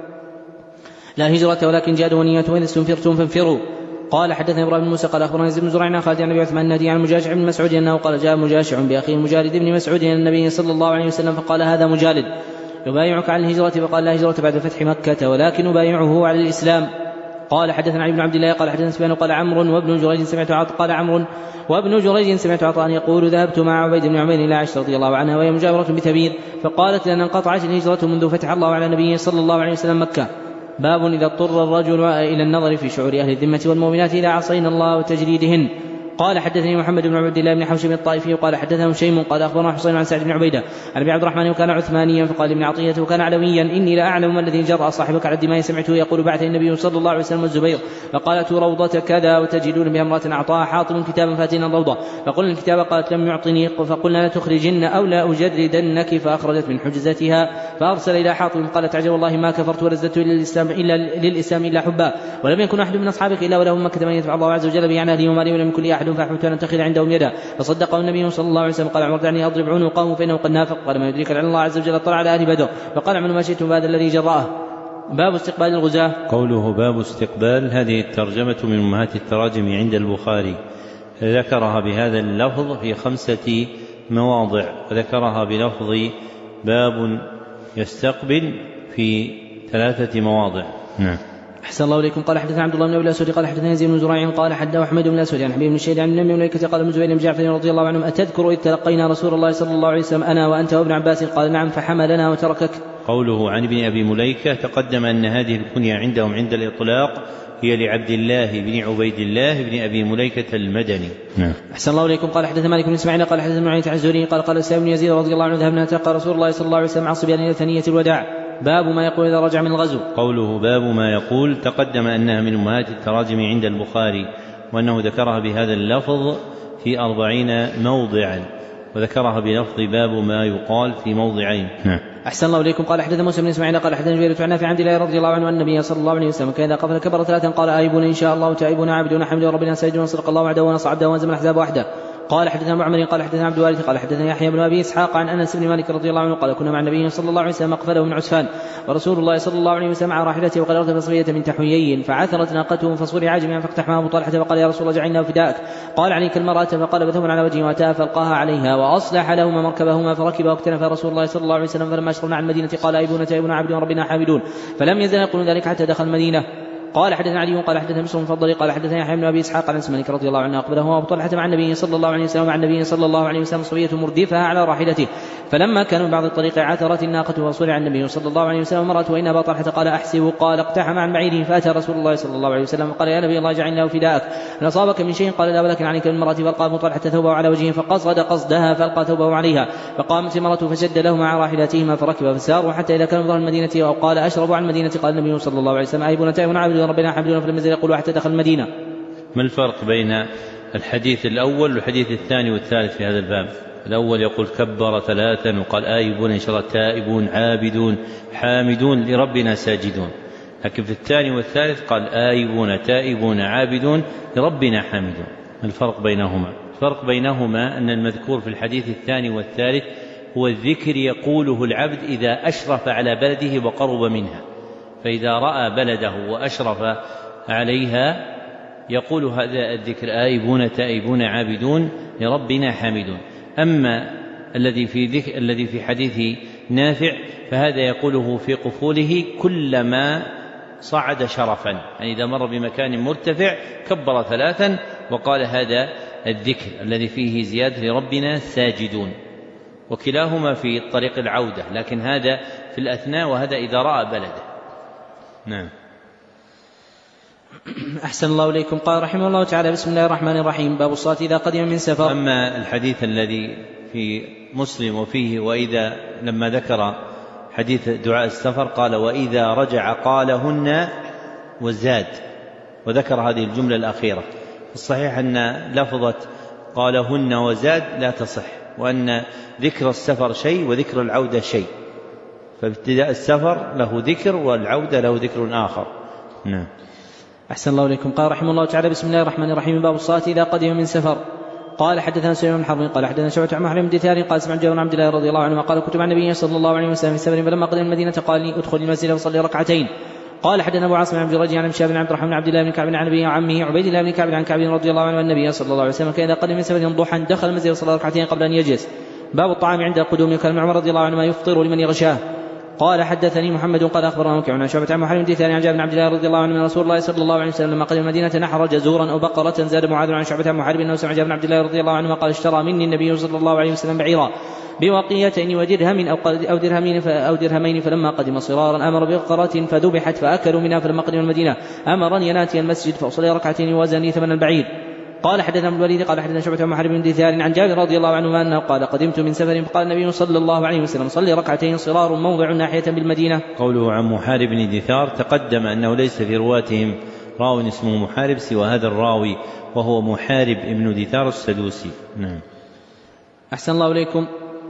لا هجرة ولكن جهاد ونية وإذا استنفرتم فانفروا. قال حدثنا إبراهيم بن موسى قال أخبرنا يزيد بن زريع عن خالد عن أبي عثمان النهدي عن مجاشع بن مسعود أنه قال جاء مجاشع بأخيه مجالد بن مسعود إلى النبي صلى الله عليه وسلم فقال هذا مجالد يبايعك على الهجرة فقال لا هجرة بعد فتح مكة ولكن أبايعه على الإسلام. قال حدثنا علي بن عبد الله قال حدثنا سفيان قال عمرو وابن جريج سمعت عطاء قال عمرو وابن جريج سمعت عطاء يقول ذهبت مع عبيد بن عمير إلى عائشة رضي الله عنها وهي مجاورة بثبير فقالت لأن انقطعت الهجرة منذ فتح الله على نبيه صلى الله عليه وسلم مكة. باب إذا اضطر الرجل إلى النظر في شعور أهل الذمة والمؤمنات إذا عصينا الله وتجريدهن. قال حدثني محمد بن عبد الله بن حوشب الطائفي وقال حدثنا هشيم قال أخبرنا حسين عن سعد بن عبيدة عن أبي عبد الرحمن وكان عثمانيا فقال ابن عطية وكان علويا إني لا أعلم ما الذي جرى صاحبك على الدماء سمعته يقول بعث النبي صلى الله عليه وسلم الزبير فقالت روضة كذا وتجدون بها امرأة أعطاها حاطم كتابا فاتنا الروضة فقلنا الكتاب قالت لم يعطني فقلنا لا تخرجن أو لا أجردنك فأخرجت من حجزتها فأرسل إلى حاطم قالت عجب والله ما كفرت ولزدت للإسلام إلا للإسلام إلا حبا ولم يكن أحد من أصحابك إلا وله مكة من يدفع الله عز وجل به عن أهله وماله ولم يكن لي أحد فأحببت أن أتخذ عندهم يدا فصدقه النبي صلى الله عليه وسلم قال عمر دعني أضرب عنقه فإنه قد نافق قال ما يدريك لعل الله عز وجل اطلع على أهل بدر فقال اعملوا ما شئتم بهذا الذي جراه. باب استقبال الغزاة. قوله باب استقبال هذه الترجمة من أمهات التراجم عند البخاري ذكرها بهذا اللفظ في خمسة مواضع وذكرها بلفظ باب يستقبل في ثلاثة مواضع. نعم. أحسن الله إليكم. قال حدثنا عبد الله بن أبي الأسود قال حدثنا يزيد بن زريع قال حدثنا أحمد بن الأسود عن حبيب بن الشهيد عن النبي الملائكة قال ابن زبير بن جعفر رضي الله عنهم أتذكر إذ تلقينا رسول الله صلى الله عليه وسلم أنا وأنت وابن عباس قال نعم فحملنا وتركك. قوله عن ابن أبي مليكة تقدم أن هذه الكنية عندهم عند الإطلاق هي لعبد الله بن عبيد الله بن أبي مليكة المدني. نعم. أحسن الله إليكم. قال حدثنا مالك بن إسماعيل قال حدثنا معين الزهري قال قال سالم بن يزيد رضي الله عنه ذهبنا نتلقى رسول الله صلى الله عليه وسلم عصبيا إلى ثنية الوداع. باب ما يقول إذا رجع من الغزو. قوله باب ما يقول تقدم أنها من أمهات التراجم عند البخاري وأنه ذكرها بهذا اللفظ في أربعين موضعا وذكرها بلفظ باب ما يقال في موضعين. نعم. أحسن الله إليكم. قال حدثنا موسى بن إسماعيل قال حدثنا جرير عن نافع عن عبد الله رضي الله عنه أن النبي صلى الله عليه وسلم كان إذا قفل كبر ثلاثا قال آيبون إن شاء الله تائبون عابدون حمد ربنا سيدنا صدق الله وعده ونصر عبده وهزم الأحزاب وحده. قال حدثنا ابو عمرو قال حدثنا عبد الوارث قال حدثنا يحيى بن ابي اسحاق عن انس بن مالك رضي الله عنه قال كنا مع النبي صلى الله عليه وسلم مقفله من عسفان ورسول الله صلى الله عليه وسلم على راحلته وقد ارتفع صفيه من تحويين فعثرت ناقته فصرع جميعا فاقتحمها ابو طلحه فقال يا رسول الله جعلنا فداءك قال عليك المراه فقال بثم على وجهه واتاها فالقاها عليها واصلح لهما مركبهما فركبا واكتنف رسول الله صلى الله عليه وسلم فلما اشرفنا عن المدينه قال ايبون تائبون عابدون ربنا حامدون فلم يزل يقول ذلك حتى دخل المدينه. قال حدثنا علي قال حدثنا بشر المفضل قال حدثنا يحيى بن ابي اسحاق عن انس بن مالك رضي الله عنه اقبله وابو طلحه مع النبي صلى الله عليه وسلم مع النبي صلى الله عليه وسلم صبيه مردفها على راحلته فلما كانوا من بعض الطريق عثرت الناقه وصرع النبي صلى الله عليه وسلم مرأت وان ابا طلحه قال احسب قال اقتحم عن بعيره فاتى رسول الله صلى الله عليه وسلم وقال يا نبي الله جعلنا فداءك ان اصابك من شيء قال لا ولكن عليك المرأة فالقى ابو طلحه ثوبه على وجهه فقصد قصدها فالقى ثوبه عليها فقامت المرأة فشد لهما على راحلتهما فركب فساروا حتى اذا كانوا ظهر المدينه وقال اشربوا عن المدينه قال النبي صلى الله عليه وسلم ايبون تائبون عابدون ربنا حامدون فلم يزل يقول حتى دخل المدينه. ما الفرق بين الحديث الأول والحديث الثاني والثالث في هذا الباب؟ الأول يقول كبر ثلاثا وقال آيبون إن شاء الله تائبون عابدون حامدون لربنا ساجدون، لكن في الثاني والثالث قال آيبون تائبون عابدون لربنا حامدون. ما الفرق بينهما؟ الفرق بينهما أن المذكور في الحديث الثاني والثالث هو الذكر يقوله العبد إذا أشرف على بلده وقرب منها، فإذا رأى بلده وأشرف عليها يقول هذا الذكر آيبون تائبون عابدون لربنا حامدون. أما الذي في ذكر الذي في حديث نافع فهذا يقوله في قفوله كلما صعد شرفا، يعني إذا مر بمكان مرتفع كبر ثلاثا وقال هذا الذكر الذي فيه زيادة لربنا ساجدون، وكلاهما في طريق العودة، لكن هذا في الأثناء وهذا إذا رأى بلده. نعم. أحسن الله إليكم. قال رحمه الله تعالى بسم الله الرحمن الرحيم باب الصلاة إذا قدم من سفر. أما الحديث الذي في مسلم وفيه وإذا لما ذكر حديث دعاء السفر قال وإذا رجع قالهن وزاد، وذكر هذه الجملة الأخيرة. الصحيح أن لفظة قالهن وزاد لا تصح، وأن ذكر السفر شيء وذكر العودة شيء، فابتداء السفر له ذكر والعودة له ذكر آخر. نعم. أحسن الله إليكم. قال رحمه الله تعالى بسم الله الرحمن الرحيم باب الصلاة إذا قدم من سفر. قال حدثنا سليمان بن حرب قال حدثنا شعبة عن محمد بن دثار قال سمعت جابر بن عبد الله رضي الله عنه قال كنت مع النبي صلى الله عليه وسلم في سفر فلما قدم المدينة قال لي ادخل المسجد وصلي ركعتين. قال حدثنا ابو عاصم بن عبد الرجيم عن شهاب بن عبد الرحمن بن عبد الله بن كعب عن ابيه وعمه عبيد الله بن كعب عن كعب رضي الله عنه النبي صلى الله عليه وسلم كان اذا قدم من سفر ضحى دخل المسجد وصلى ركعتين قبل ان يجلس. باب الطعام عند القدوم. كان عمر رضي الله عنه ما يفطر لمن يغشاه. قال حدثني محمد قال اخبرنا وكيع عن شعبة عن محمد بن دثار عن جابر بن عبد الله رضي الله عنه من رسول الله صلى الله عليه وسلم لما قدم المدينة نحر جزورا او بقرة. زاد معاذ عن شعبة عن محارب انه سمع جابر بن عبد الله رضي الله عنه قال اشترى مني النبي صلى الله عليه وسلم بعيرا بوقيتين ودرهم او درهمين او درهمين فلما قدم صرارا امر ببقرة فذبحت فاكلوا منها. فلما قدم المدينة امرني ان اتي المسجد فاصلي ركعتين وزني ثمن البعير. قال حدثنا ابن الوليد قال حدثنا شعبة عن محارب بن دثار عن جابر رضي الله عنه انه قال قدمت من سفر فقال النبي صلى الله عليه وسلم صلي ركعتين صرار موضع ناحية بالمدينة. قوله عن محارب بن دثار تقدم انه ليس في رواتهم راو اسمه محارب سوى هذا الراوي وهو محارب ابن دثار السدوسي. نعم. أحسن الله إليكم.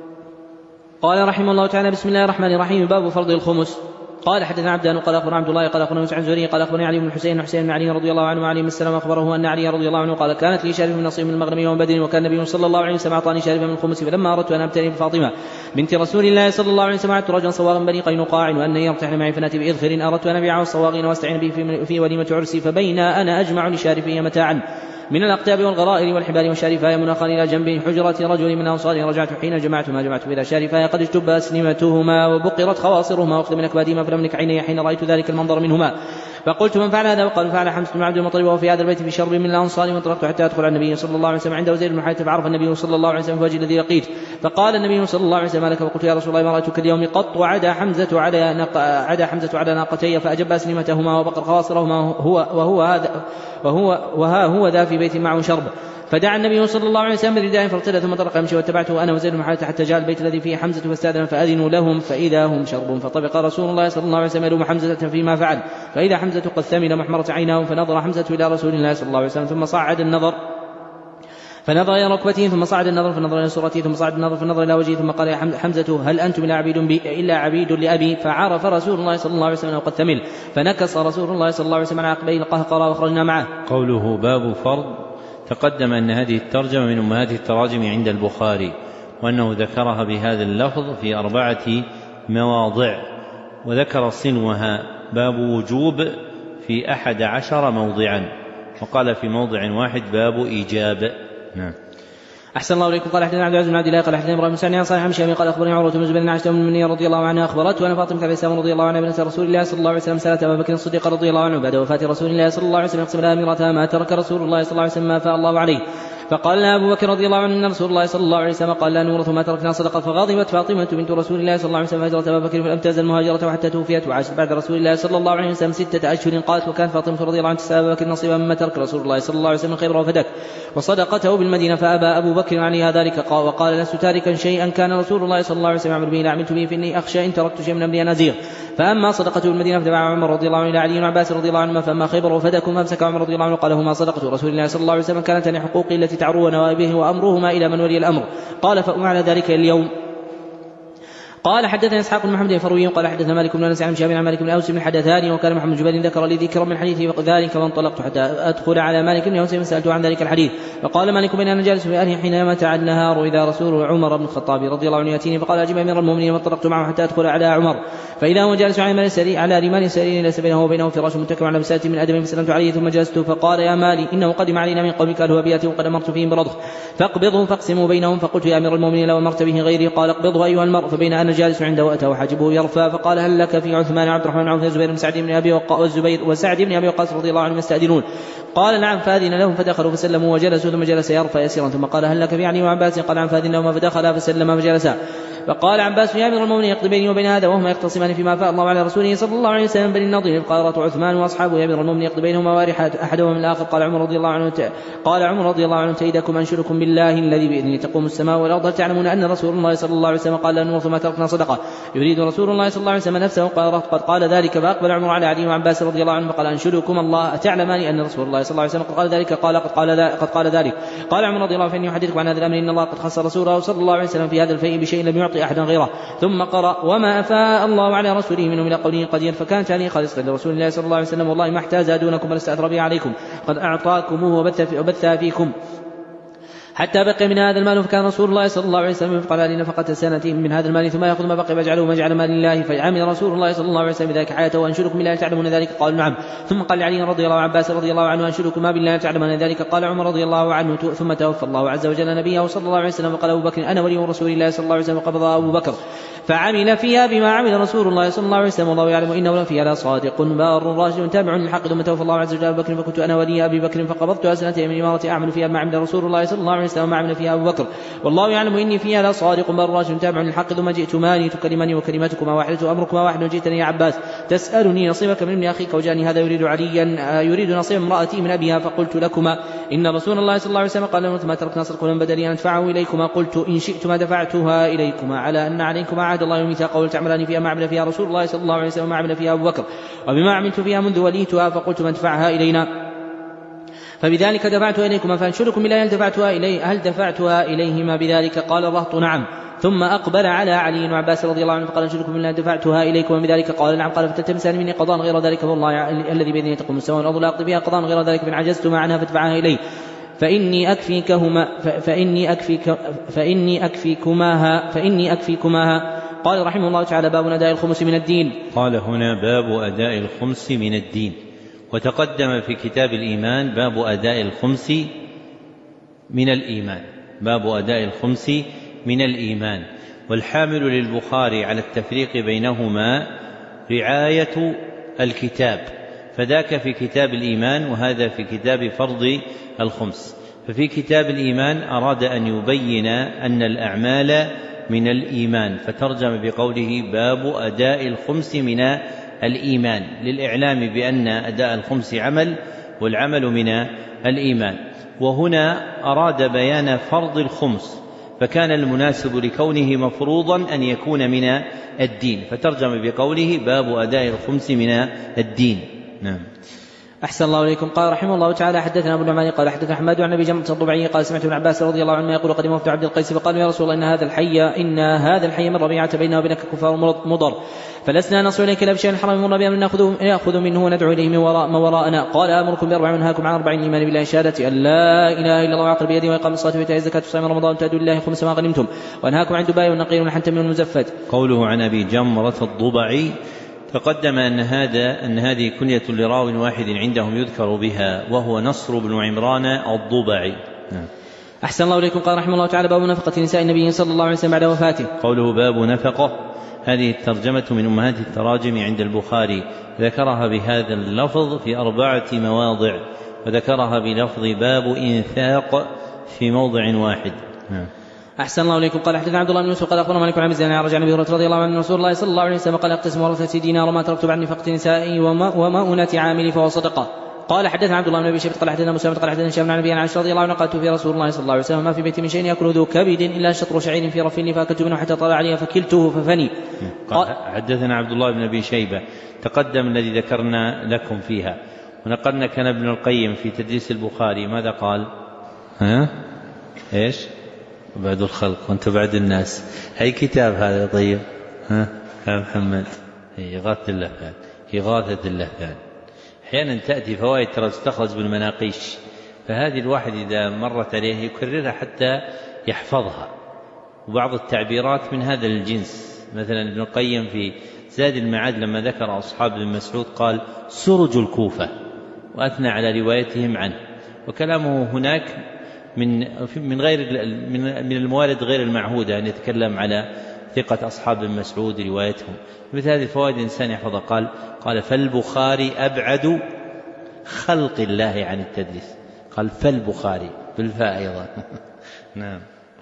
قال رحمه الله تعالى بسم الله الرحمن الرحيم باب فرض الخمس. قال حدثنا عبدان قال اخبرنا عبد الله قال اخبرنا موسى عن زهري قال اخبرني علي بن الحسين حسين بن علي رضي الله عنه وعلي بن السلام اخبره ان علي رضي الله عنه قال كانت لي شارف من نصيب من المغنم يوم بدر وكان النبي صلى الله عليه وسلم اعطاني شارفا من الخمس فلما اردت ان ابتلي بفاطمه بنت رسول الله صلى الله عليه وسلم اعدت رجلا صواغا بني قينقاع وان يرتحل معي فناتي باذخر اردت ان ابيعه الصواغين واستعين به في وليمه عرسي فبين انا اجمع لشارفي متاعا من الأقتاب والغرائر والحبال والشارفاء مناخا إلى جنب حجرة رجل من أنصار رجعت حين جمعت ما جمعت إلى شارفاء قد اجتب أسنمتهما وبقرت خواصرهما وأخذ من أكبادهما فلم نك عيني حين رأيت ذلك المنظر منهما فقلت من فعل هذا؟ وقال فعل حمزة بن عبد المطلب وهو في هذا البيت في شرب من الأنصار وانطلقت حتى أدخل على النبي صلى الله عليه وسلم عنده زيد بن حارثة فعرف النبي صلى الله عليه وسلم في وجه الذي لقيت فقال النبي صلى الله عليه وسلم لك وقلت يا رسول الله ما رأيتك اليوم قط وعدا حمزة على نق... عدا حمزة على ناقتي فأجب أسنمتهما وبقر خواصرهما هو وهو هذا وهو وها هو ذا في بيت معه شرب فدعا النبي صلى الله عليه وسلم برداء فارتدى ثم طرق يمشي واتبعته انا وزيد بن حارثة حتى جاء البيت الذي فيه حمزة فاستاذن فاذنوا لهم فاذا هم شرب فطبق رسول الله صلى الله عليه وسلم يلوم حمزة فيما فعل فاذا حمزة قد ثمن محمرة عيناه فنظر حمزة الى رسول الله صلى الله عليه وسلم ثم صعد النظر فنظر إلى ركبته ثم صعد النظر فنظر إلى صورته ثم صعد النظر فنظر إلى وجهه ثم قال يا حمزة هل أنتم إلا عبيد, إلا عبيد لأبي فعرف رسول الله صلى الله عليه وسلم وقد ثمل فنكص رسول الله صلى الله عليه وسلم على عقبيه القهقرى وخرجنا معه. قوله باب فرض تقدم أن هذه الترجمة من أمهات التراجم عند البخاري، وأنه ذكرها بهذا اللفظ في أربعة مواضع، وذكر صنوها باب وجوب في أحد عشر موضعا، وقال في موضع واحد باب إيجاب. نعم. أحسن الله إليكم. قال حدثنا عبد العزيز بن عبد الله قال حدثنا إبراهيم بن سعد عن صالح عن شامي قال أخبرني عروة بن الزبير بن عائشة أم المؤمنين رضي الله عنها أخبرته أن فاطمة بنت أسلم رضي الله عنها بنت رسول الله صلى الله عليه وسلم سألت أبا بكر الصديق رضي الله عنه بعد وفاة رسول الله صلى الله عليه وسلم يقسم لها أميرتها ما ترك رسول الله صلى الله عليه وسلم ما فاء الله عليه، فقال لها أبو بكر رضي الله عنه إن رسول الله صلى الله عليه وسلم قال لا نورث ما تركنا صدقة، فغضبت فاطمة بنت رسول الله صلى الله عليه وسلم فهجرت أبا بكر فلم تزل مهاجرة حتى توفيت وعاشت بعد رسول الله صلى الله عليه وسلم ستة أشهر. قالت وكان فاطمة رضي الله عنها تسأل أبا بكر نصيبا مما ترك رسول الله صلى الله عليه وسلم خيبر وفدك وصدقته بالمدينة، فأبى أبو بكر عليها ذلك وقال لست تاركا شيئا كان رسول الله صلى الله عليه وسلم يعمل به لعملت به فإني أخشى إن تركت شيئا من أمري أن أزيغ. فأما صدقته بالمدينة فتبع عمر رضي الله عنه إلى علي وعباس رضي الله عنهما، فأما خيبر وفدكم فامسك عمر رضي الله عنه قال هما صدقة رسول الله صلى الله عليه وسلم كانت عن حقوقه التي تعرو نوائبه وأمرهما إلى من ولي الأمر. قال فأمعنا ذلك اليوم. قال حدثنا اسحاق بن محمد الفروي قال حدثنا مالك بن انس عن شاب عن مالك بن اوس بن حدثاني وكان محمد جبل ذكر لي ذكرا من حديثه وذلك فانطلقت حتى ادخل على مالك بن اوس فسالته عن ذلك الحديث، فقال مالك بن انا جالس في اهله حينما تعد النهار اذا رسول عمر بن الخطاب رضي الله عنه ياتيني، فقال اجب امير المؤمنين فانطلقت معه حتى ادخل على عمر فاذا هو جالس على سرير على رمال سرير ليس بينه وبينه فراش متكئ على بساط من ادم، فسلمت عليه ثم جلست فقال يا مالي انه قدم علينا من قومك الوهبيه وقد امرت فيهم برضخ فاقبضه فاقسموا بينهم، فقلت يا امير المؤمنين لو امرت به غيري، قال اقبضه ايها المرء، فبين انا جالس عنده اتاه حاجبه يرفع، فقال هل لك في عثمان عبد الرحمن عوف الزبير بن سعد بن ابي والزبير وسعد بن ابي وقاص رضي الله عنهم يستأذنون؟ قال نعم، فاذن لهم فدخلوا فسلموا وجلسوا ثم جلس يرفع يسيرا، ثم قال هل لك في علي وعباس؟ قال نعم، فاذن لهما فدخلا فسلما فجلسا. فقال عباس يا امير المؤمنين يقضي بيني وبين هذا وهما يختصمان فيما فاء الله على رسوله صلى الله عليه وسلم بني النضير، قال عثمان واصحابه يا امير المؤمنين يقضي بينهما وارحة احدهما من الاخر. قال عمر رضي الله عنه قال عمر رضي الله عنه تيدكم انشدكم بالله الذي باذنه تقوم السماء والارض، هل تعلمون ان رسول الله صلى الله عليه وسلم قال لا نورث ما تركنا صدقه، يريد رسول الله صلى الله عليه وسلم نفسه؟ قال قد قال ذلك، فاقبل عمر على علي وعباس رضي الله عنه فقال انشدكم الله اتعلمان ان رسول الله صلى الله عليه وسلم قد قال ذلك؟ قال قد قال قد قال ذلك. قال عمر رضي الله عنه فاني احدثكم عن هذا الامر ان الله قد خص رسوله صلى الله عليه وسلم في هذا الفيء بشيء لم يعطي احدا غيره، ثم قرأ وما أفاء الله على رسوله منهم إلى قوله قدير، فكانت عليه خالصة لرسول الله صلى الله عليه وسلم والله ما احتاز دونكم بل استأثر به عليكم، قد أعطاكموه وبثها فيكم حتى بقي من هذا المال، فكان رسول الله صلى الله عليه وسلم يفقد عليه نفقة سنة من هذا المال ثم يأخذ ما بقي ويجعله مجعل مال الله، فعمل رسول الله صلى الله عليه وسلم بذلك حياته. وأنشدكم بالله تعلمون ذلك؟ قالوا نعم. ثم قال لعلي رضي الله عنه عباس رضي الله عنه أنشدكم ما بالله تعلمون ذلك؟ قال عمر رضي الله عنه ثم توفى الله عز وجل نبيه صلى الله عليه وسلم، وقال أبو بكر أنا ولي رسول الله صلى الله عليه وسلم، وقبض أبو بكر فعمل فيها بما عمل رسول الله صلى الله عليه وسلم والله يعلم انه فيها لصادق بار راشد تابع للحق. ثم توفى الله عز وجل ابو بكر فكنت انا ولي ابي بكر فقبضتها سنتين من امارتي اعمل فيها ما عمل رسول الله صلى الله عليه وسلم وما عمل فيها ابو بكر والله يعلم اني فيها لصادق بار راشد تابع للحق. ثم جئت مالي تكلمني وكلمتكما واحده وامركما واحد، وجئتني يا عباس تسالني نصيبك من ابن اخيك، وجاءني هذا يريد عليا يريد نصيب امراتي من ابيها، فقلت لكما ان رسول الله صلى الله عليه وسلم قال ما تركنا صدق ولم بدل ان ادفعه اليكما، قلت ان شئتما دفعتها اليكما على ان عليكما عهد الله وميثاقه تعملان فيها ما عمل فيها رسول الله صلى الله عليه وسلم وما عمل فيها أبو بكر وبما عملت فيها منذ وليتها، فقلت من دفعها إلينا فبذلك دفعتها إليكم، فأنشدكم بالله هل دفعتها إليه هل دفعتها إليهما بذلك؟ قال الرهط نعم. ثم أقبل على علي وعباس رضي الله عنه فقال أنشدكم بالله دفعتها إليكم بذلك؟ قال نعم. قال فتلتمسان مني قضاء غير ذلك فالله الذي بيده تقوم السماء والأرض لا أقضي بها قضاء غير ذلك، فإن عجزتما عنها فادفعها إليه فإني أكفيكهما فإني أكفيك فإني أكفيكماها فإني أكفيكماها. قال رحمه الله تعالى باب أداء الخمس من الدين. قال هنا باب أداء الخمس من الدين، وتقدم في كتاب الإيمان باب أداء الخمس من الإيمان باب أداء الخمس من الإيمان والحامل للبخاري على التفريق بينهما رعاية الكتاب، فذاك في كتاب الإيمان وهذا في كتاب فرض الخمس. ففي كتاب الإيمان أراد أن يبين أن الأعمال من الإيمان، فترجم بقوله باب أداء الخمس من الإيمان للإعلام بأن أداء الخمس عمل والعمل من الإيمان. وهنا أراد بيان فرض الخمس، فكان المناسب لكونه مفروضا أن يكون من الدين، فترجم بقوله باب أداء الخمس من الدين. نعم. أحسن الله إليكم. قال رحمه الله تعالى حدثنا أبو النعمان قال حدثنا أحمد عن أبي جمرة الضبعي قال سمعت ابن عباس رضي الله عنه يقول قدم وفد عبد القيس فقالوا يا رسول الله إن هذا الحي إن هذا الحي من ربيعة بيننا وبينك كفار مضر فلسنا نصل إليك إلا بشيء الحرام من ربيعة نأخذ منه وندعو إليه من وراء ما وراءنا. قال آمركم بأربع وأنهاكم عن أربع الإيمان بالله شهادة أن لا إله إلا الله وعقل بيده وإقام الصلاة وإيتاء الزكاة وصيام رمضان وتأدوا لله خمس ما غنمتم وأنهاكم عن دباء والنقير والحنتم والمزفت. قوله عن أبي جمرة الضبعي تقدم أن هذا أن هذه كنية لراو واحد عندهم يذكر بها وهو نصر بن عمران الضبعي. نعم. أحسن الله إليكم. قال رحمه الله تعالى باب نفقة نساء النبي صلى الله عليه وسلم بعد وفاته. قوله باب نفقة هذه الترجمة من أمهات التراجم عند البخاري ذكرها بهذا اللفظ في أربعة مواضع وذكرها بلفظ باب إنفاق في موضع واحد. نعم. أحسن الله إليكم. قال حدثنا عبد الله بن يوسف قال أخبرنا مالك بن عبد عن أبي هريرة رضي الله عنه رسول الله صلى الله عليه وسلم قال اقتسم ورثتي دينار وما تركت بعد نفقة نسائي ومؤونة عاملي فهو صدقة. قال حدثنا عبد الله بن ابي شيبه قال حدثنا مسلم قال حدثنا هشام عن ابي عائشه رضي الله عنها قالت في رسول الله صلى الله عليه وسلم ما في بيت من شيء ياكل ذو كبد الا شطر شعير في رفل فاكلت منه حتى طلع علي فكلته ففني. قال حدثنا عبد الله بن ابي شيبه تقدم الذي ذكرنا لكم فيها ونقلنا كان ابن القيم في تدريس البخاري ماذا قال؟ ها ايش؟ بعد الخلق وانت بعد الناس. اي كتاب هذا طيب؟ ها يا محمد؟ إغاثة اللهفان. إغاثة اللهفان أحيانا تأتي فوائد ترى تستخرج بالمناقيش فهذه الواحد إذا مرت عليه يكررها حتى يحفظها. وبعض التعبيرات من هذا الجنس مثلا ابن القيم في زاد المعاد لما ذكر أصحاب ابن مسعود قال سرج الكوفة وأثنى على روايتهم عنه. وكلامه هناك من من غير من الموارد غير المعهودة أن يتكلم على ثقة أصحاب ابن مسعود روايتهم. مثل هذه الفوائد الإنسان يحفظها. قال قال فالبخاري أبعد خلق الله عن التدليس. قال فالبخاري بالفاء أيضا. نعم.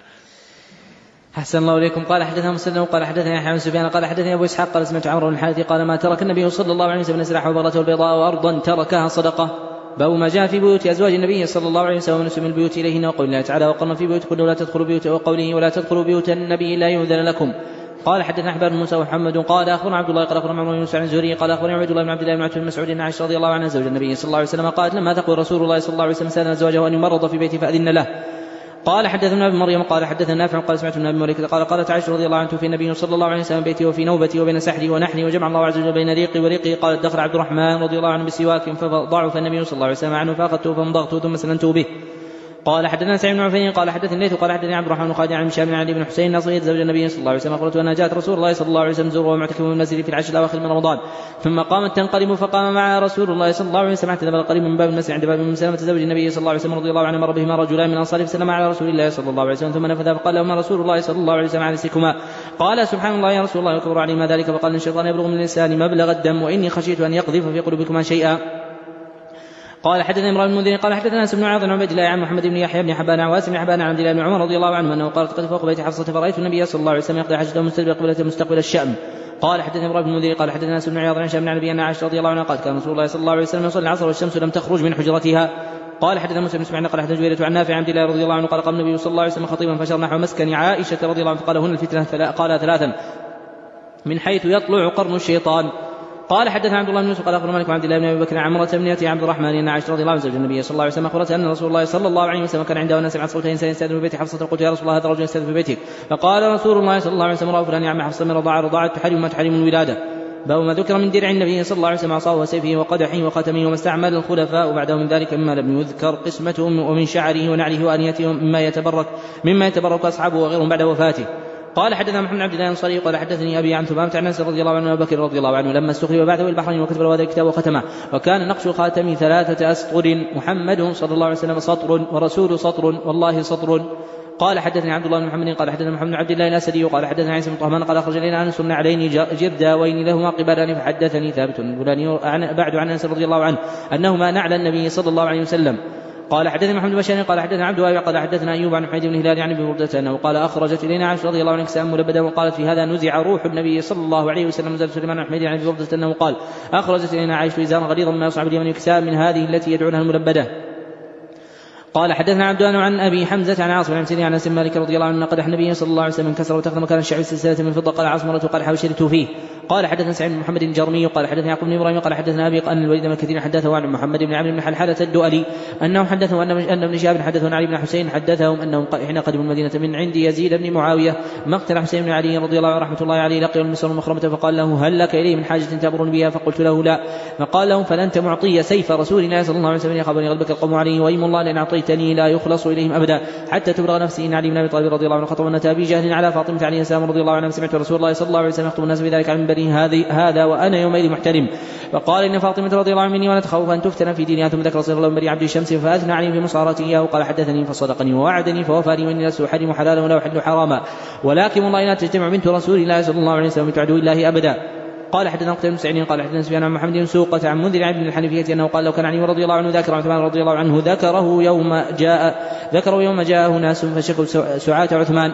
أحسن الله إليكم. قال حدثنا مسلم قال حدثنا يحيى بن سفيان قال حدثني أبو إسحاق قال سمعت عمرو بن الحارث قال ما ترك النبي صلى الله عليه وسلم سلاح وبرته البيضاء وأرضا تركها صدقة. باب ما جاء في بيوت أزواج النبي صلى الله عليه وسلم ونسم البيوت إليهن وقول الله تعالى وقرن في بيوتكن ولا تدخلوا بيوت وقوله ولا تدخلوا بيوت النبي إلا يؤذن لكم. قال حدثنا أحبار موسى ومحمد قال أخبرنا عبد الله قال أخبرنا عمرو بن يوسف عن الزهري قال أخبرنا عبد الله بن عبد الله بن عتبة بن مسعود عن عائشة رضي الله عنها زوج النبي صلى الله عليه وسلم قالت لما تقول رسول الله صلى الله عليه وسلم سأل أزواجه أن يمرض في بيته فأذن له. قال حدثنا ابن مريم قال حدثنا نافع قال سمعت من ابي مليكة قال قالت عائشة رضي الله عنها في النبي صلى الله عليه وسلم بيتي وفي نوبتي وبين سحري ونحني وجمع الله عز وجل بين ريقي وريقي. قالت دخل عبد الرحمن رضي الله عنه بسواك فضعف النبي صلى الله عليه وسلم عنه فأخذته فمضغته ثم سننته به. قال حدثنا سعيد بن عفان قال حدثني الليث قال حدثني عبد الرحمن خالد عن هشام بن علي بن حسين نصير زوج النبي صلى الله عليه وسلم قالت وانا جاءت رسول الله صلى الله عليه وسلم زوره ومعتكف من المسجد في العشر الاواخر من رمضان ثم قامت تنقلب فقام معها رسول الله صلى الله عليه وسلم حتى ذهب قريب من باب المسجد عند باب ام سلمة زوج النبي صلى الله عليه وسلم رضي الله عنه مر بهما رجلان من انصاره فسلم على رسول الله صلى الله عليه وسلم ثم نفذ فقال لهما رسول الله صلى الله عليه وسلم على سيكما. قال سبحان الله يا رسول الله وكبر علي ما ذلك فقال ان الشيطان يبلغ من الانسان مبلغ الدم واني خشيت ان يقذف في قلوبكما شيئا. قال حدثنا امرأة بن المنذر قال حدثنا انس بن عاصم عن عبيد الله عن محمد بن يحيى بن حبان عن واسم بن حبان عن عبد الله بن عمر رضي الله عنه انه قال قد فوق بيت حفصة فرأيت النبي صلى الله عليه وسلم يقضي حاجته مستقبل قبلة مستقبل الشأم. قال حدثنا امرأة بن المنذر قال حدثنا انس بن عياض عن هشام بن علي بن عائشة رضي الله عنها قال كان رسول الله صلى الله عليه وسلم يصلي العصر والشمس لم تخرج من حجرتها. قال حدثنا مسلم بن اسماعيل قال حدثنا جويرية عن نافع عن عبد الله رضي الله عنه قال قام النبي صلى الله عليه وسلم خطيبا فشر نحو مسكن عائشة رضي الله عنها فقال هن الفتنة قال ثلاثا من حيث يطلع قرن الشيطان. قال حدثنا عبد الله بن يوسف قال اخبرنا مالك عبد الله بن ابي بكر عن عمرة بن عبد الرحمن ان عائشة رضي الله عنها زوج النبي صلى الله عليه وسلم اخبرت ان رسول الله صلى الله عليه وسلم كان عنده وناس سمع صوتين يستأذن في بيت حفصة قلت يا رسول الله هذا رجل يستأذن في بيتك فقال رسول الله صلى الله عليه وسلم رأوا فلان يا عم حفصة من رضاعة رضاعة تحرم ما تحرم الولادة. باب ما ذكر من درع النبي صلى الله عليه وسلم عصاه وسيفه وقدحه وختمه وما استعمل الخلفاء وبعده من ذلك مما لم يذكر قسمته ومن شعره ونعله وانيته مما يتبرك مما يتبرك اصحابه وغيرهم بعد وفاته. قال حدثنا محمد بن عبد الله الانصاري قال حدثني ابي عن ثمامة عن انس رضي الله عنه وابي بكر رضي الله عنه لما استخلف بعده البحرين وكتب هذا الكتاب وختمه وكان نقش خاتم ثلاثة اسطر محمد صلى الله عليه وسلم سطر ورسول سطر والله سطر. قال حدثني عبد الله بن محمد قال حدثنا محمد بن عبد الله الاسدي قال حدثنا عيسى بن طهمان قال اخرج الينا انس بن علين جرداوين لهما قبلان فحدثني ثابت البناني بعد عن انس رضي الله عنه انهما نعل النبي صلى الله عليه وسلم. قال حدثنا محمد بن بشار قال حدثنا عبد الله قال حدثنا ايوب عن حميد بن هلال عن ابي بردة انه قال اخرجت الينا عائشة رضي الله عنها كساء ملبدا وقالت في هذا نزع روح النبي صلى الله عليه وسلم. نزل سليمان عن حميد عن ابي بردة انه قال اخرجت الينا عائشة ازارا غليظا ما يصعب اليمن كساء من هذه التي يدعونها الملبده. قال حدثنا عبدان عن ابي حمزة عن عاصم عن سيدنا عن انس مالك رضي الله عنه قدح النبي صلى الله عليه وسلم انكسر وتخدم كان الشعب سلسلة من فضة قال عاصم رأيت قال حوشرت فيه. قال حدثنا سعيد بن محمد الجرمي قال حدثنا يعقوب بن ابراهيم قال حدثنا ابي ان الوليد بن كثير حدثه عن محمد بن عمرو بن حلحلة الدؤلي انه حدثه ان ابن شهاب حدثه عن علي بن حسين حدثهم انهم حين قدموا المدينه من عند يزيد بن معاويه مقتل حسين بن علي رضي الله عنه رحمه الله عليه لقي المسر مخرمه فقال له هل لك اليه من حاجه تامرني بها؟ فقلت له لا. فقال له فلنت معطي سيف رسول الله صلى الله عليه وسلم يخافني غلبك القوم عليه وايم الله لان اعطيتني لا يخلص اليهم ابدا حتى تبلغ نفسي ان علي بن ابي طالب رضي الله عنه خطب النتى ابي جهل على فاطمه عليه السلام رضي الله عنها سمعت رسول الله صلى الله عليه وسلم يخطب الناس بذلك عن منبره هذا وانا يومئذ محترم. فقال ان فاطمه رضي الله عنها مني وانا تخوف ان تفتن في دينها. ثم ذكر رسول الله بن عبد الشمس فاثنى عليه بمصارته اياه وقال حدثني فصدقني ووعدني فوفاني واني لست احرم حلالا ولا احل حراما ولكن والله لا تجتمع بنت رسول الله صلى الله عليه وسلم بنت عدو الله ابدا. قال حدثنا قتيبة بن سعيد قال حدثنا سفيان عن محمد بن سوقة عن منذر عن ابن الحنفية انه قال لو كان علي رضي الله عنه ذاكر عثمان رضي الله عنه ذكره يوم جاء ذكره يوم جاءه ناس فشكوا سعاة عثمان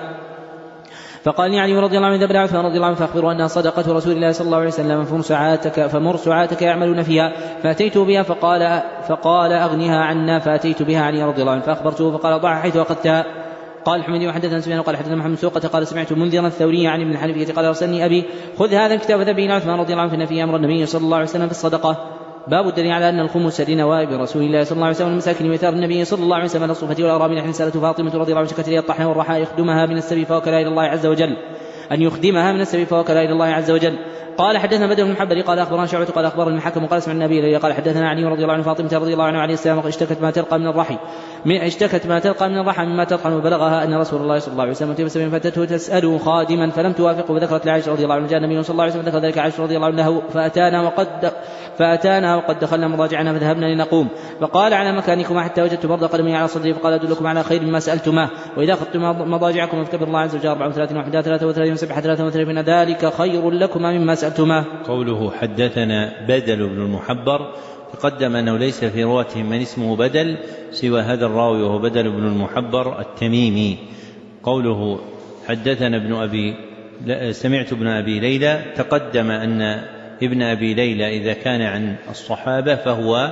فقال لي علي رضي الله عنه اذا بلغ عثمان رضي الله عنه فاخبروا انها صدقة رسول الله صلى الله عليه وسلم فمر سعاتك فمر سعاتك يعملون فيها. فاتيت بها فقال فقال اغنها عنا فاتيت بها علي رضي الله عنه فاخبرته فقال ضعها حيث اخذتها. قال حميدي وحدثنا سفيان قال حدثنا محمد سوقة قال سمعت منذرا الثوري عن ابن الحنفية قال ارسلني ابي خذ هذا الكتاب فذهب الى عثمان رضي الله عنه في امر النبي صلى الله عليه وسلم في الصدقة. باب الدليل على ان الخمس لنوائب رسول الله صلى الله عليه وسلم المساكين وثار النبي صلى الله عليه وسلم على الصوفة والارامل حين سالته فاطمة رضي الله عنها شكت لي الطحن والرحى يخدمها من السبي فوكلها الى الله عز وجل ان يخدمها من السبي فوكلها الى الله عز وجل. قال حدثنا بدر بن محبر قال اخبرنا شعبة قال اخبرنا الحكم قال سمع النبي قال حدثنا علي رضي الله عنه فاطمة رضي الله عنه عليه السلام اشتكت ما تلقى من الرحي من اشتكت ما تلقى من الرحى مما تطحن وبلغها ان رسول الله صلى الله عليه وسلم تبس من فتته تساله خادما فلم توافقه وذكرت لعائشة رضي الله عنها جاء النبي صلى الله عليه وسلم ذكر ذلك عائشة رضي الله عنها فاتانا وقد فاتانا وقد دخلنا مضاجعنا فذهبنا لنقوم فقال على مكانكما حتى وجدت برد قدمي على صدري فقال ادلكم على خير مما سالتماه واذا اخذتم مضاجعكم فاذكروا الله عز وجل أربعة وثلاثين وحدة ثلاثة وثلاثين وسبعة ثلاثة وثلاثين ذلك خير لكما مما سالتماه. قوله حدثنا بدل بن المحبر تقدم أنه ليس في رواتهم من اسمه بدل سوى هذا الراوي وهو بدل بن المحبر التميمي. قوله حدثنا ابن أبي سمعت ابن أبي ليلى تقدم أن ابن أبي ليلى إذا كان عن الصحابة فهو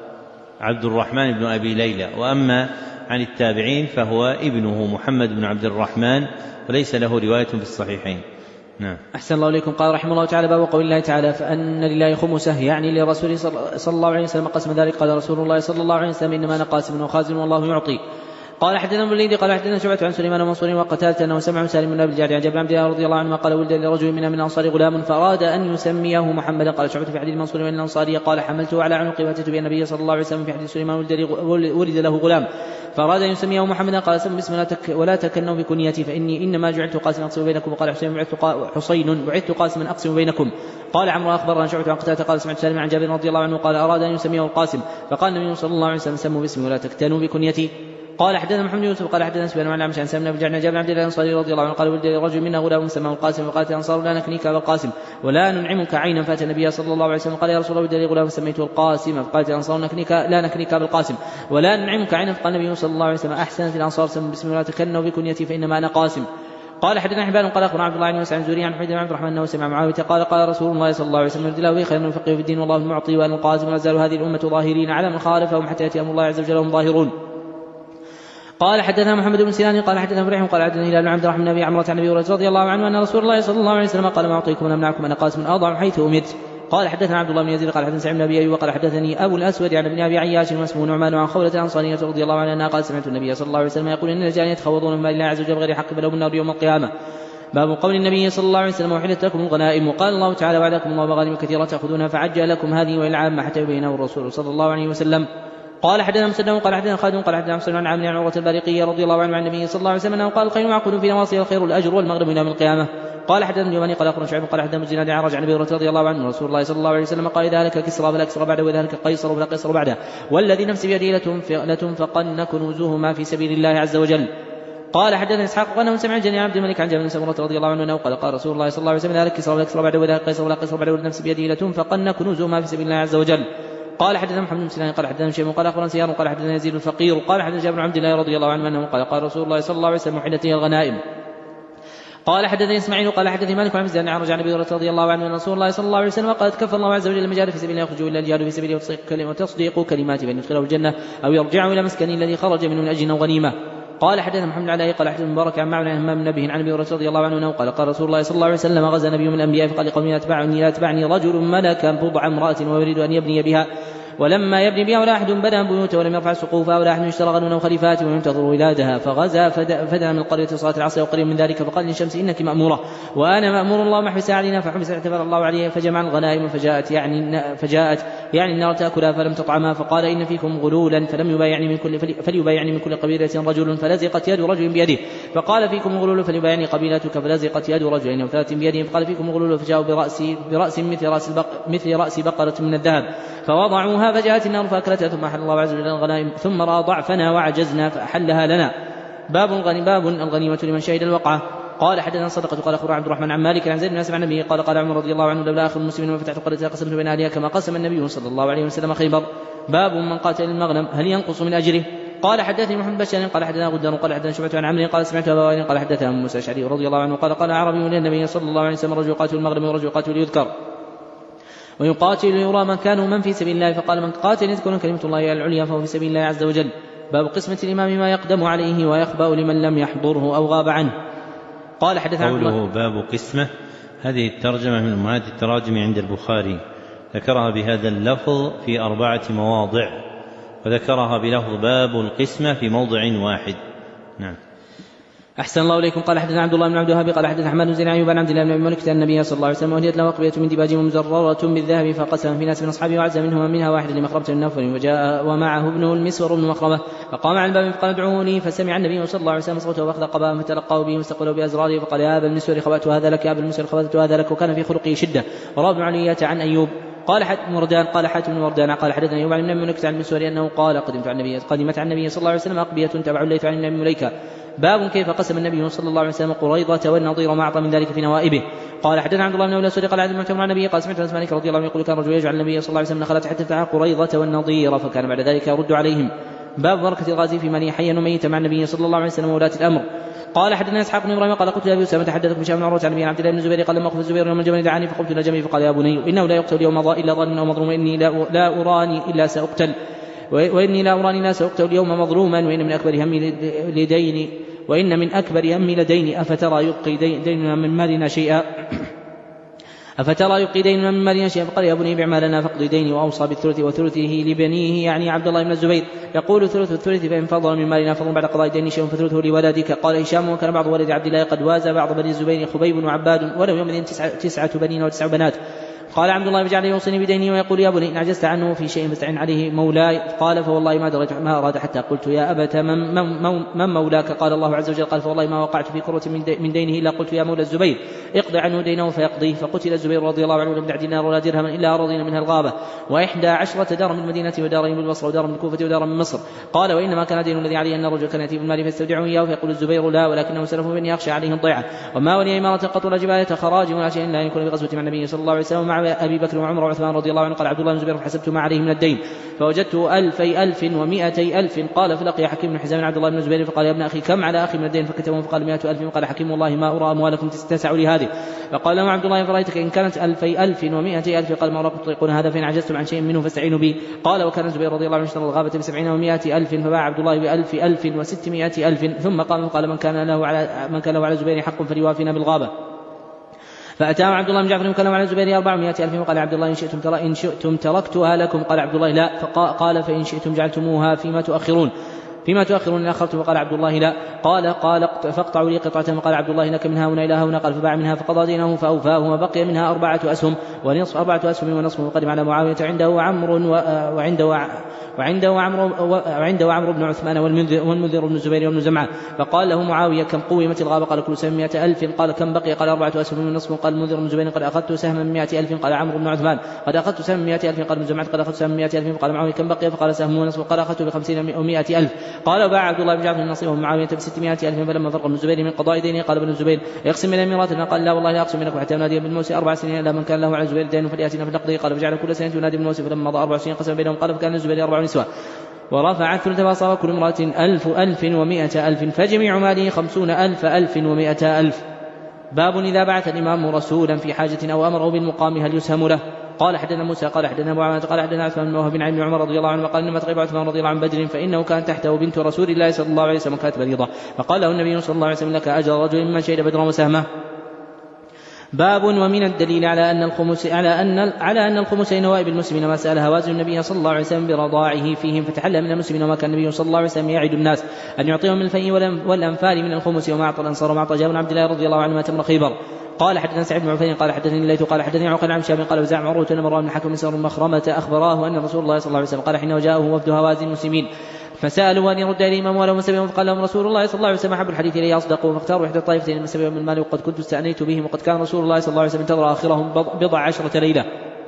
عبد الرحمن بن أبي ليلى وأما عن التابعين فهو ابنه محمد بن عبد الرحمن وليس له رواية في الصحيحين. نعم. أحسن الله إليكم. قال رحمه الله تعالى باب قول الله تعالى فأن لله خمسه يعني لرسول صلى الله عليه وسلم قسم ذلك قال رسول الله صلى الله عليه وسلم إنما أنا قاسم وخازن والله يعطي. قال حدثنا ابن الوليد قال حدثنا شعبة عن سليمان ومنصور وقتادة أنه سمع سالم بن أبي الجعد عن جابر بن عبد الله رضي الله عنه قال ولد لرجل منا من الأنصار غلام فأراد أن يسميه محمدا. قال شعبة في حديث منصور من الأنصاري قال حملته على عنقي وأتيت به النبي صلى الله عليه وسلم في حديث سليمان ولد له غلام فأراد أن يسميه محمدا قال سم باسم ولا تكنوا بكنيتي فإني إنما جعلت قاسما أقسم بينكم. وقال حسين بعثت حصين بعثت قاسما أقسم بينكم. قال عمرو أخبرنا شعبة عن قتادة قال سمعت سالم عن جابر رضي الله عنه قال أراد أن يسميه القاسم فقال النبي صلى الله عليه وسلم سموا باسمي ولا تكتنوا بكنيتي. قال حدثنا محمد يوسف قال حدثنا سفيان عن عمش عن سالم بن جابر عن عبد الله الانصاري رضي الله عنه قال ولد رجل منا غلام سماه القاسم وقالت الانصار لا نكنيك ابا القاسم ولا ننعمك عينا. فاتى النبي صلى الله عليه وسلم قال يا رسول الله ولد لي غلام سميته القاسم فقالت الانصار نكنيك لا نكنيك ابا القاسم ولا ننعمك عينا. فقال النبي صلى الله عليه وسلم احسنت الانصار سموا باسمي ولا تكنوا بكنيتي فانما انا قاسم. قال حدثنا حبان قال اخبرنا عبد الله بن مسعود عن زوري عن حميد بن عبد الرحمن انه سمع معاويه قال قال رسول الله صلى الله عليه وسلم ارد له خير من الفقه في الدين والله المعطي وانا القاسم ولا تزال هذه الامه ظاهرين على من خالفهم حتى ياتي امر الله عز وجل وهم ظاهرون. قال حدثنا محمد بن سنان قال حدثنا فريح قال حدثنا هلال بن عبد الرحمن بن ابي عمرة عن ابي هريرة رضي الله عنه ان رسول الله صلى الله عليه وسلم قال ما اعطيكم ولا امنعكم انا قاسم اضع حيث امرت. قال حدثنا عبد الله بن يزيد قال حدثنا سعيد بن ابي ايوب قال حدثني ابو الاسود عن ابن ابي عياش واسمه نعمان عن خولة الانصارية رضي الله عنها قال سمعت النبي صلى الله عليه وسلم يقول ان الرجال يتخوضون من مال الله عز وجل بغير حق فلهم النار يوم القيامة. باب قول النبي صلى الله عليه وسلم وحلت لكم الغنائم وقال الله تعالى وعدكم الله مغانم كثيرة تأخذونها فعجل لكم هذه والى العامة حتى يبينه الرسول صلى الله عليه وسلم. قال حدثنا مسدد قال حدثنا خالد قال حدثنا مسلم عن عامر عن عروة البارقي رضي الله عنه عن النبي صلى الله عليه وسلم انه قال الخير معقود في نواصي الخير الاجر والمغرب يوم القيامة. قال حدثنا اليماني قال اخبرنا شعيب قال حدثنا مجناد عن رجع عن ابي هريرة رضي الله عنه رسول الله صلى الله عليه وسلم قال اذا هلك كسرى فلا كسرى بعده واذا هلك قيصر فلا قيصر بعده والذي نفسي بيده لتنفقن كنوزهما في سبيل الله عز وجل. قال حدثنا اسحاق انه سمع جني عبد الملك عن جابر بن سمرة رضي الله عنه انه قال قال رسول الله صلى الله عليه وسلم اذا هلك كسرى فلا كسرى بعده واذا هلك قيصر فلا قيصر بعده والذي نفسي بيده لتنفقن كنوزهما في سبيل الله عز وجل. قال حدثنا محمد بن سنان قال حدثنا شيء قال اخبرنا سيار قال حدثنا يزيد الفقير قال حدثنا جابر بن عبد الله رضي الله عنه انه قال قال رسول الله صلى الله عليه وسلم وحدت لي الغنائم. قال حدثني اسماعيل قال حدثني مالك عن زيد عن رجع عن ابي هريرة رضي الله عنه ان رسول الله صلى الله عليه وسلم قال كفى الله عز وجل المجاهد في سبيل الله يخرج الا الجهاد في سبيله وتصديق كلمه كلمات فان يدخله الجنه او يرجعه الى مسكنه الذي خرج منه من اجل غنيمه. قال حدثنا محمد علي قال حدثنا مبارك عن معن عن همام نبيه عن ابي هريرة رضي الله عنه قال قال رسول الله صلى الله عليه وسلم غزا نبي من الانبياء فقال لقومه لا تبعني لا تبعني رجل ملك بضع امرأة ويريد ان يبني بها ولما يبني بها ولا أحد بنى بيوته ولم يرفع سقوفها ولا أحد اشترى غنم خليفات وينتظر ولادها فغزا فدنا من القرية صلاة العصر وقريب من ذلك فقال للشمس إنك مأمورة وأنا مأمور الله محبس علينا فحبس اعتبر الله عليه فجمع الغنائم فجاءت يعني فجاءت يعني النار تأكلها فلم تطعمها فقال إن فيكم غلولا فلم يبايعني من كل فليبايعني من كل قبيلة رجل فلزقت يد رجل بيده فقال فيكم غلول فليبايعني قبيلتك فلزقت يد رجلين وثلاث بيده فقال فيكم غلول فجاءوا برأس برأس مثل رأس البق مثل رأس بقرة من الذهب فوضعوها فجاءت النار فأكلتها ثم أحل الله عز وجل الغنائم ثم رأى ضعفنا وعجزنا فأحلها لنا. باب الغني باب الغنيمة لمن شهد الوقعة. قال حدثنا صدقة قال أخبرنا عبد الرحمن عن مالك عن زيد بن أسلم عن النبي قال قال عمر رضي الله عنه لولا آخر المسلمين وفتحت قرية قسمت بين أهلها كما قسم النبي صلى الله عليه وسلم خيبر. باب من قاتل المغنم هل ينقص من أجره. قال حدثني محمد بشار قال حدثنا غدار قال حدثنا شعبة عن عمرو قال سمعت أبا وائل قال حدثنا موسى الأشعري رضي الله عنه قال قال عربي للنبي صلى الله عليه وسلم رجل يقاتل المغنم ورجل يقاتل يذكر ويقاتل يرى مكانه من في سبيل الله فقال من قاتل يذكر كلمة الله العليا فهو في سبيل الله عز وجل. باب قسمة الإمام ما يقدم عليه ويخبأ لمن لم يحضره أو غاب عنه. قال حدثنا قوله باب قسمة هذه الترجمة من أمهات التراجم عند البخاري ذكرها بهذا اللفظ في أربعة مواضع وذكرها بلفظ باب القسمة في موضع واحد. نعم. أحسن الله إليكم. قال حدثنا عبد الله بن عبد الوهاب قال حدثنا أحمد بن زيد عن أيوب عن عبد الله بن أبي مليكة أن النبي صلى الله عليه وسلم وهديت له أقبية من ديباج مزررة بالذهب فقسم في ناس من أصحابه وعز منهما منها واحد لمخربة النوفل وجاء ومعه ابنه المسور بن مخربة فقام على الباب فقال ادعوني فسمع النبي صلى الله عليه وسلم صوته واخذ قباء فتلقاه به واستقبله بأزراره فقال يا أبا المسور خبأت هذا لك يا أبا المسور خبأت هذا لك وكان في خلقه شدة. وروى ابن علية عن أيوب قال حاتم وردان قال حاتم وردان قال حدثنا أيوب عن ابن مليكة عن المسور أنه قال قدمت عن النبي قدمت عن النبي صلى الله عليه وسلم أقبية تبع الليث عن ابن مليكة. باب كيف قسم النبي صلى الله عليه وسلم قريضة والنضير وما أعطى من ذلك في نوائبه. قال حدثنا عبد الله بن أولى قال عبد المعتمر عن النبي قال سمعت أنس مالك رضي الله عنه يقول كان رجل يجعل النبي صلى الله عليه وسلم نخلت حتى تدعى قريضة والنضير فكان بعد ذلك يرد عليهم. باب بركة الغازي في من حيا وميتا مع النبي صلى الله عليه وسلم وولاة الأمر. قال حدثنا اسحاق بن ابراهيم قال قلت لابي اسامه تحدثك بشام بن عروه عن ابي عبد الله بن الزبير قال لما اخذ الزبير يوم الجمل دعاني فقمت الى جمعي فقال يا بني انه لا يقتل اليوم الا ظالم او مظلوم واني لا, لا اراني الا ساقتل واني لا اراني لا ساقتل اليوم مظلوما وان من اكبر همي لديني وان من اكبر همي لديني افترى يبقي ديننا من مالنا شيئا أفترى يبقي ديننا من مالنا شيئا فقال يا بني بع مالنا فاقضي ديني وأوصى بالثلث وثلثه لبنيه يعني عبد الله بن الزبير يقول ثلث الثلث فإن فضل من مالنا فضل بعد قضاء دين شيء فثلثه لولدك. قال هشام وكان بعض ولد عبد الله قد وازى بعض بني الزبير خبيب وعباد ولو يومئذ تسعة, تسعة بنين وتسع بنات. قال عبد الله بجعل يوصني بديني ويقول يا بني إن عجزت عنه في شيء فاستعن عليه مولاي. قال فوالله ما دريت ما أراد حتى قلت يا أبت من, من, من مولاك. قال الله عز وجل. قال فوالله ما وقعت في كرة من دينه إلا قلت يا مولى الزبير اقضي عنه دينه فيقضيه. فقتل الزبير رضي الله عنه لم يدع دينار ولا درهما إلا أراضين منها الغابة وإحدى عشرة دار من المدينة ودارين بالبصرة ودار من الكوفة ودار من مصر. قال وإنما كان دين الذي عليه أن الرجل كان يأتي بالمال فيستودعه إياه فيقول الزبير لا ولكنه سلف بني أخشى عليه الضيعة وما ولي إمارة قط ولا جباية خراج ولا شيء إلا أن يكون بغزوة مع النبي صلى الله عليه وسلم مع أبي بكر وعمر وعثمان رضي الله عنه. قال عبد الله بن الزبير فحسبت ما عليه من الدين فوجدت ألفي ألف ومئتي ألف. قال فلقي حكيم بن حزام عبد الله بن الزبير فقال يا ابن أخي كم على أخي من الدين فكتبه فقال مئة ألف. وقال حكيم والله ما أرى أموالكم تستسع لهذه. فقال له عبد الله فرأيتك إن كانت ألفي ألف ومئتي ألف. قال ما أراكم تطيقون هذا فإن عجزتم عن شيء منه فاستعينوا بي. قال وكان الزبير رضي الله عنه اشترى الغابة بسبعين ومئة ألف فباع عبد الله بألف ألف وستمائة ألف. ثم قام وقال من كان له على من كان له على الزبير حق فليوافينا بالغابة. فأتاه عبد الله بن جعفر وكلم على الزبير أربعمائة ألف. وقال عبد الله إن شئتم, ترى إن شئتم تركتها لكم. قال عبد الله لا. فقال فإن شئتم جعلتموها فيما تؤخرون فيما تؤخرون إن أخرتم. فقال عبد الله لا. قال قال فاقطعوا لي قطعة. وقال عبد الله لك منها هنا إلى هنا. قال فباع منها فقضى دينه فأوفاه وبقي منها أربعة أسهم ونصف أربعة أسهم ونصف. وقدم على معاوية عنده عمرو وعنده وعنده عمرو وعنده عمرو بن عثمان والمنذر, والمنذر بن الزبير وابن زمعة. فقال له معاوية كم قومت الغابة؟ قال كل سهم مئة ألف. قال كم بقي؟ قال أربعة أسهم ونصف. قال المنذر بن الزبير قد أخذت سهما من مئة ألف. قال عمرو بن عثمان قد أخذت سهما من مئة ألف. قال ابن زمعة قد أخذت سهما من مئة ألف. قال معاوية كم بقي؟ فقال سهم ونصف. قال أخذت بخمسين ومئة ألف. قال باع عبد الله بن جعفر نصيبه معاوية بستمائة ألف. فلما فرق ابن الزبير من قضاء دينه قال ابن الزبير يقسم من ميراثنا. قال لا والله لا أقسم منكم حتى ينادي بالموسى أربع سنين إلا من كان له على الزبير دين فليأتنا فنقضي. قال فجعل كل سنة ينادي بالموسى. فلما مضى أربع سنين قسم بينهم. قال فكان الزبير أربع نسوة ورفع الثلث فصار كل امرأة ألف ألف ومائة ألف فجميع ماله خمسون ألف ألف ومائة ألف. باب إذا بعث الإمام رسولا في حاجة أو أمره بالمقام هل يسهم له؟ قال حدثنا موسى قال حدثنا ابو عوانة قال حدثنا عثمان بن وهب بن عن عمر رضي الله عنه قال انما تغيب عثمان رضي الله عن بدر فانه كان تحته بنت رسول الله صلى الله عليه وسلم كانت بريضة فقال له النبي صلى الله عليه وسلم لك اجر رجل ممن شهد بدرا وسهمه. باب ومن الدليل على أن الخمس على أن على أن الخمس نوائب المسلمين ما سأل هوازن النبي صلى الله عليه وسلم برضاعه فيهم فتحلى من المسلمين وما كان النبي صلى الله عليه وسلم يعد الناس أن يعطيهم من الفيء والأنفال من الخمس وما أعطى الأنصار وما أعطى جابر بن عبد الله رضي الله عنهما تمر خيبر. قال حدثنا سعيد بن عفير قال حدثني الليث قال حدثني عقيل عن شاب قال وزعم عروة بن مروان بن حكم بن مخرمة أخبراه أن رسول الله صلى الله عليه وسلم قال حين جاءه وفد هوازن المسلمين فسألوا أن يرد إليهم أموالهم سبيهم فقال لهم رسول الله صلى الله عليه وسلم أحب الحديث إلي أصدقوا فاختاروا إحدى الطائفتين من سبيهم من المال وقد كنت استأنيت بهم وقد كان رسول الله صلى الله عليه وسلم انتظر آخرهم بضع عشرة ليلة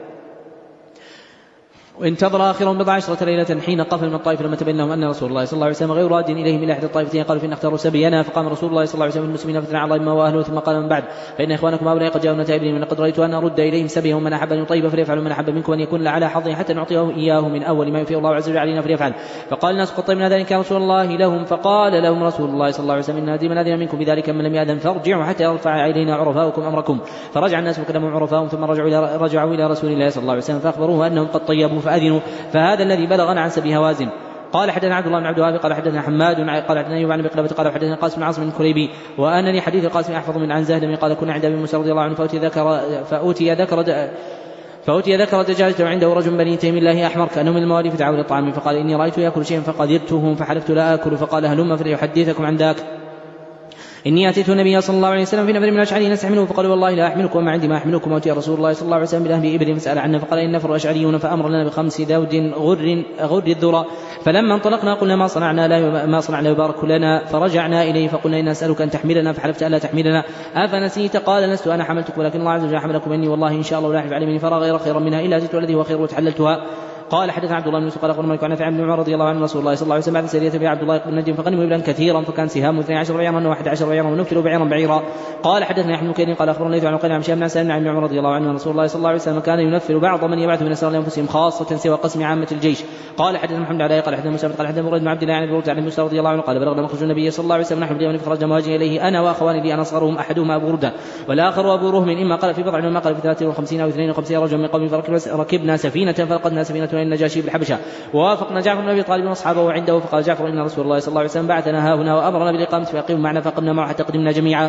وانتظر آخرهم بضع عشرة ليلة حين قفل من الطائف لما تبين لهم أن رسول الله صلى الله عليه وسلم غير راد إليهم إلى إحدى الطائفتين قالوا فإن اختاروا سبينا فقام رسول الله صلى الله عليه وسلم المسلمين فتنع على الله وأهله ثم قال من بعد فإن إخوانكم هؤلاء قد جاءوا تائبين من قد رأيت أن أرد إليهم سبيهم من أحب أن يطيب فليفعل من أحب منكم أن يكون على حظه حتى نعطيه إياه من أول ما يفيء الله عز وجل علينا فليفعل. فقال الناس قد طيبنا ذلك يا رسول الله لهم فقال لهم رسول الله صلى الله عليه وسلم إن هذه من أذن منكم بذلك من لم يأذن فارجعوا حتى يرفع إلينا عرفاؤكم أمركم. فرجع الناس وكلموا عرفاؤهم ثم رجعوا إلى رجعوا إلى رسول الله صلى الله عليه وسلم فأخبروه أنهم قد طيبوا فأذنوا فهذا الذي بلغنا عن سبي هوازن. قال حدثنا عبد الله بن عبد الوهاب قال حدثنا حماد قال حدثنا ايوب عن بقلبة قال حدثنا قاسم بن عاصم الكليبي وان لي حديث القاسم احفظ من عن زهد قال كنا عند ابي موسى رضي الله عنه فأوتي ذكر فأوتي ذكر فأوتي ذكر دجاجة وعنده رجل بني تيم الله أحمر كأنه من الموالي فدعوا للطعام فقال إني رأيت يأكل شيئا فقدرته فحلفت لا آكل فقال هلم فليحدثكم عن ذاك إني أتيت النبي صلى الله عليه وسلم في نفر من الأشعريين نستحمله فقالوا والله لا أحملكم وما عندي ما أحملكم وأتي رسول الله صلى الله عليه وسلم بالأهل إبل فسأل عنه فقال إن نفر أشعريون فأمر لنا بخمس دود غر غر الذرى فلما انطلقنا قلنا ما صنعنا لا ما صنعنا يبارك لنا فرجعنا إليه فقلنا إن نسألك أن تحملنا فحلفت ألا تحملنا أفنسيت قال لست أنا حملتك ولكن الله عز وجل حملكم إني والله إن شاء الله لا أحلف علي مني فرا غير خيرا منها إلا أتيت الذي هو خير وتحللتها. قال حدثنا عبد الله بن يوسف قال اخبرنا مالك عن نافع بن عمر رضي الله عنه رسول الله صلى الله عليه وسلم بعد سرية بها عبد الله بن نجم فغنموا ابلا كثيرا فكان سهام اثني عشر بعيرا وواحد عشر بعيرا ونكلوا بعيرا بعيرا. قال حدثنا يحيى بن كثير قال اخبرنا ليث عن عقيل عن شهاب بن سالم عن عمر رضي الله عنه رسول الله صلى الله عليه وسلم كان ينفر بعض من يبعث من اسرار انفسهم خاصة سوى قسم عامة الجيش. قال حدثنا محمد علي قال حدثنا موسى قال حدثنا مريد بن عبد الله عن ابي عن موسى رضي الله عنه قال بلغنا مخرج النبي صلى الله عليه وسلم نحن اليوم فخرجنا مهاجرين اليه انا واخواني لي انا اصغرهم احدهما ابو برده والاخر ابو رهم اما قال في بضع وما قال في ثلاثين وخمسين او اثنين وخمسين رجلا من قوم فركبنا سفينة فلقدنا سفينة الى النجاشي بالحبشة ووافقنا جعفر بن ابي طالب واصحابه عنده فقال جعفر ان رسول الله صلى الله عليه وسلم بعثنا ها هنا وامرنا بالاقامه فيقيم معنا فقمنا معه حتى قدمنا جميعا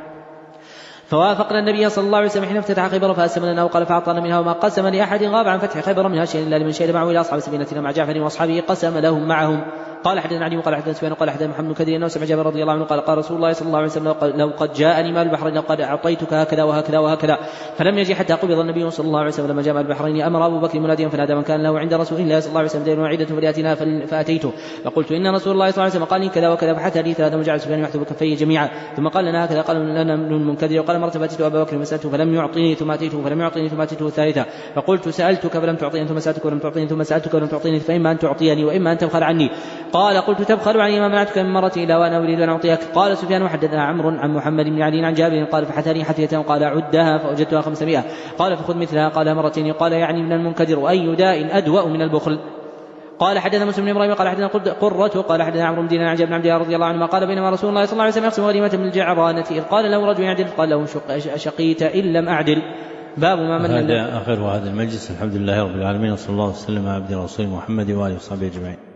فوافقنا النبي صلى الله عليه وسلم حين افتتح خيبر فأسم لنا وقال فأعطانا منها وما قسم لأحد غاب عن فتح خيبر منها شيء إلا لمن شهد معه إلى أصحاب سفينتنا مع جعفر وأصحابه قسم لهم معهم. قال حدثنا علي وقال حدثنا سفيان وقال حدثنا محمد بن كثير انه سمع جابر رضي الله عنه قال قال رسول الله صلى الله عليه وسلم لو قد جاءني مال البحرين لقد اعطيتك هكذا وهكذا وهكذا فلم يجي حتى قبض النبي صلى الله عليه وسلم لما جاء مال البحرين امر ابو بكر مناديا فنادى من كان له عند رسول الله صلى الله عليه وسلم دين وعيده فلياتنا فاتيته فقلت ان رسول الله صلى الله عليه وسلم قال لي كذا وكذا فحتى لي ثلاثه وجعل سفيان يحث بكفيه جميعا ثم قال لنا هكذا قال لنا ابن المنكدر وقال مرة فاتيت ابا بكر فسالته فلم يعطيني ثم اتيته فلم يعطيني ثم اتيته الثالثه فقلت سالتك فلم تعطيني ثم سالتك ولم تعطيني ثم سالتك ولم تعطيني فاما ان تعطيني واما ان تبخل عني. قال قلت تبخل عني ما منعتك من مرتي إلى وأنا أريد أن أعطيك. قال سفيان وحدثنا عمرو عن محمد بن علي عن جابر قال فحثني حثية قال عدها فوجدتها خمسمائة قال فخذ مثلها قال مرتين قال يعني من المنكدر وأي داء أدوأ من البخل. قال حدثنا مسلم بن ابراهيم قال حدثنا قرة قال حدثنا عمرو بن دينار عن جابر بن عبد الله رضي الله عنه قال بينما رسول الله صلى الله عليه وسلم يقسم غنيمة من الجعرانة إذ قال له رجل يعدل قال له شقيت إن لم أعدل. باب ما من هذا آخر هذا المجلس. الحمد لله رب العالمين وصلى الله وسلم على عبد رسول محمد وآله وصحبه أجمعين.